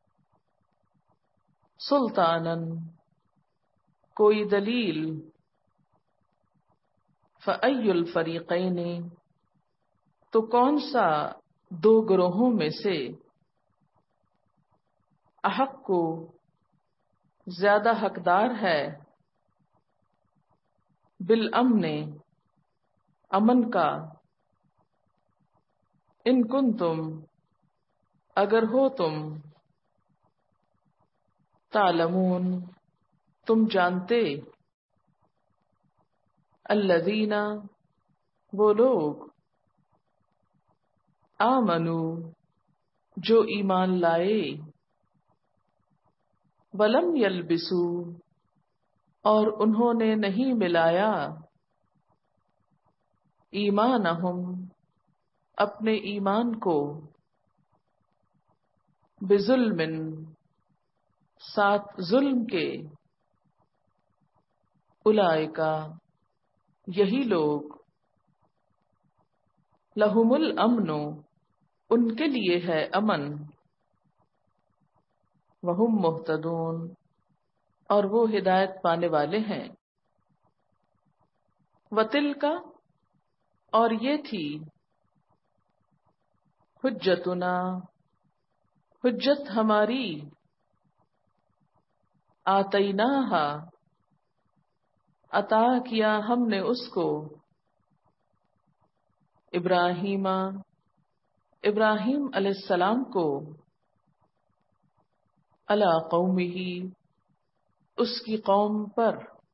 سلطانن، کوئی دلیل، فأی الفریقین، تو کون سا دو گروہوں میں سے، احق کو، زیادہ حقدار ہے، بالامن، امن کا، ان کنتم، اگر ہو تم، تعلمون، تم جانتے، الذین، وہ لوگ، آمنو، جو ایمان لائے، ولم یلبسو، اور انہوں نے نہیں ملایا، ایمانہم، اپنے ایمان کو، بظلم، ساتھ ظلم کے، اولئک، یہی لوگ، لہم الامن، ان کے لیے ہے امن، وہم مہتدون، اور وہ ہدایت پانے والے ہیں، وتلک، اور یہ تھی، حجتنا، حجت ہماری، آتیناہا، عطا کیا ہم نے اس کو، ابراہیم، ابراہیم علیہ السلام کو، علی قومہ، اس کی قوم پر،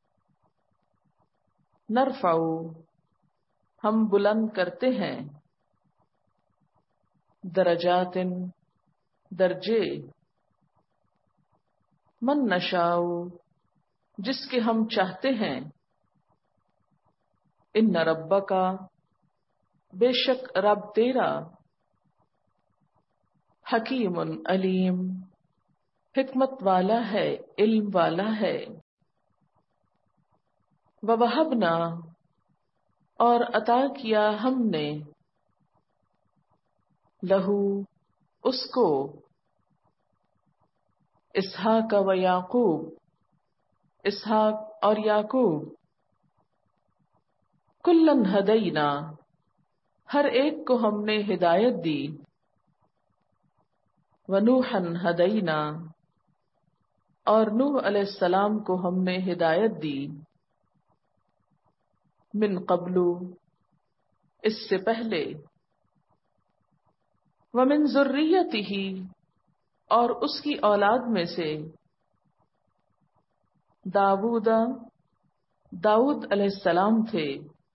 نرفع، ہم بلند کرتے ہیں، درجات، درجے، من نشاء، جس کے ہم چاہتے ہیں، ان ربک، بے شک رب تیرا، حکیم علیم، حکمت والا ہے، علم والا ہے، ووہبنا، اور عطا کیا ہم نے، لہو، اس کو، اسحاق و یعقوب، اسحاق اور یعقوب، کلن ہدینا، ہر ایک کو ہم نے ہدایت دی، ونوحا ہدینا، اور نوح علیہ السلام کو ہم نے ہدایت دی، من قبل، اس سے پہلے، ومن ذریتہ، اور اس کی اولاد میں سے، داؤد، داؤد علیہ السلام تھے،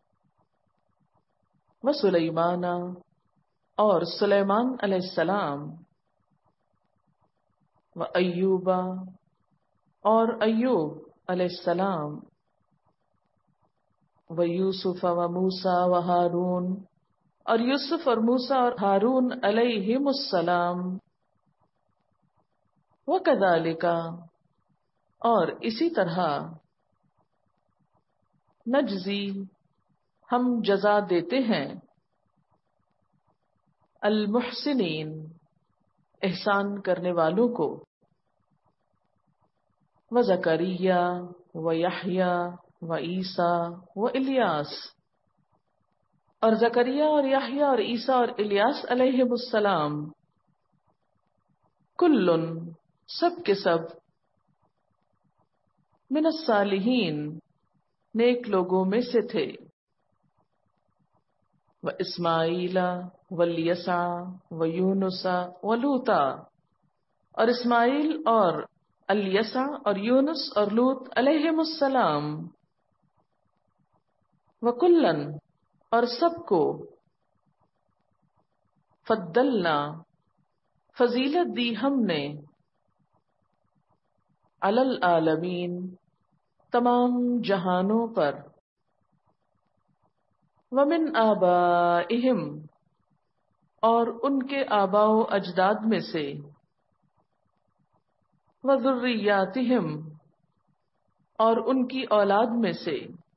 وسلیمان، اور سلیمان علیہ السلام، وایوب، اور ایوب علیہ السلام، ویوسف وموسیٰ وہارون، اور یوسف اور موسیٰ اور ہارون علیہم السلام، وکذالک، اور اسی طرح، نجزی، ہم جزا دیتے ہیں، المحسنین، احسان کرنے والوں کو، وزکریا ویحییٰ وعیسیٰ والیاس، اور زکریا اور یحییٰ اور عیسیٰ اور الیاس علیہم السلام، کلن، سب کے سب، من الصالحین، نیک لوگوں میں سے تھے، واسماعیل والیسع ویونس ولوطا، اور اسماعیل اور الیسع اور یونس اور لوط علیہم السلام، وکلن، اور سب کو، فضلنا، فضیلت دی ہم نے، علی العالمین، تمام جہانوں پر، ومن آبائہم، اور ان کے آباء و اجداد میں سے، وذریاتہم، اور ان کی اولاد میں سے،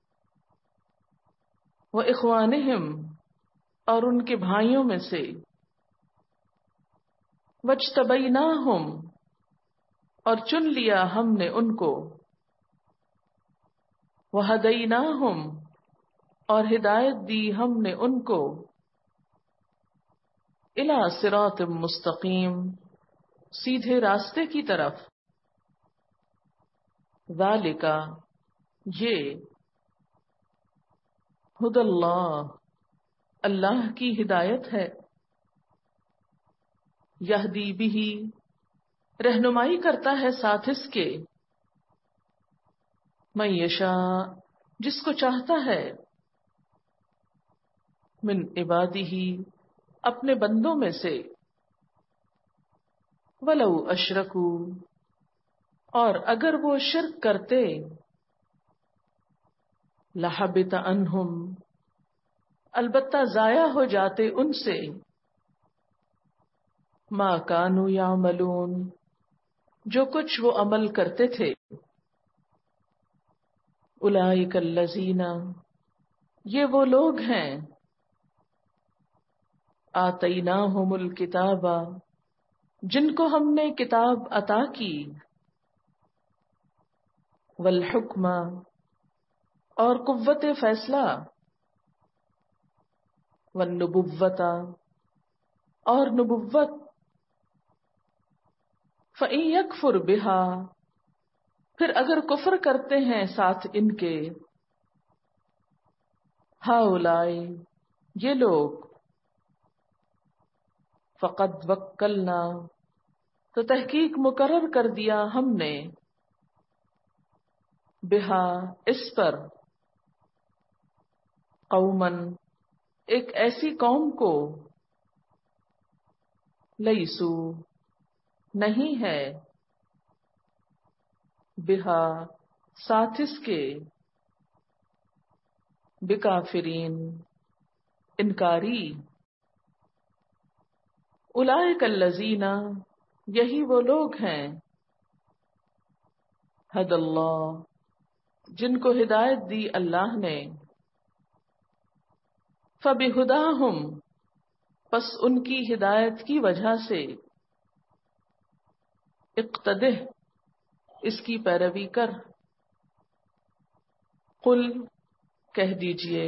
واخوانہم، اور ان کے بھائیوں میں سے، واجتبیناہم، اور چن لیا ہم نے ان کو، وہدیناہم، اور ہدایت دی ہم نے ان کو، الی صراط مستقیم، سیدھے راستے کی طرف، ذالک، یہ، ہدی اللہ، اللہ کی ہدایت ہے، یہدی بہ، رہنمائی کرتا ہے ساتھ اس کے، من یشاء، جس کو چاہتا ہے، من عبادہ، اپنے بندوں میں سے، ولو اشرکوا، اور اگر وہ شرک کرتے، لحبط عنہم، البتہ ضائع ہو جاتے ان سے، ما کانوا یعملون، جو کچھ وہ عمل کرتے تھے، اولئک الذین، یہ وہ لوگ ہیں، آتیناہم الکتاب، جن کو ہم نے کتاب عطا کی، والحکم، اور قوت فیصلہ، والنبوۃ، اور نبوت، فإن یکفر بہا، پھر اگر کفر کرتے ہیں ساتھ ان کے، ہؤلاء، یہ لوگ، فقد وکلنا، تو تحقیق مقرر کر دیا ہم نے، بہا، اس پر، قومن، ایک ایسی قوم کو، لیسو، نہیں ہے، بہا، ساتھ اس کے، بکافرین، انکاری، اولئک الذین، یہی وہ لوگ ہیں، ہدی اللہ، جن کو ہدایت دی اللہ نے، فبہداہم، پس ان کی ہدایت کی وجہ سے، اقتدہ، اس کی پیروی کر. قل کہہ دیجئے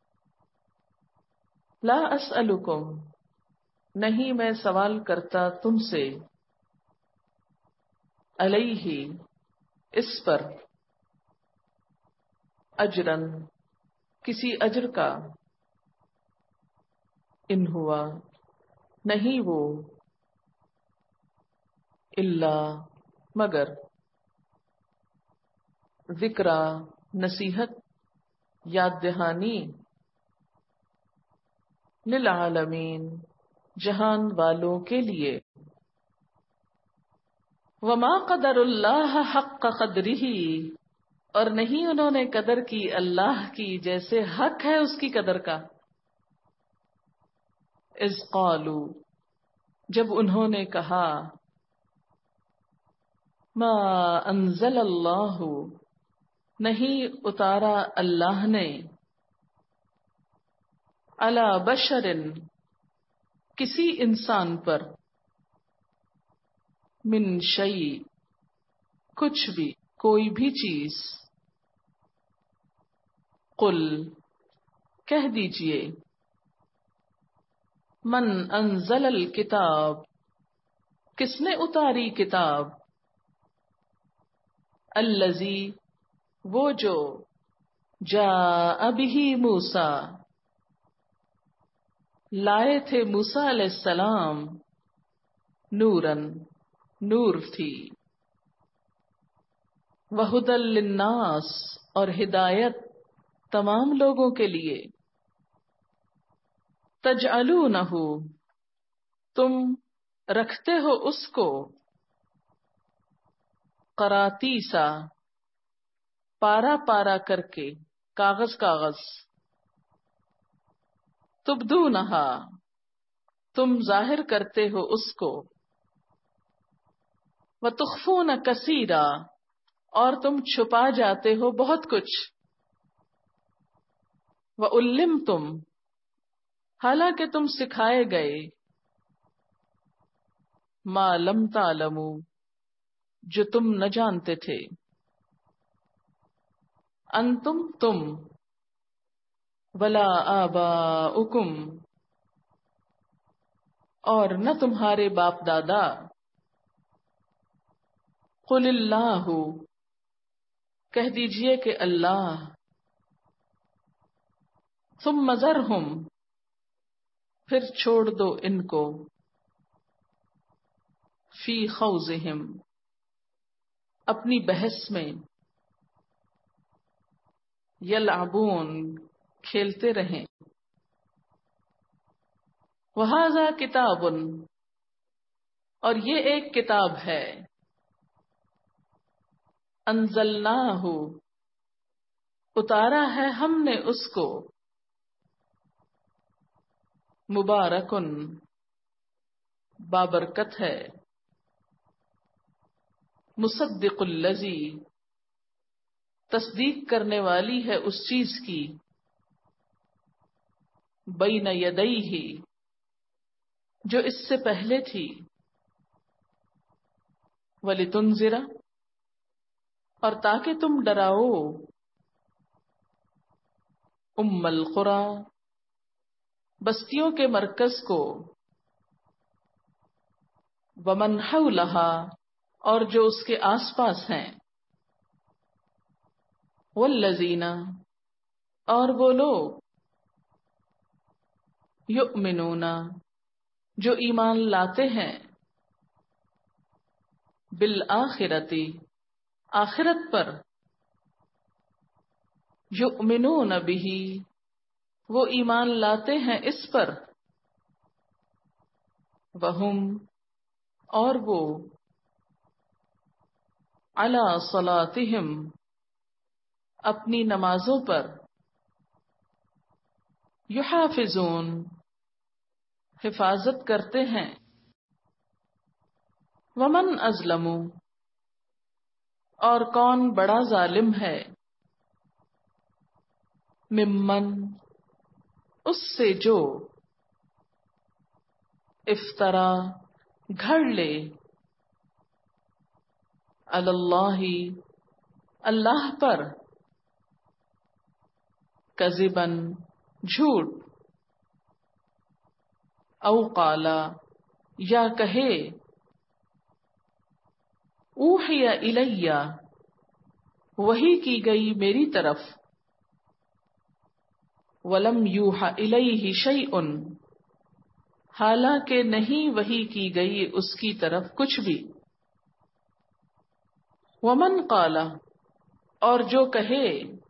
لا اسألکم نہیں میں سوال کرتا تم سے علیہ اس پر اجرن کسی اجر کا ان ہوا نہیں وہ الا مگر ذکرا نصیحت یاد دہانی للعالمین جہان والوں کے لیے. وما قدر اللہ حق قدرہ اور نہیں انہوں نے قدر کی اللہ کی جیسے حق ہے اس کی قدر کا. اذ قالوا جب انہوں نے کہا ما انزل اللہ نہیں اتارا اللہ نے علی بشر کسی انسان پر من شیء کچھ بھی کوئی بھی چیز. قل کہہ دیجئے من انزل الکتاب کس نے اتاری کتاب الذی وہ جو جاء بہ موسیٰ لائے تھے موسیٰ علیہ السلام نورن نور تھی وہدی للناس اور ہدایت تمام لوگوں کے لیے. تجعلونہ تم رکھتے ہو اس کو قراطیسا پارا پارا کر کے کاغذ کاغذ تبدونہا تم ظاہر کرتے ہو اس کو وتخفون کثیرا اور تم چھپا جاتے ہو بہت کچھ. وعلمتم حالانکہ تم سکھائے گئے ما لم تعلموا جو تم نہ جانتے تھے. انتم تم ولا آباؤکم اور نہ تمہارے باپ دادا. قل اللہ کہہ دیجئے کہ اللہ ثم ذرہم پھر چھوڑ دو ان کو فی خوضہم اپنی بحث میں یلعبون کھیلتے رہیں. وہذا کتاب اور یہ ایک کتاب ہے انزلناہ اتارا ہے ہم نے اس کو مبارکن بابرکت ہے مصدق الذی تصدیق کرنے والی ہے اس چیز کی بین یدیہ جو اس سے پہلے تھی ولتنذر اور تاکہ تم ڈراؤ ام القری بستیوں کے مرکز کو ومن حولہا اور جو اس کے آس پاس ہیں والذین اور وہ لوگ یؤمنون جو ایمان لاتے ہیں بالآخرۃ آخرت پر یؤمنون بہ وہ ایمان لاتے ہیں اس پر وہم اور وہ علی صلاتہم اپنی نمازوں پر یحافظون حفاظت کرتے ہیں. ومن اظلم اور کون بڑا ظالم ہے ممن اس سے جو افطرا گھڑ لے علی اللہ اللہ پر، کذبن جھوٹ، او قالا یا کہے، اوحی الیہ وحی کی گئی میری طرف، ولم یوحى الیہ شیء حالانکہ نہیں وحی کی گئی اس کی طرف کچھ بھی، ومن قال اور جو کہے،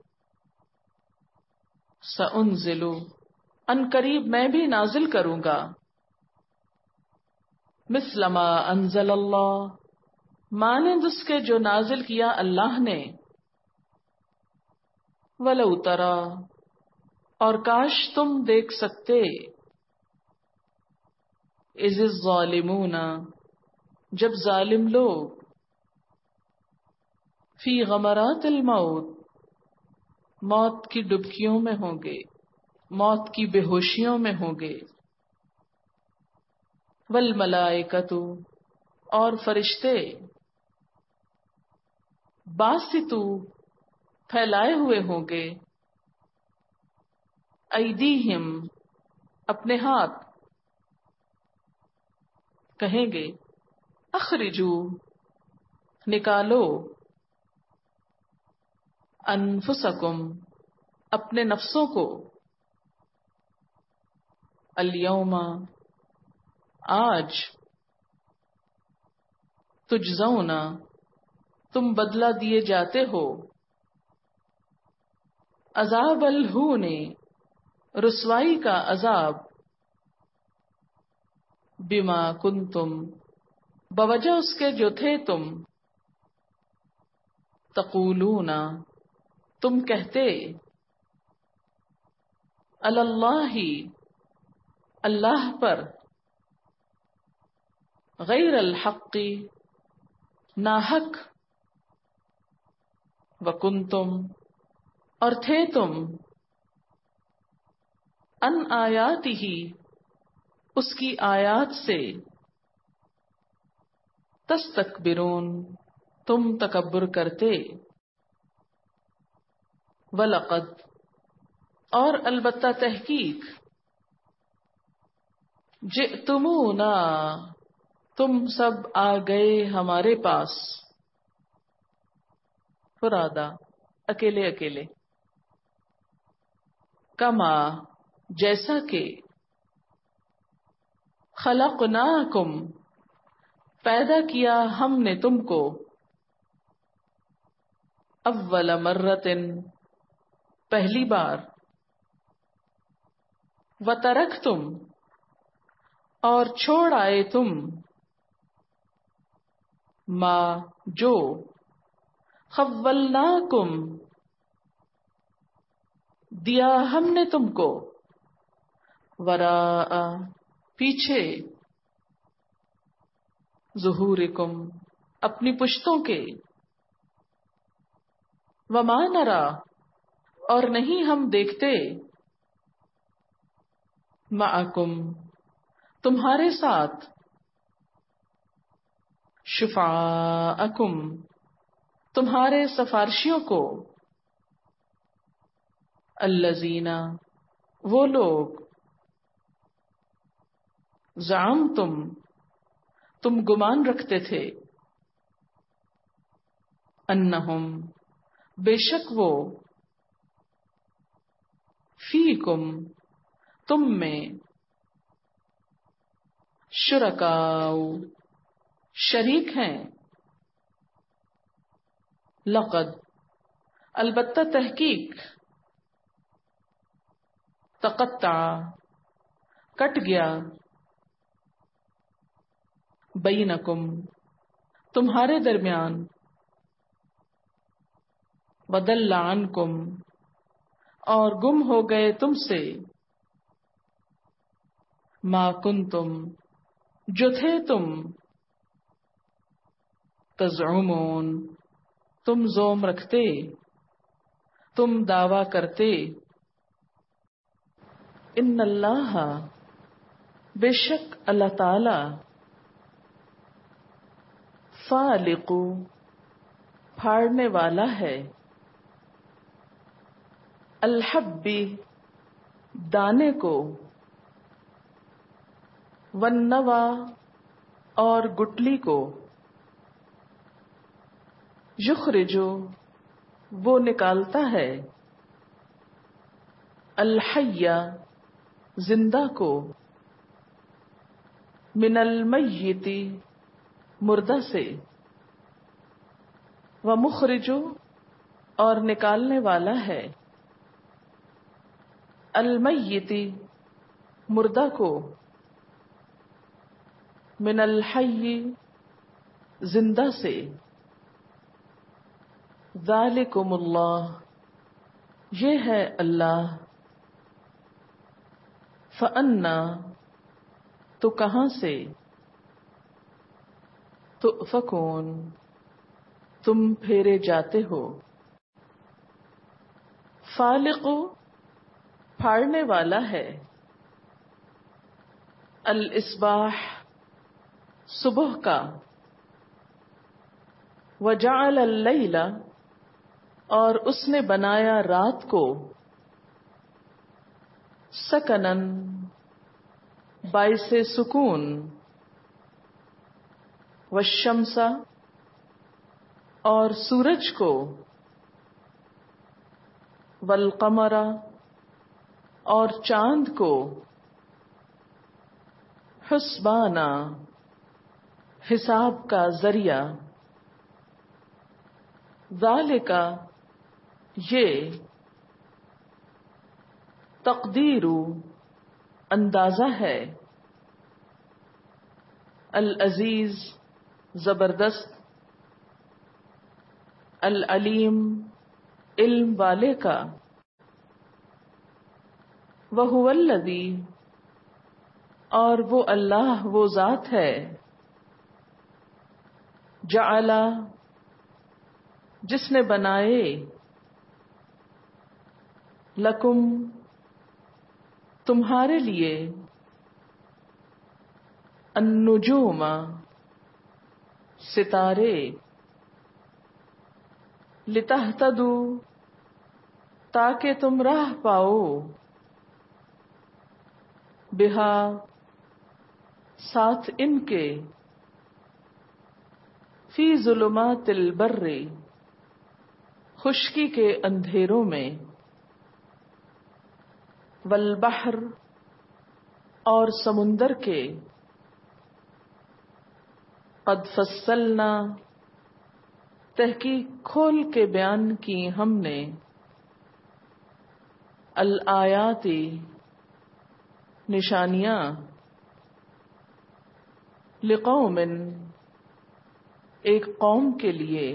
سأنزل ان قریب میں بھی نازل کروں گا، مثل ما انزل اللہ مانند اس کے جو نازل کیا اللہ نے، ولو ترى اور کاش تم دیکھ سکتے، اذ الظالمون جب ظالم لوگ، فی غمرات الموت موت کی ڈبکیوں میں ہوں گے، موت کی بے ہوشیوں میں ہوں گے، والملائکۃ اور فرشتے، باسطو پھیلائے ہوئے ہوں گے، ایدیہم اپنے ہاتھ، کہیں گے اخرجو نکالو، انفسکم اپنے نفسوں کو، الیوم آج، تجزون تم بدلہ دیے جاتے ہو، عذاب الہون رسوائی کا عذاب، بما کنتم بوجہ اس کے جو تھے تم، تقولون تم کہتے، علی اللہ اللہ پر، غیر الحق ناحق، وکنتم اور تھے تم، ان آیاتہ اس کی آیات سے، تستکبرون تم تکبر کرتے، وَلَقَدْ اور البتہ تحقیق، جئتمونا تم سب آ گئے ہمارے پاس، فرادا اکیلے اکیلے، کما جیسا کہ، خلقناکم پیدا کیا ہم نے تم کو، اول مرتن پہلی بار، وترکتم اور چھوڑ آئے تم، ما جو، خولناکم دیا ہم نے تم کو، وراء پیچھے، ظہورکم اپنی پشتوں کے، وما نرى اور نہیں ہم دیکھتے، معکم تمہارے ساتھ، شفعاءکم تمہارے سفارشیوں کو، الذین وہ لوگ، زعمتم تم گمان رکھتے تھے، انہم بے شک وہ، فیکم تم میں، شرکاء شریک ہیں، لقد البتہ تحقیق، تقطع کٹ گیا، بینکم تمہارے درمیان، وضل عنکم اور گم ہو گئے تم سے، ما کنتم جو تھے تم، تزعمون تم زوم رکھتے، تم دعویٰ کرتے، ان اللہ بے شک اللہ تعالی، فالق پھاڑنے والا ہے، الحبی دانے کو، والنوا اور گٹلی کو، یخرجو وہ نکالتا ہے، الحی زندہ کو، من المیت مردہ سے، ومخرجو اور نکالنے والا ہے، المیت مردہ کو، من الحی زندہ سے، ذالکم اللہ یہ ہے اللہ، فأنا تو کہاں سے، تؤفکون تم پھیرے جاتے ہو، فالق پھاڑنے والا ہے، الاصباح صبح کا، وجعل اللیل اور اس نے بنایا رات کو، سکنن باعث سکون، والشمس اور سورج کو، والقمر اور چاند کو، حسبانا حساب کا ذریعہ، ذالک یہ، تقدیر اندازہ ہے، العزیز زبردست، العلیم علم والے کا، وہو الذی اور وہ اللہ وہ ذات ہے، جعل جس نے بنائے، لکم تمہارے لیے، النجوم ستارے، لتہتدوا تاکہ تم راہ پاؤ، بہا ساتھ ان کے، فی ظلمات البر خشکی کے اندھیروں میں، والبحر اور سمندر کے، قد فصلنا تحقیق کھول کے بیان کی ہم نے، الآیات نشانیاں، لقوم ایک قوم کے لیے،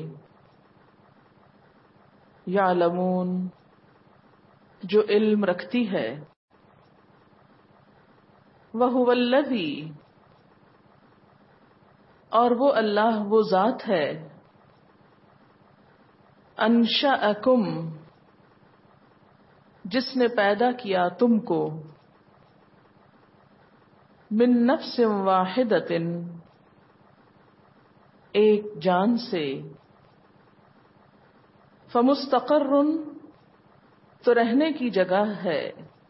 یعلمون جو علم رکھتی ہے، وہو الذی اور وہ اللہ وہ ذات ہے، انشأکم جس نے پیدا کیا تم کو، من نفس واحدۃ ایک جان سے، فمستقر تو رہنے کی جگہ ہے،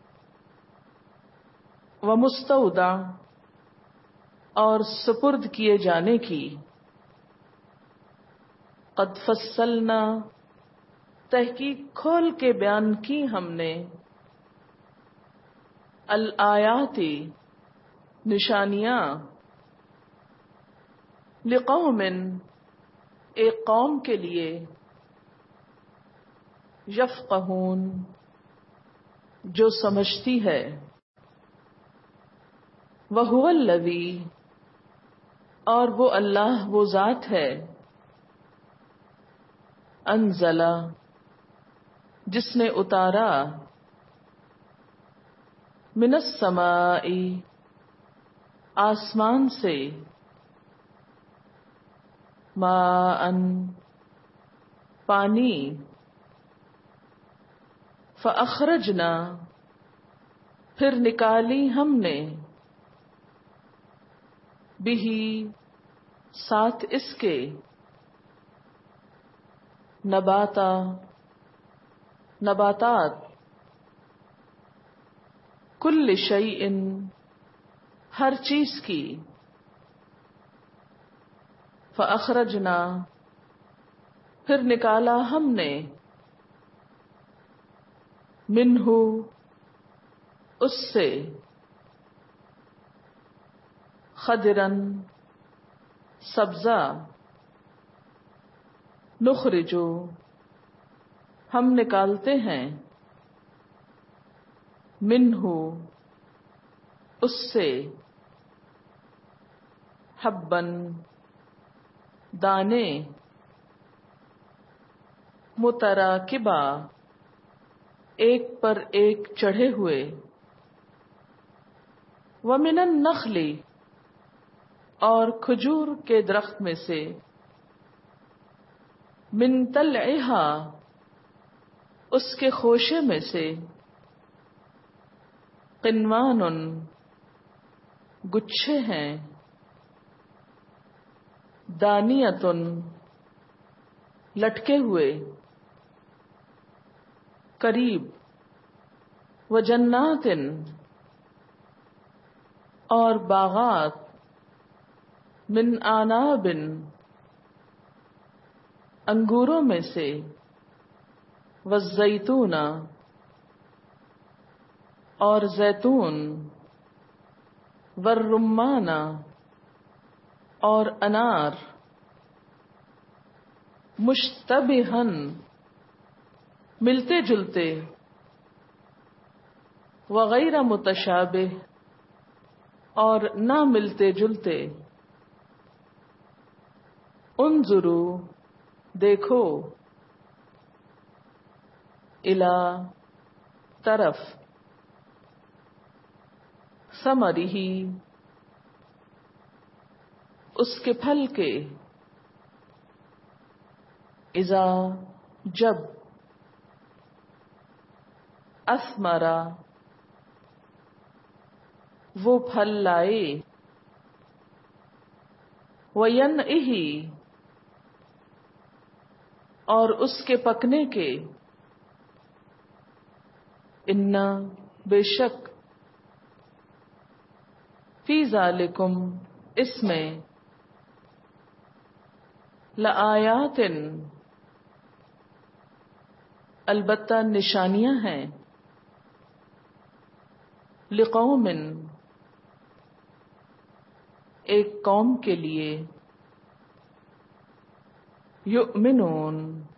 ومستودع اور سپرد کیے جانے کی، قد فصلنا تحقیق کھول کے بیان کی ہم نے، الآیات نشانیاں، لقوم ایک قوم کے لیے، یفقہون جو سمجھتی ہے، وہو الذی اور وہ اللہ وہ ذات ہے، انزل جس نے اتارا، من السماء آسمان سے، ماء پانی، فاخرجنا پھر نکالی ہم نے، بہ ساتھ اس کے، نباتا نباتات، کل شیء ہر چیز کی، فاخرجنا پھر نکالا ہم نے، منہ اس سے، خضرن سبزہ، نخرجو ہم نکالتے ہیں، منہ اس سے، حبن دانے، متراکبا ایک پر ایک چڑھے ہوئے، ومن النخل اور کھجور کے درخت میں سے، من طلعها اس کے خوشے میں سے، قنوان گچھے ہیں، دانیۃ لٹکے ہوئے، قریب، وجنات اور باغات، من اعناب انگوروں میں سے، والزیتون اور زیتون، والرمان اور انار، مشتبہن ملتے جلتے، وغیر متشابہ اور نہ ملتے جلتے، انظروا دیکھو، الی طرف، ثمرہ اس کے پھل کے، اذا جب، اثمرا وہ پھل لائے، وینعہ اور اس کے پکنے کے، انا بے شک، فی ذالکم اس میں، لآیات البتہ نشانیاں ہیں، لقوم ایک قوم کے لیے، یؤمنون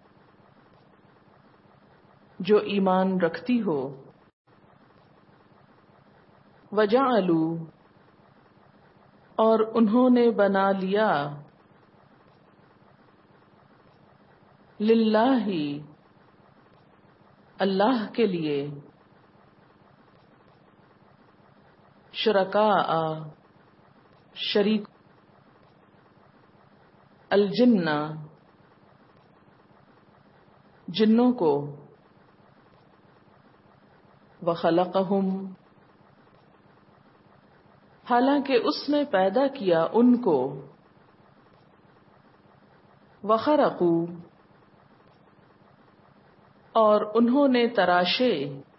جو ایمان رکھتی ہو، وجعلوا اور انہوں نے بنا لیا، للہ اللہ کے لیے، شرکاء شریک، الجن جنوں کو، وخلقہم حالانکہ اس نے پیدا کیا ان کو، وخرقوا اور انہوں نے تراشے،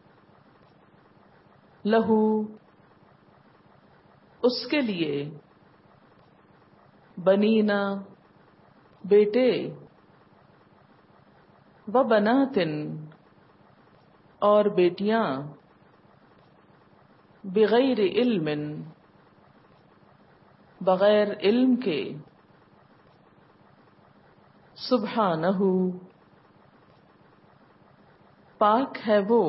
لہو اس کے لیے، بنینا بیٹے، وبنات اور بیٹیاں، بغیر علم بغیر علم کے، سبحانہ پاک ہے وہ،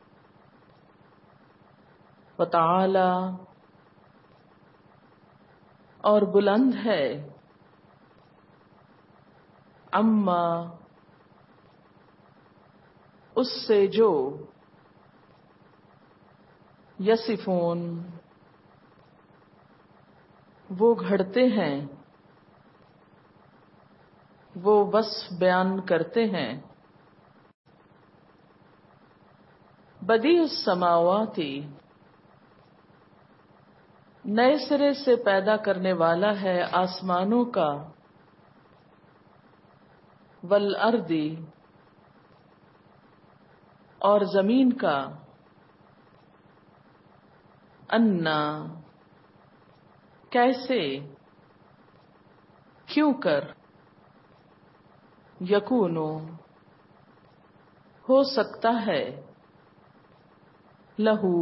وتعالی اور بلند ہے، اما اس سے جو، یصفون وہ گھڑتے ہیں، وہ وصف بیان کرتے ہیں، بدیع السماوات نئے سرے سے پیدا کرنے والا ہے آسمانوں کا، والارض اور زمین کا، انا کیسے، کیوں کر، یکونو ہو سکتا ہے، لہو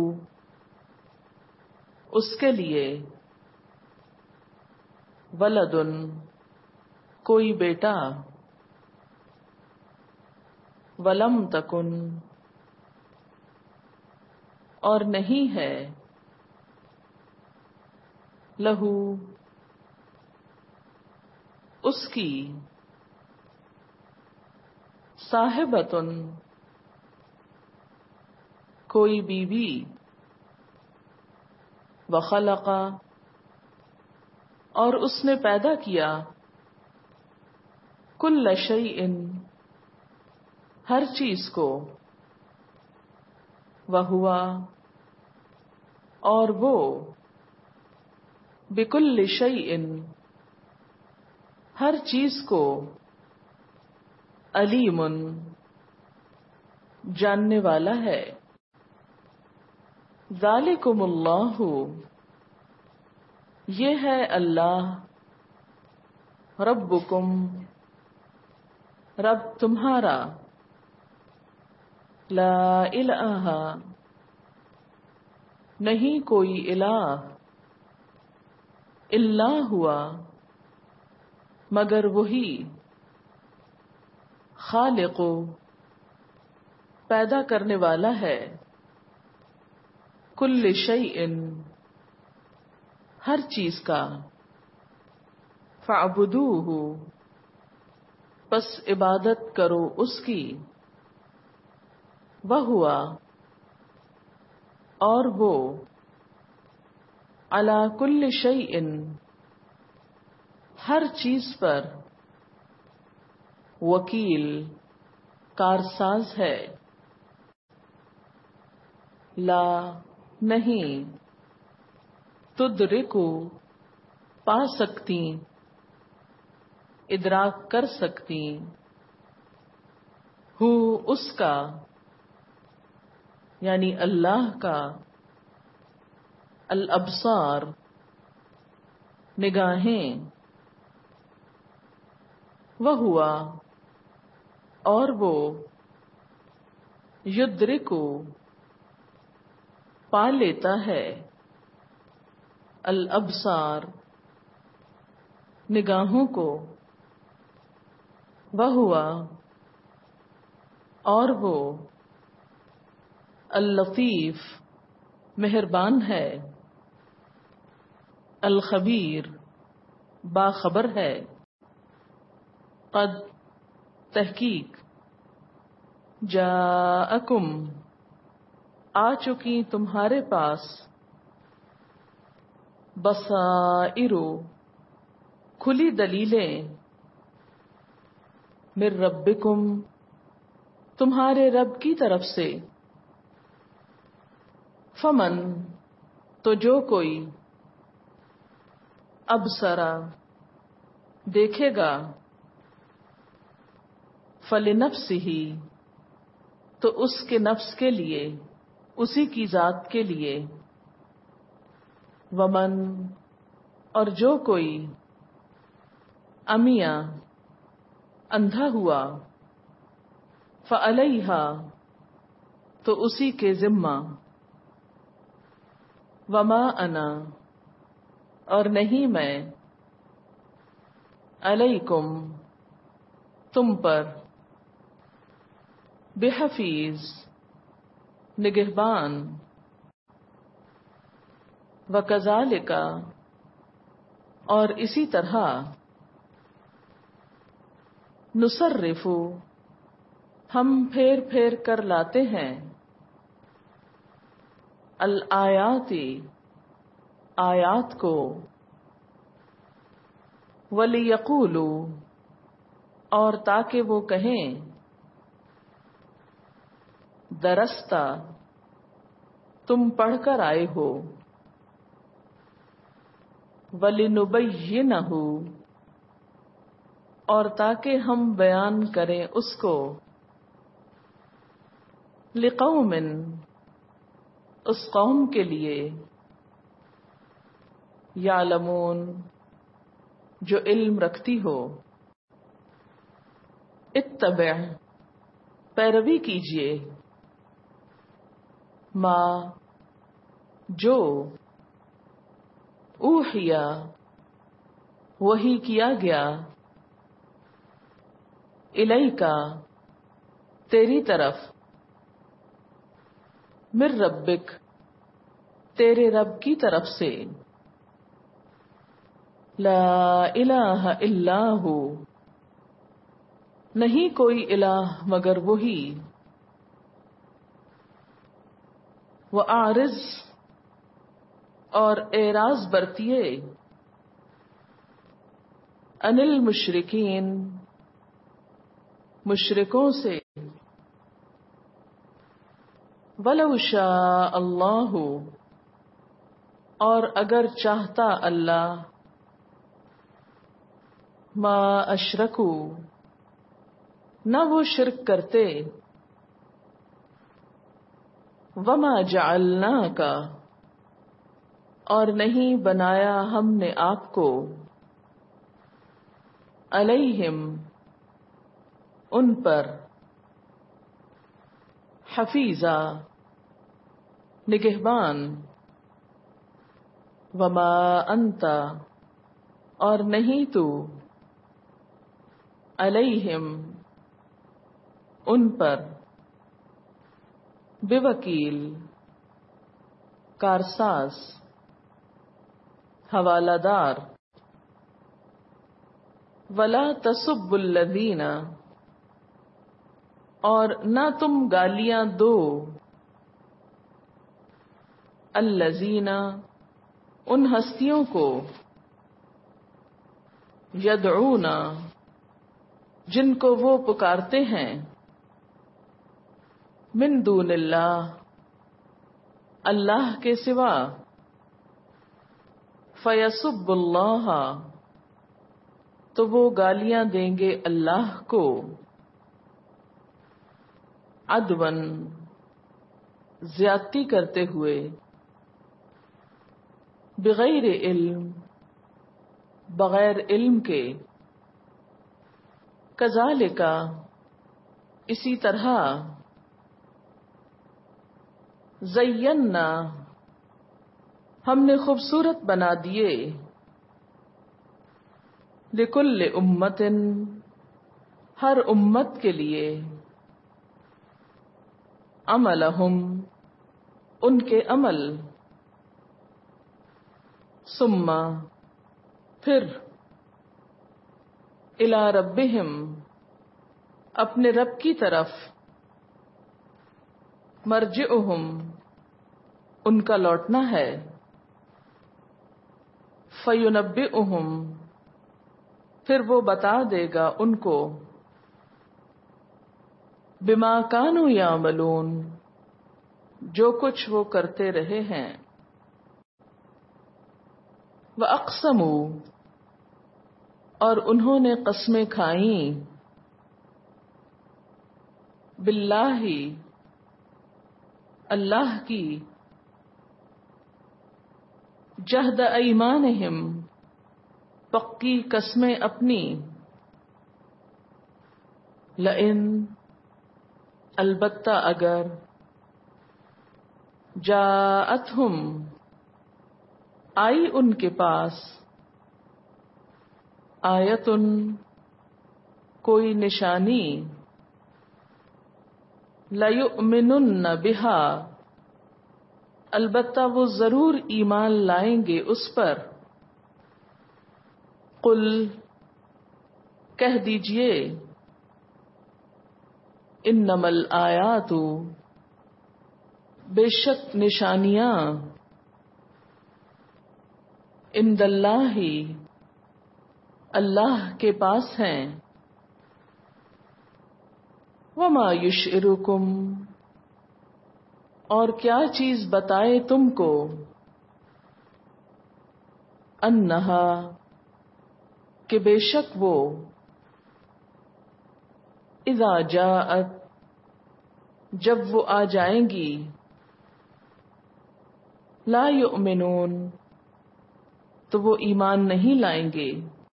اس کے لیے، ولدن کوئی بیٹا، ولم تکن اور نہیں ہے، لہو اس کی، صاحبتن کوئی بیوی، وخلق اور اس نے پیدا کیا، کل شیء ہر چیز کو، وہوا اور وہ، بکل شیء ہر چیز کو، علیم جاننے والا ہے، ذالکم اللہ یہ ہے اللہ، ربکم رب تمہارا، لا الہ نہیں کوئی الہ، الا ہوا مگر وہی، خالق پیدا کرنے والا ہے، کل شیء ہر چیز کا، فاعبدوہ پس عبادت کرو اس کی، وہو اور وہ، علی کل شیء ہر چیز پر، وکیل کارساز ہے، لا نہیں، تدرکو پا سکتی، ادراک کر سکتی، ہو اس کا یعنی اللہ کا، الابصار نگاہیں، وہو اور وہ، یدرکو پا لیتا ہے، الابصار نگاہوں کو، وہو اور وہ، اللطیف مہربان ہے، الخبیر باخبر ہے، قد تحقیق، جاءکم آ چکی تمہارے پاس، بصائر کھلی دلیلیں، من ربکم تمہارے رب کی طرف سے، فمن تو جو کوئی، ابصرا دیکھے گا، فلنفسہ تو اس کے نفس کے لیے، اسی کی ذات کے لیے، ومن اور جو کوئی، عمیہ اندھا ہوا، فعلیہا تو اسی کے ذمہ، وما انا اور نہیں میں، علیکم تم پر، بحفیظ نگہبان، وکذالک اور اسی طرح، نصرف ہم پھیر پھیر کر لاتے ہیں، الآیات آیات کو، وَلِيَقُولُوا اور تاکہ وہ کہیں، درستہ تم پڑھ کر آئے ہو، وَلِنُبَيِّنَهُ اور تاکہ ہم بیان کریں اس کو لقوم، اس قوم کے لیے یعلمون، جو علم رکھتی ہو. اتبع، پیروی کیجیے، ما، جو اوحیا، وحی کیا گیا، الیکا، تیری طرف، من ربک، تیرے رب کی طرف سے، لا الہ الا ہو، نہیں کوئی الہ مگر وہی. وَأَعْرِضْ، اور اعراض برتیے، عن المشرکین، مشرکوں سے. وَلَوْ شَاءَ اللَّهُ، اور اگر چاہتا اللہ، ما اشرکوا، نہ وہ شرک کرتے. وما جعلناک، اور نہیں بنایا ہم نے آپ کو، علیہم، ان پر، حفیظا، نگہبان. وما انت، اور نہیں تو، علیہم، ان پر، بوکیل، کارساز، حوالہ دار. ولا تسبوا الذین، اور نہ تم گالیاں دو، الذین، ان ہستیوں کو، یدعون، جن کو وہ پکارتے ہیں، من دون اللہ، اللہ کے سوا. فیسبوا اللہ، تو وہ گالیاں دیں گے اللہ کو، عدواً، زیادتی کرتے ہوئے، بغیر علم، بغیر علم کے. کذالک، اسی طرح، زینا، ہم نے خوبصورت بنا دیے، لکل امت، ہر امت کے لیے، عملہم، ان کے عمل. ثم، پھر، الی ربہم، اپنے رب کی طرف، مرجعہم، ان کا لوٹنا ہے. فینبئہم، پھر وہ بتا دے گا ان کو، بما کانوا یعملون، جو کچھ وہ کرتے رہے ہیں. وَأَقْسَمُوا، اور انہوں نے قسمیں کھائیں، باللہ، اللہ کی، جہد ایمانہم، پکی قسمیں اپنی. لئن، البتہ اگر، جاءتہم، آئی ان کے پاس، آیتن، کوئی نشانی، لَيُؤْمِنُنَّ بِهَا، البتہ وہ ضرور ایمان لائیں گے اس پر. قل، کہہ دیجئے، انما الآیات، بے شک نشانیاں، عند اللہ، اللہ کے پاس ہیں. وما یشعرکم، اور کیا چیز بتائے تم کو، انہا، کہ بے شک وہ، اذا جاءت جب وہ آ جائیں گی، لا یؤمنون تو وہ ایمان نہیں لائیں گے،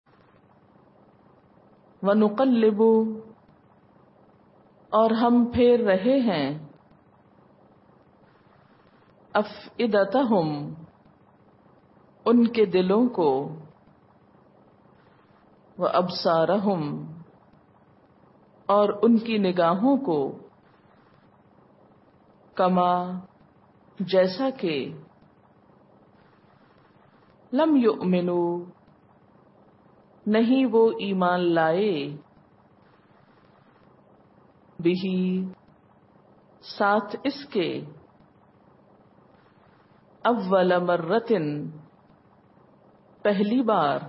وَنُقَلِّبُ اور ہم پھیر رہے ہیں، أَفْئِدَتَهُمْ ان کے دلوں کو، وَأَبْصَارَهُمْ اور ان کی نگاہوں کو، کما جیسا کہ لم یؤمنوا نہیں وہ ایمان لائے، بہی ساتھ اس کے، اول مرتن پہلی بار،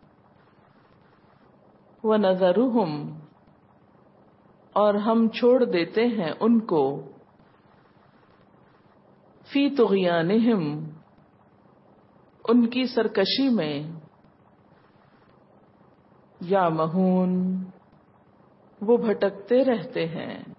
وَنَذَرُهُمْ اور ہم چھوڑ دیتے ہیں ان کو، فی طغیانہم ان کی سرکشی میں، یعمہون وہ بھٹکتے رہتے ہیں۔